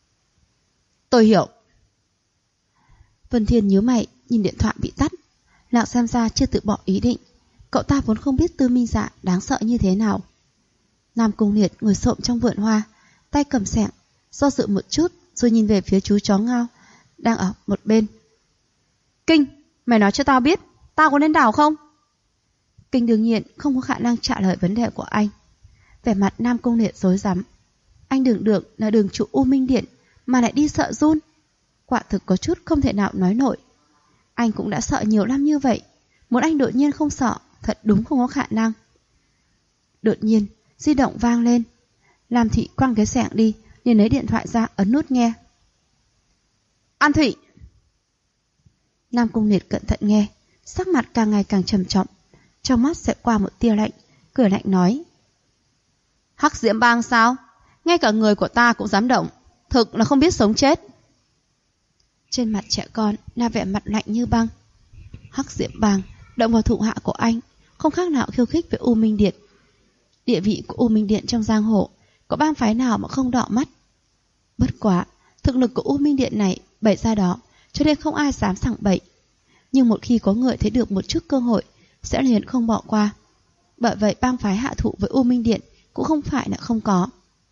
Tôi hiểu. Vân Thiên nhíu mày nhìn điện thoại bị tắt. Lạng xem ra chưa từ bỏ ý định. Cậu ta vốn không biết Tư Minh Dạ đáng sợ như thế nào. Nam Cung Liệt ngồi xổm trong vườn hoa, tay cầm xẻng, do dự một chút rồi nhìn về phía chú chó ngao đang ở một bên. Kinh, mày nói cho tao biết, tao có nên đào không? Kinh đương nhiên không có khả năng trả lời vấn đề của anh. Vẻ mặt Nam Cung Liệt rối rắm. Anh đường đường là đường chủ U Minh Điện mà lại đi sợ run. Quả thực có chút không thể nào nói nổi. Anh cũng đã sợ nhiều năm như vậy, muốn anh đột nhiên không sợ, thật đúng không có khả năng. Đột nhiên di động vang lên. Lam Thị quăng cái xẻng đi, liền lấy điện thoại ra ấn nút nghe. An Thị. Nam Cung Liệt cẩn thận nghe, sắc mặt càng ngày càng trầm trọng, trong mắt sẽ qua một tia lạnh, cười lạnh nói: Hắc Diễm Bang sao? Ngay cả người của ta cũng dám động, thực là không biết sống chết. Trên mặt trẻ con là vẻ mặt lạnh như băng. Hắc Diễm Bang động vào thủ hạ của anh, không khác nào khiêu khích với U Minh Điện. Địa vị của U Minh Điện trong giang hồ, có bang phái nào mà không đỏ mắt. Bất quá, thực lực của U Minh Điện này bày ra đó, cho nên không ai dám sảng bậy. Nhưng một khi có người thấy được một chút cơ hội, sẽ liền không bỏ qua. Bởi vậy bang phái hạ thủ với U Minh Điện cũng không phải là không có.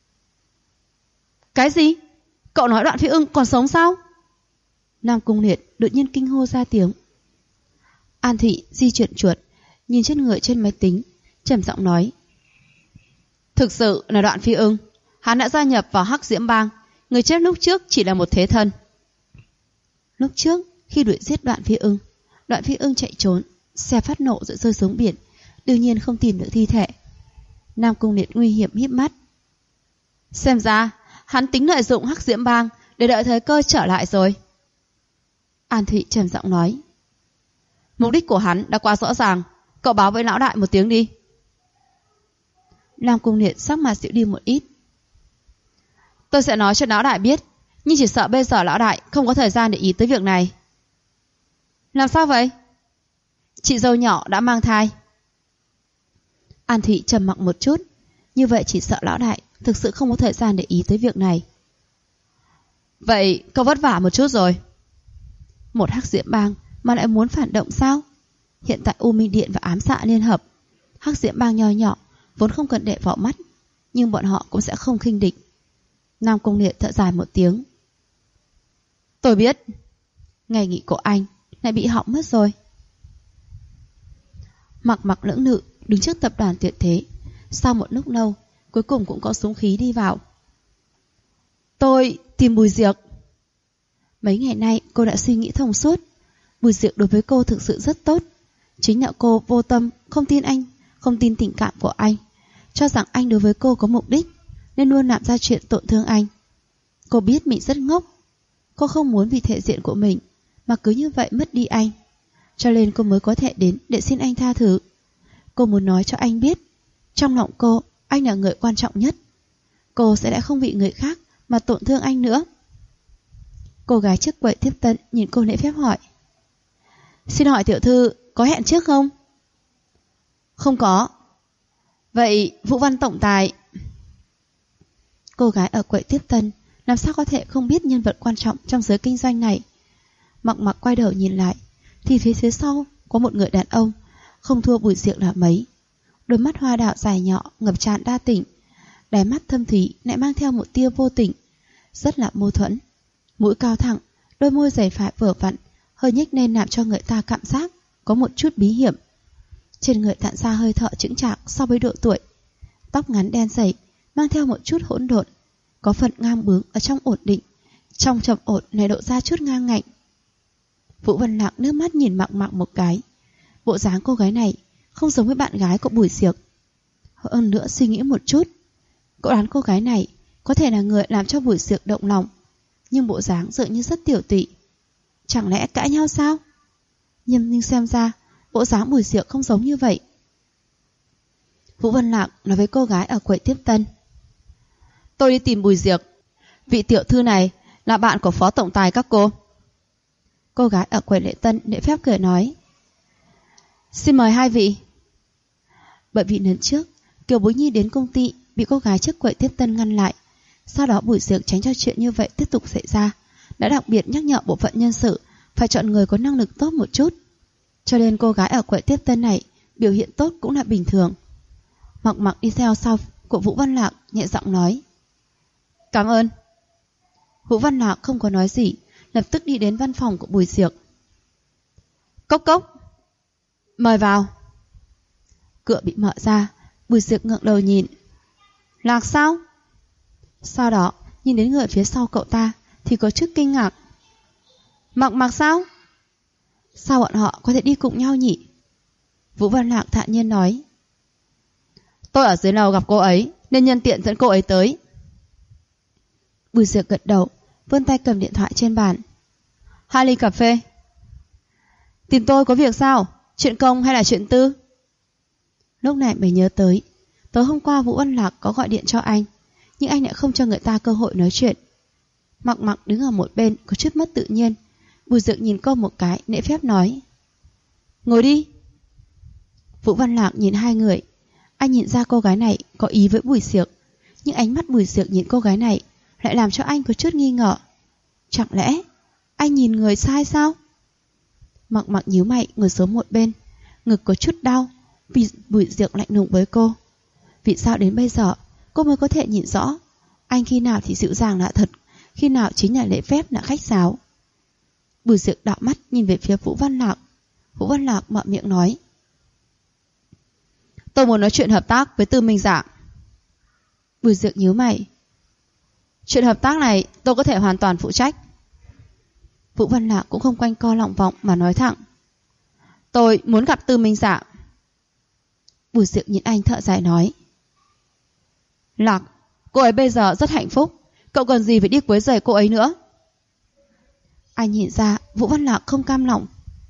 Cái gì? Cậu nói Đoạn Phi Ưng còn sống sao? Nam Cung Liệt đột nhiên kinh hô ra tiếng. An Thị di chuyển chuột, nhìn trên người trên máy tính, trầm giọng nói: Thực sự là Đoạn Phi Ưng, hắn đã gia nhập vào Hắc Diễm Bang. Người chết lúc trước chỉ là một thế thân. Lúc trước khi đuổi giết Đoạn Phi Ưng chạy trốn, xe phát nổ rồi rơi xuống biển, đương nhiên không tìm được thi thể. Nam Cung Liệt nguy hiểm híp mắt. Xem ra hắn tính lợi dụng Hắc Diễm Bang để đợi thời cơ trở lại rồi. An Thị trầm giọng nói: Mục đích của hắn đã quá rõ ràng, cậu báo với lão đại một tiếng đi. Nam Cung Liệt sắc mặt dịu đi một ít. Tôi sẽ nói cho lão đại biết, nhưng chỉ sợ bây giờ lão đại không có thời gian để ý tới việc này. Làm sao vậy? Chị dâu nhỏ đã mang thai. An Thị trầm mặc một chút. Như vậy chỉ sợ lão đại thực sự không có thời gian để ý tới việc này. Vậy cậu vất vả một chút rồi. Một Hắc Diễm Bang mà lại muốn phản động sao? Hiện tại U Minh Điện và ám xạ liên hợp, Hắc Diễm Bang nho nhỏ vốn không cần để vào mắt, nhưng bọn họ cũng sẽ không khinh địch. Nam Cung Liệt thở dài một tiếng. Tôi biết. Ngày nghỉ của anh lại bị hỏng mất rồi. Mặc lưỡng lự đứng trước tập đoàn Tuyệt Thế. Sau một lúc lâu, cuối cùng cũng có dũng khí đi vào. Tôi tìm Bùi Diệc. Mấy ngày nay cô đã suy nghĩ thông suốt. Bùi Diệc đối với cô thực sự rất tốt. Chính là cô vô tâm, không tin anh, không tin tình cảm của anh, cho rằng anh đối với cô có mục đích, nên luôn làm ra chuyện tổn thương anh. Cô biết mình rất ngốc. Cô không muốn vì thể diện của mình mà cứ như vậy mất đi anh, cho nên cô mới có thể đến để xin anh tha thứ. Cô muốn nói cho anh biết, trong lòng cô, anh là người quan trọng nhất. Cô sẽ đã không bị người khác mà tổn thương anh nữa. Cô gái trước quầy tiếp tân nhìn cô lễ phép hỏi: Xin hỏi tiểu thư có hẹn trước không? Không có. Vậy Vũ Văn tổng tài... Cô gái ở quầy tiếp tân làm sao có thể không biết nhân vật quan trọng trong giới kinh doanh này. Mặc quay đầu nhìn lại, thì phía sau có một người đàn ông không thua Bùi Diệc là mấy. Đôi mắt hoa đạo dài nhỏ ngập tràn đa tình, đáy mắt thâm thúy lại mang theo một tia vô tình, rất là mâu thuẫn. Mũi cao thẳng, đôi môi dày phải vừa vặn, hơi nhếch lên làm cho người ta cảm giác có một chút bí hiểm. Trên người tản ra hơi thở chững chạc so với độ tuổi. Tóc ngắn đen dày, mang theo một chút hỗn độn, có phần ngang bướng ở trong ổn định, trong trầm ổn này lộ ra chút ngang ngạnh. Vũ Văn Lạc nước mắt nhìn Mặc một cái. Bộ dáng cô gái này không giống với bạn gái của Bùi Diệc. Hơn nữa suy nghĩ một chút, cậu đoán cô gái này có thể là người làm cho Bùi Diệc động lòng, nhưng bộ dáng dường như rất tiểu tụy. Chẳng lẽ cãi nhau sao? Nhưng xem ra bộ dáng Bùi Diệc không giống như vậy. Vũ Văn Lạc nói với cô gái ở quầy tiếp tân: Tôi đi tìm Bùi Diệc. Vị tiểu thư này là bạn của phó tổng tài các cô. Cô gái ở quầy lễ tân lễ phép cười nói: Xin mời hai vị. Bởi vì lần trước Kiều Bối Nhi đến công ty bị cô gái trước quầy tiếp tân ngăn lại, sau đó Bùi Diệc tránh cho chuyện như vậy tiếp tục xảy ra, đã đặc biệt nhắc nhở bộ phận nhân sự phải chọn người có năng lực tốt một chút. cho nên cô gái ở quầy tiếp tân này biểu hiện tốt cũng là bình thường. Mặc Mặc đi theo sau của Vũ Văn Lạc, nhẹ giọng nói: Cảm ơn. Vũ Văn Lạc không có nói gì, lập tức đi đến văn phòng của Bùi Diệc. Cốc cốc, mời vào. Cửa bị mở ra, Bùi Diệc ngẩng đầu nhìn. Lạc sao? Sau đó nhìn đến người phía sau cậu ta thì có chút kinh ngạc. Mặc Mặc sao? Sao bọn họ có thể đi cùng nhau nhỉ? Vũ Văn Lạc thản nhiên nói: Tôi ở dưới lầu gặp cô ấy nên nhân tiện dẫn cô ấy tới. Bùi Diệc gật đầu, vươn tay cầm điện thoại trên bàn. 2 ly cà phê. Tìm tôi có việc sao? Chuyện công hay là chuyện tư? Lúc này mới nhớ tới, tối hôm qua Vũ Văn Lạc có gọi điện cho anh, nhưng anh lại không cho người ta cơ hội nói chuyện. Mặc Mặc đứng ở một bên có chút mất tự nhiên. Bùi Diệc nhìn cô một cái, lễ phép nói: Ngồi đi. Vũ Văn Lạc nhìn hai người. Anh nhìn ra cô gái này có ý với Bùi Diệc, nhưng ánh mắt Bùi Diệc nhìn cô gái này lại làm cho anh có chút nghi ngờ. Chẳng lẽ anh nhìn người sai sao? Mặc Mặc nhíu mày ngồi xuống một bên, ngực có chút đau vì Bùi Diệc lạnh lùng với cô. Vì sao đến bây giờ cô mới có thể nhìn rõ anh khi nào thì dịu dàng là thật, khi nào chính là lễ phép là khách sáo. Bùi Diệc đảo mắt nhìn về phía Vũ Văn Lạc. Vũ Văn Lạc mở miệng nói: Tôi muốn nói chuyện hợp tác với Tư Minh Dạ. Bùi Diệc nhíu mày. Chuyện hợp tác này tôi có thể hoàn toàn phụ trách. Vũ Văn Lạc cũng không quanh co lòng vòng mà nói thẳng: Tôi muốn gặp Tư Minh Dạ. Bùi Diệc nhìn anh thở dài nói: Lạc, cô ấy bây giờ rất hạnh phúc, cậu cần gì phải đi quấy rầy cô ấy nữa? Anh nhìn ra Vũ Văn Lạc không cam lòng.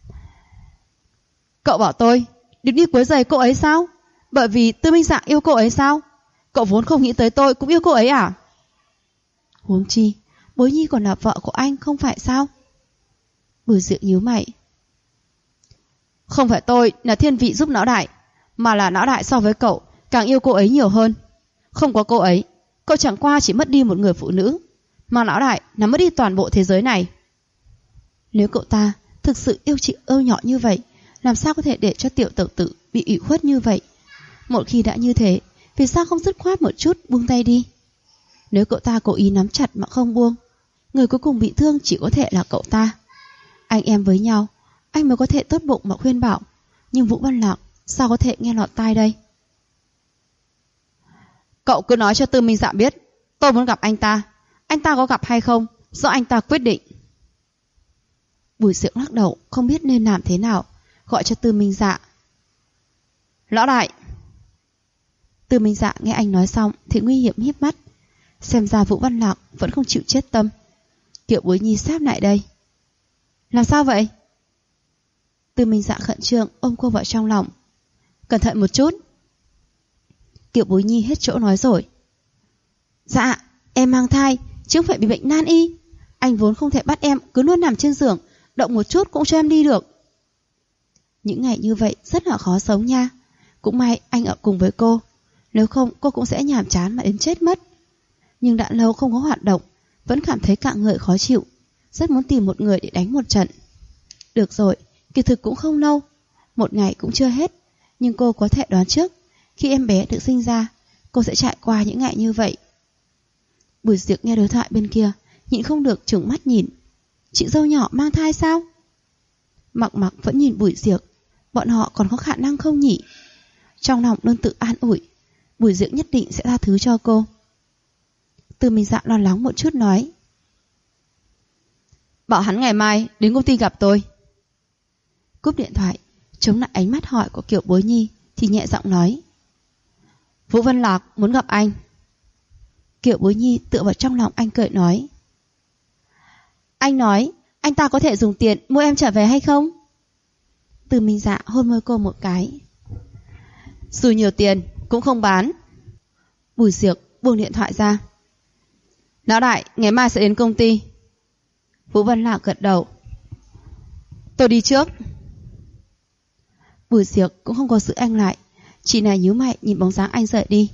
Cậu bảo tôi đừng đi quấy rầy cô ấy sao? Bởi vì Tư Minh Dạ yêu cô ấy sao? Cậu vốn không nghĩ tới tôi cũng yêu cô ấy à? Huống chi Bối Nhi còn là vợ của anh không phải sao? Bùi Diệc nhíu mày. Không phải tôi là thiên vị giúp lão đại, mà là lão đại so với cậu càng yêu cô ấy nhiều hơn. Không có cô ấy, cậu chẳng qua chỉ mất đi một người phụ nữ, mà lão đại là mất đi toàn bộ thế giới này. Nếu cậu ta thực sự yêu chị âu nhỏ như vậy, làm sao có thể để cho tiểu tẩu tử bị ủy khuất như vậy? Một khi đã như thế, vì sao không dứt khoát một chút buông tay đi? Nếu cậu ta cố ý nắm chặt mà không buông, người cuối cùng bị thương chỉ có thể là cậu ta. Anh em với nhau, anh mới có thể tốt bụng mà khuyên bảo, nhưng Vũ Văn Lạc sao có thể nghe lọt tai đây? Cậu cứ nói cho Tư Minh Dạ biết tôi muốn gặp anh ta có gặp hay không do anh ta quyết định. Bùi Diệc lắc đầu không biết nên làm thế nào, gọi cho Tư Minh Dạ. Lão đại. Tư Minh Dạ nghe anh nói xong thì nguy hiểm híp mắt, xem ra Vũ Văn Lạc vẫn không chịu chết tâm. Kiều Bối Nhi sáp lại đây. Làm sao vậy? Tư Minh Dạ khẩn trương ôm cô vào trong lòng. Cẩn thận một chút. Kiều Bối Nhi hết chỗ nói rồi. Dạ, em mang thai, chứ không phải bị bệnh nan y. Anh vốn không thể bắt em cứ luôn nằm trên giường, động một chút cũng cho em đi được. Những ngày như vậy rất là khó sống nha. Cũng may anh ở cùng với cô, nếu không cô cũng sẽ nhàm chán mà đến chết mất. Nhưng đã lâu không có hoạt động, vẫn cảm thấy cạn người khó chịu, rất muốn tìm một người để đánh một trận. Được rồi, kỳ thực cũng không lâu, một ngày cũng chưa hết, nhưng cô có thể đoán trước khi em bé được sinh ra, cô sẽ trải qua những ngày như vậy. Bùi Diệc nghe đối thoại bên kia, nhịn không được trừng mắt nhìn. Chị dâu nhỏ mang thai sao? Mặc Mặc vẫn nhìn Bùi Diệc, bọn họ còn có khả năng không nhỉ? Trong lòng luôn tự an ủi, Bùi Diệc nhất định sẽ tha thứ cho cô. Tư Minh Dạ lo lắng một chút nói: Bảo hắn ngày mai đến công ty gặp tôi. Cúp điện thoại, chống lại ánh mắt hỏi của Kiều Bối Nhi thì nhẹ giọng nói: Vũ Văn Lạc muốn gặp anh. Kiều Bối Nhi tựa vào trong lòng anh cười nói: Anh nói anh ta có thể dùng tiền mua em trở về hay không? Tư Minh Dạ hôn môi cô một cái. Dù nhiều tiền cũng không bán. Bùi Diệc buông điện thoại ra. Lão đại ngày mai sẽ đến công ty. Vũ Văn Lạc gật đầu. Tôi đi trước. Bùi Diệc cũng không có giữ anh lại, chỉ là nhíu mày nhìn bóng dáng anh rời đi.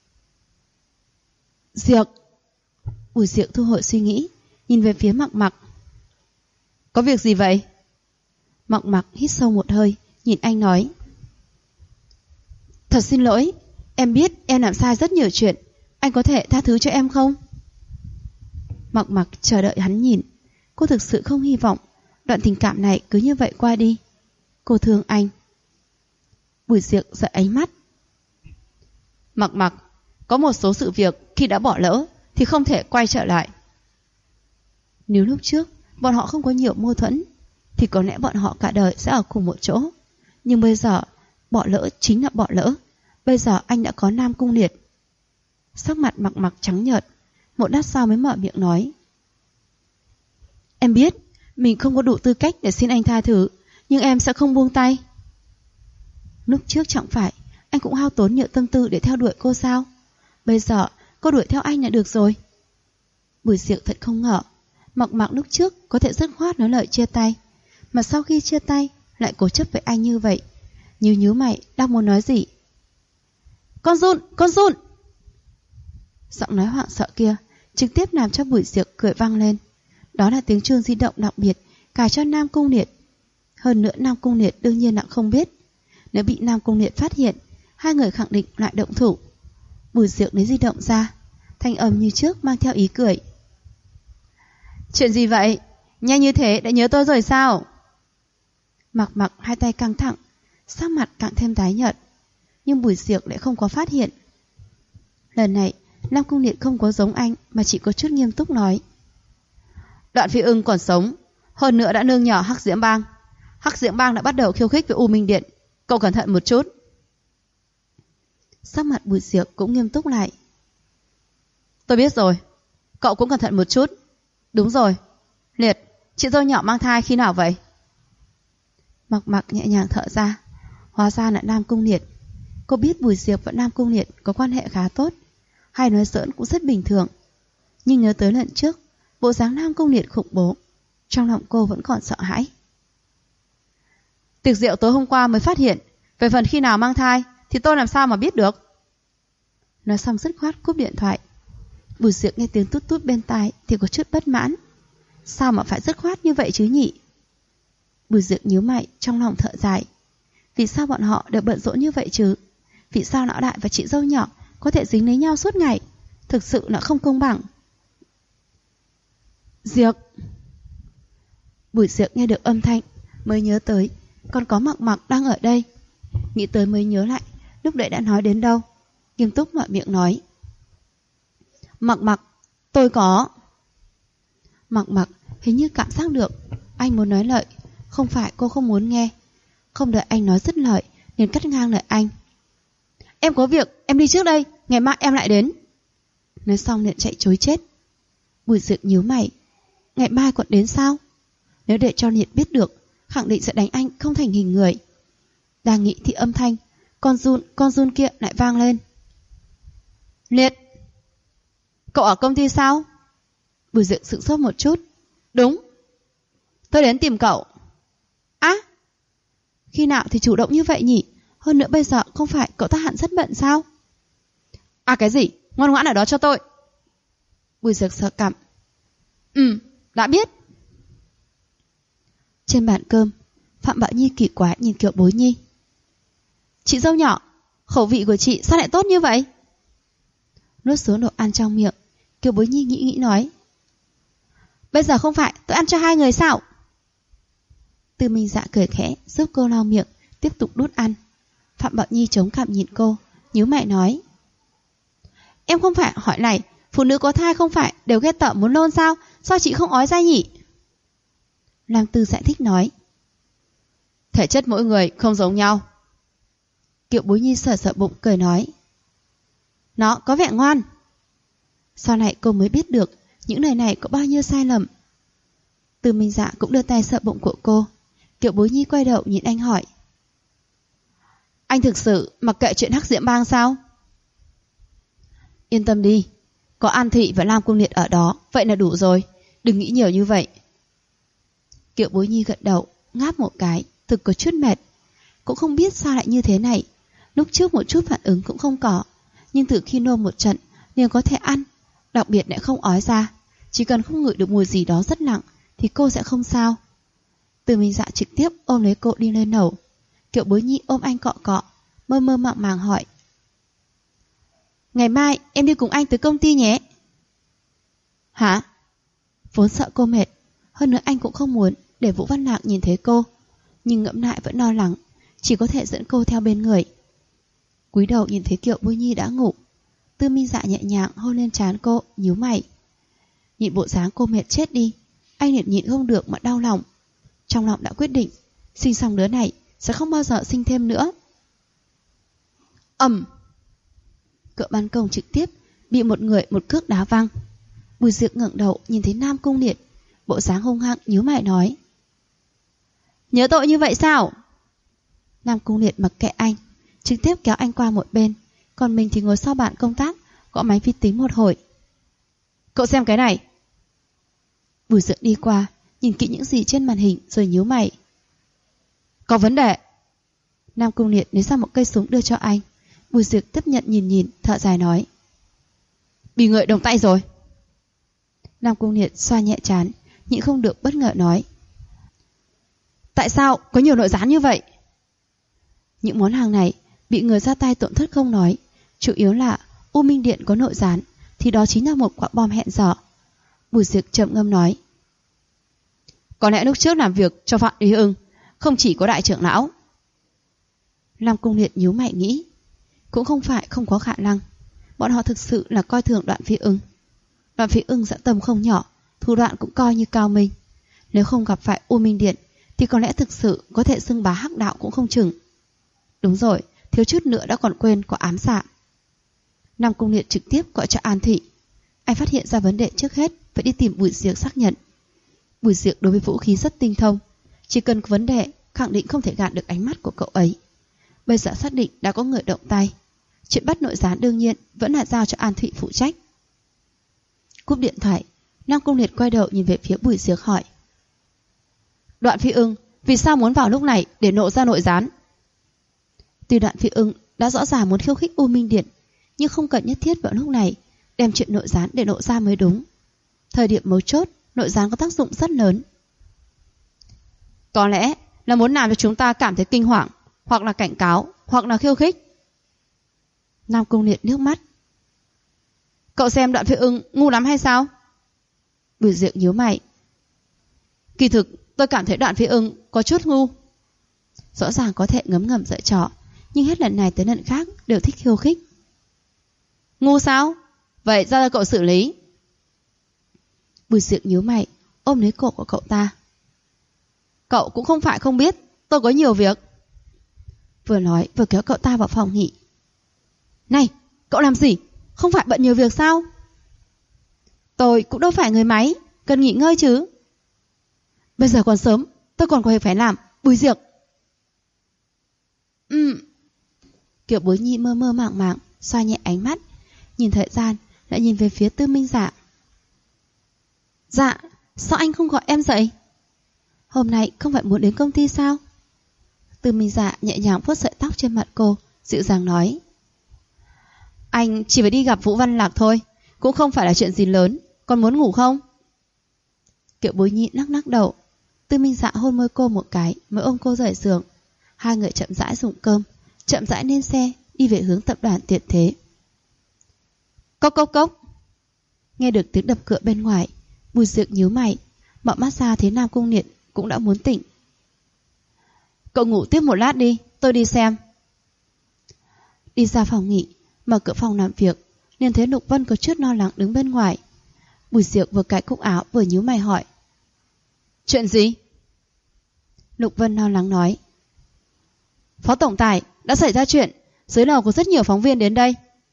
Diệc. Bùi Diệc thu hồi suy nghĩ, nhìn về phía Mặc Mặc. Có việc gì vậy? Mộc Mặc hít sâu một hơi, nhìn anh nói: Thật xin lỗi, em biết em làm sai rất nhiều chuyện, anh có thể tha thứ cho em không? Mộc Mặc chờ đợi hắn nhìn. Cô thực sự không hy vọng đoạn tình cảm này cứ như vậy qua đi. Cô thương anh. Bùi Diệc giận ánh mắt. Mộc Mặc, có một số sự việc khi đã bỏ lỡ thì không thể quay trở lại. Nếu lúc trước bọn họ không có nhiều mâu thuẫn thì có lẽ bọn họ cả đời sẽ ở cùng một chỗ. Nhưng bây giờ bỏ lỡ chính là bỏ lỡ. Bây giờ anh đã có Nam Cung Liệt. Sắc mặt Mộc Mặc trắng nhợt, một lát sau mới mở miệng nói: Em biết mình không có đủ tư cách để xin anh tha thứ, nhưng em sẽ không buông tay. Lúc trước chẳng phải anh cũng hao tốn nhiều tâm tư để theo đuổi cô sao? Bây giờ cô đuổi theo anh là được rồi. Bùi Diệc thật không ngờ Mộc Mặc lúc trước có thể dứt khoát nói lời chia tay, mà sau khi chia tay lại cố chấp với anh như vậy. Nhíu mày đang muốn nói gì. Con run. Giọng nói hoảng sợ kia trực tiếp làm cho Bùi Diệc cười vang lên. Đó là tiếng chuông di động đặc biệt cài cho Nam Cung Liệt. Hơn nữa Nam Cung Liệt đương nhiên là không biết. Nếu bị Nam Cung Liệt phát hiện, hai người khẳng định lại động thủ. Bùi Diệc lấy di động ra, thanh âm như trước mang theo ý cười. Chuyện gì vậy? Nhanh như thế đã nhớ tôi rồi sao? Mộc Mặc hai tay căng thẳng, sắc mặt càng thêm tái nhợt. Nhưng Bùi Diệc lại không có phát hiện. Lần này Nam Cung Liệt không có giống anh, mà chỉ có chút nghiêm túc nói: Đoạn Phi Ưng còn sống, hơn nữa đã nương nhờ Hắc Diễm Bang. Hắc Diễm Bang đã bắt đầu khiêu khích với U Minh Điện, cậu cẩn thận một chút. Sắc mặt Bùi Diệc cũng nghiêm túc lại. Tôi biết rồi, cậu cũng cẩn thận một chút. Đúng rồi, Liệt, chị dâu nhỏ mang thai khi nào vậy? Mộc Mặc nhẹ nhàng thở ra. Hóa ra là Nam Cung Liệt. Cô biết Bùi Diệc và Nam Cung Liệt có quan hệ khá tốt, hay nói giỡn cũng rất bình thường. Nhưng nhớ tới lần trước bộ dáng Nam Cung Liệt khủng bố, trong lòng cô vẫn còn sợ hãi. Tiệc rượu tối hôm qua mới phát hiện, về phần khi nào mang thai thì tôi làm sao mà biết được. Nói xong dứt khoát cúp điện thoại. Bùi Diệc nghe tiếng tút tút bên tai thì có chút bất mãn. Sao mà phải dứt khoát như vậy chứ nhỉ? Bùi Diệc nhíu mày, trong lòng thở dài. Vì sao bọn họ đều bận rộn như vậy chứ? Vì sao lão đại và chị dâu nhỏ có thể dính lấy nhau suốt ngày? Thực sự là không công bằng. Diệc. Bùi Diệc nghe được âm thanh mới nhớ tới còn có Mộc Mặc đang ở đây. Nghĩ tới mới nhớ lại lúc nãy đã nói đến đâu. Nghiêm túc mở miệng nói: Mộc Mặc, tôi có. Mộc Mặc hình như cảm giác được anh muốn nói lời, không phải cô không muốn nghe. Không đợi anh nói dứt lời liền cắt ngang lời anh: Em có việc, em đi trước đây, ngày mai em lại đến. Nói xong liền chạy trối chết. Bùi Diệc nhíu mày. Ngày mai còn đến sao? Nếu để cho Liệt biết được, khẳng định sẽ đánh anh không thành hình người. Đang nghĩ thì âm thanh con run kia lại vang lên. Liệt, cậu ở công ty sao? Bùi Diệc sững sốt một chút. Đúng, tôi đến tìm cậu. Á, khi nào thì chủ động như vậy nhỉ? Hơn nữa bây giờ không phải cậu ta hẳn rất bận sao? À cái gì, ngoan ngoãn ở đó cho tôi. Bùi Diệc sợ cằm. Đã biết. Trên bàn cơm, Phạm Bảo Nhi kỳ quái nhìn Kiều Bối Nhi. Chị dâu nhỏ, khẩu vị của chị sao lại tốt như vậy? Nuốt xuống đồ ăn trong miệng, Kiều Bối Nhi nghĩ nói: Bây giờ không phải tôi ăn cho hai người sao? Tư Minh Dạ cười khẽ giúp cô lau miệng, tiếp tục đút ăn. Phạm Bảo Nhi chống cằm nhìn cô, nhíu mày nói: Em không phải hỏi này, phụ nữ có thai không phải đều ghê tởm muốn nôn sao? Sao chị không ói ra nhỉ? Lam Tư giải thích nói: Thể chất mỗi người không giống nhau. Kiều Bối Nhi sờ bụng cười nói: Nó có vẻ ngoan. Sau này cô mới biết được những lời này có bao nhiêu sai lầm. Từ Minh Dạ cũng đưa tay sờ bụng của cô. Kiều Bối Nhi quay đầu nhìn anh hỏi: Anh thực sự mặc kệ chuyện Hắc Diễm Bang sao? Yên tâm đi, có An Thị và Lam Cung Liệt ở đó, vậy là đủ rồi, đừng nghĩ nhiều như vậy. Kiều Bối Nhi gật đầu, ngáp một cái, thực có chút mệt. Cũng không biết sao lại như thế này. Lúc trước một chút phản ứng cũng không có, nhưng từ khi nôn một trận liền có thể ăn, đặc biệt lại không ói ra. Chỉ cần không ngửi được mùi gì đó rất nặng thì cô sẽ không sao. Từ Minh Dạ trực tiếp ôm lấy cô đi lên lầu. Kiều Bối Nhi ôm anh cọ cọ, mơ mơ màng màng hỏi: Ngày mai em đi cùng anh tới công ty nhé. Hả? Vốn sợ cô mệt, hơn nữa anh cũng không muốn để Vũ Văn Lạc nhìn thấy cô, nhưng ngẫm lại vẫn lo lắng, chỉ có thể dẫn cô theo bên người. Cúi đầu nhìn thấy Kiều Bối Nhi đã ngủ, Tư Minh Dạ nhẹ nhàng hôn lên trán cô, nhíu mày. Nhìn bộ dáng cô mệt chết đi, anh liền nhịn không được mà đau lòng. Trong lòng đã quyết định, sinh xong đứa này sẽ không bao giờ sinh thêm nữa. Ầm! Cửa ban công trực tiếp bị một người một cước đá văng. Bùi Diệc ngẩng đầu nhìn thấy Nam Cung Liệt, bộ dáng hung hăng nhíu mày nói: Nhớ tội như vậy sao? Nam Cung Liệt mặc kệ anh, trực tiếp kéo anh qua một bên, còn mình thì ngồi sau bàn công tác, gõ máy vi tính một hồi. Cậu xem cái này. Bùi Diệc đi qua, nhìn kỹ những gì trên màn hình rồi nhíu mày. Có vấn đề. Nam Cung Liệt lấy ra một cây súng đưa cho anh. Bùi Diệc tiếp nhận nhìn, thở dài nói: Bị người động tay rồi. Nam Cung Liệt xoa nhẹ trán, nhịn không được bất ngờ nói: Tại sao có nhiều nội gián như vậy? Những món hàng này bị người ra tay tổn thất không nói, chủ yếu là U Minh Điện có nội gián thì đó chính là một quả bom hẹn giờ. Bùi Diệc trầm ngâm nói: Có lẽ lúc trước làm việc cho Phạm Ý Ưng không chỉ có đại trưởng lão. Nam Cung Liệt nhíu mày nghĩ, cũng không phải không có khả năng, bọn họ thực sự là coi thường Đoạn Phi Ưng. Đoạn Phi Ưng dã tâm không nhỏ, thủ đoạn cũng coi như cao minh. Nếu không gặp phải U Minh Điện thì có lẽ thực sự có thể xưng bá hắc đạo cũng không chừng. Đúng rồi, thiếu chút nữa đã còn quên có ám xạ. Nam Cung Liệt trực tiếp gọi cho An Thị. Anh phát hiện ra vấn đề trước hết phải đi tìm Bùi Diệc xác nhận. Bùi Diệc đối với vũ khí rất tinh thông, chỉ cần có vấn đề khẳng định không thể gạt được ánh mắt của cậu ấy. Bây giờ xác định đã có người động tay, chuyện bắt nội gián đương nhiên vẫn là giao cho An Thụy phụ trách. Cúp điện thoại, Nam Cung Liệt quay đầu nhìn về phía Bùi Diệc hỏi: Đoạn Phi Ưng vì sao muốn vào lúc này để nộ ra nội gián? Tuy Đoạn Phi Ưng đã rõ ràng muốn khiêu khích U Minh Điện, nhưng không cần nhất thiết vào lúc này đem chuyện nội gián để nộ ra mới đúng. Thời điểm mấu chốt, nội gián có tác dụng rất lớn. Có lẽ là muốn làm cho chúng ta cảm thấy kinh hoàng, hoặc là cảnh cáo, hoặc là khiêu khích. Nam Cung Liệt nước mắt. Cậu xem Đoạn Phi Ưng ngu lắm hay sao? Bùi Diệc nhíu mày. Kỳ thực tôi cảm thấy Đoạn Phi Ưng có chút ngu. Rõ ràng có thể ngấm ngầm dạy trò, nhưng hết lần này tới lần khác đều thích khiêu khích. Ngu sao? Vậy ra cậu xử lý. Bùi Diệc nhíu mày, ôm lấy cổ của cậu ta. Cậu cũng không phải không biết, tôi có nhiều việc. Vừa nói vừa kéo cậu ta vào phòng nghỉ. Này, cậu làm gì? Không phải bận nhiều việc sao? Tôi cũng đâu phải người máy, cần nghỉ ngơi chứ. Bây giờ còn sớm, tôi còn có việc phải làm. Bùi Diệc. Kiều Bối Nhi mơ mơ màng màng, xoa nhẹ ánh mắt, nhìn thời gian, lại nhìn về phía Tư Minh Dạ. Dạ, sao anh không gọi em dậy? Hôm nay không phải muốn đến công ty sao? Tư Minh Dạ nhẹ nhàng vuốt sợi tóc trên mặt cô, dịu dàng nói: Anh chỉ phải đi gặp Vũ Văn Lạc thôi, cũng không phải là chuyện gì lớn, còn muốn ngủ không? Kiều Bối Nhi lắc lắc đầu. Tư Minh Dạ hôn môi cô một cái mới ôm cô rời giường. Hai người chậm rãi dùng cơm, chậm rãi lên xe đi về hướng tập đoàn Tiện Thế. Cốc cốc cốc. Nghe được tiếng đập cửa bên ngoài, Bùi Diệc nhíu mày, mở mắt ra thấy Nam Cung Liệt cũng đã muốn tỉnh. Cậu ngủ tiếp một lát đi, tôi đi xem. Đi ra phòng nghỉ, mở cửa phòng làm việc, liền thấy Lục Vân có chút lo lắng đứng bên ngoài. Bùi Diệc vừa cài cúc áo vừa nhíu mày hỏi: Chuyện gì? Lục Vân lo lắng nói: Phó tổng tài, đã xảy ra chuyện, dưới lầu có rất nhiều phóng viên đến đây.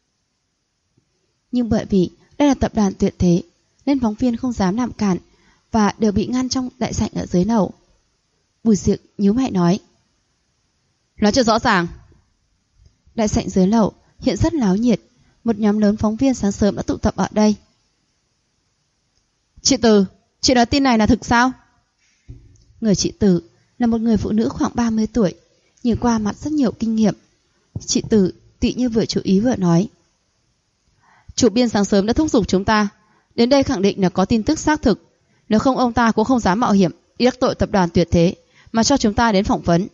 Nhưng bởi vì đây là tập đoàn Tuyệt Thế nên phóng viên không dám làm cản và đều bị ngăn trong đại sảnh ở dưới lầu. Bùi Diệc nhíu mày nói: Nói cho rõ ràng. Đại sảnh dưới lầu hiện rất náo nhiệt, một nhóm lớn phóng viên sáng sớm đã tụ tập ở đây. Chị Từ, chị nói tin này là thực sao? Người chị Từ là một người phụ nữ khoảng 30 tuổi, nhìn qua mặt rất nhiều kinh nghiệm. Chị Từ tị như vừa chú ý vừa nói: Chủ biên sáng sớm đã thúc giục chúng ta đến đây khẳng định là có tin tức xác thực, nếu không ông ta cũng không dám mạo hiểm đi đắc tội tập đoàn Tuyệt Thế mà cho chúng ta đến phỏng vấn.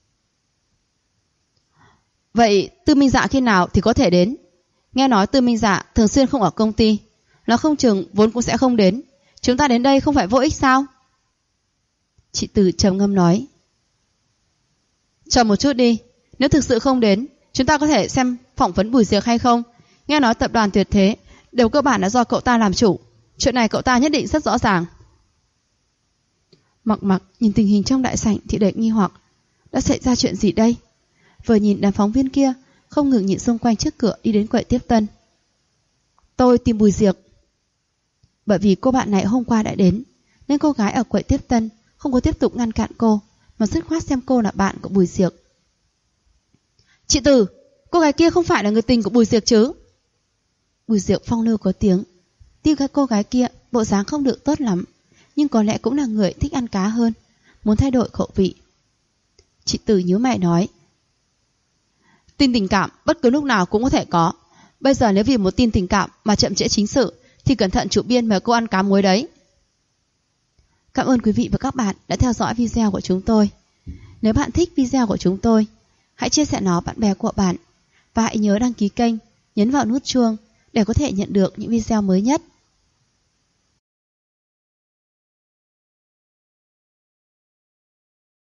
Vậy Tư Minh Dạ khi nào thì có thể đến? Nghe nói Tư Minh Dạ thường xuyên không ở công ty, nó không chừng vốn cũng sẽ không đến. Chúng ta đến đây không phải vô ích sao? Chị Từ trầm ngâm nói. Chờ một chút đi, nếu thực sự không đến, chúng ta có thể xem phỏng vấn Bùi Diệc hay không. Nghe nói tập đoàn Tuyệt Thế đều cơ bản là do cậu ta làm chủ. Chuyện này cậu ta nhất định rất rõ ràng. Mặc Mặc nhìn tình hình trong đại sảnh thì đầy nghi hoặc. Đã xảy ra chuyện gì đây? Vừa nhìn đám phóng viên kia không ngừng nhìn xung quanh trước cửa đi đến quầy tiếp tân. Tôi tìm Bùi Diệc. Bởi vì cô bạn này hôm qua đã đến, nên cô gái ở quầy tiếp tân không có tiếp tục ngăn cản cô, mà dứt khoát xem cô là bạn của Bùi Diệc. Chị Từ, cô gái kia không phải là người tình của Bùi Diệc chứ? Bùi Diệc phong lưu có tiếng. Tuy các cô gái kia bộ dáng không được tốt lắm, nhưng có lẽ cũng là người thích ăn cá hơn, muốn thay đổi khẩu vị. Chị Từ nhíu mày nói. Tin tình cảm bất cứ lúc nào cũng có thể có. Bây giờ nếu vì một tin tình cảm mà chậm trễ chính sự thì cẩn thận chủ biên mời cô ăn cá muối đấy. Cảm ơn quý vị và các bạn đã theo dõi video của chúng tôi. Nếu bạn thích video của chúng tôi, hãy chia sẻ nó bạn bè của bạn. Và hãy nhớ đăng ký kênh, nhấn vào nút chuông để có thể nhận được những video mới nhất.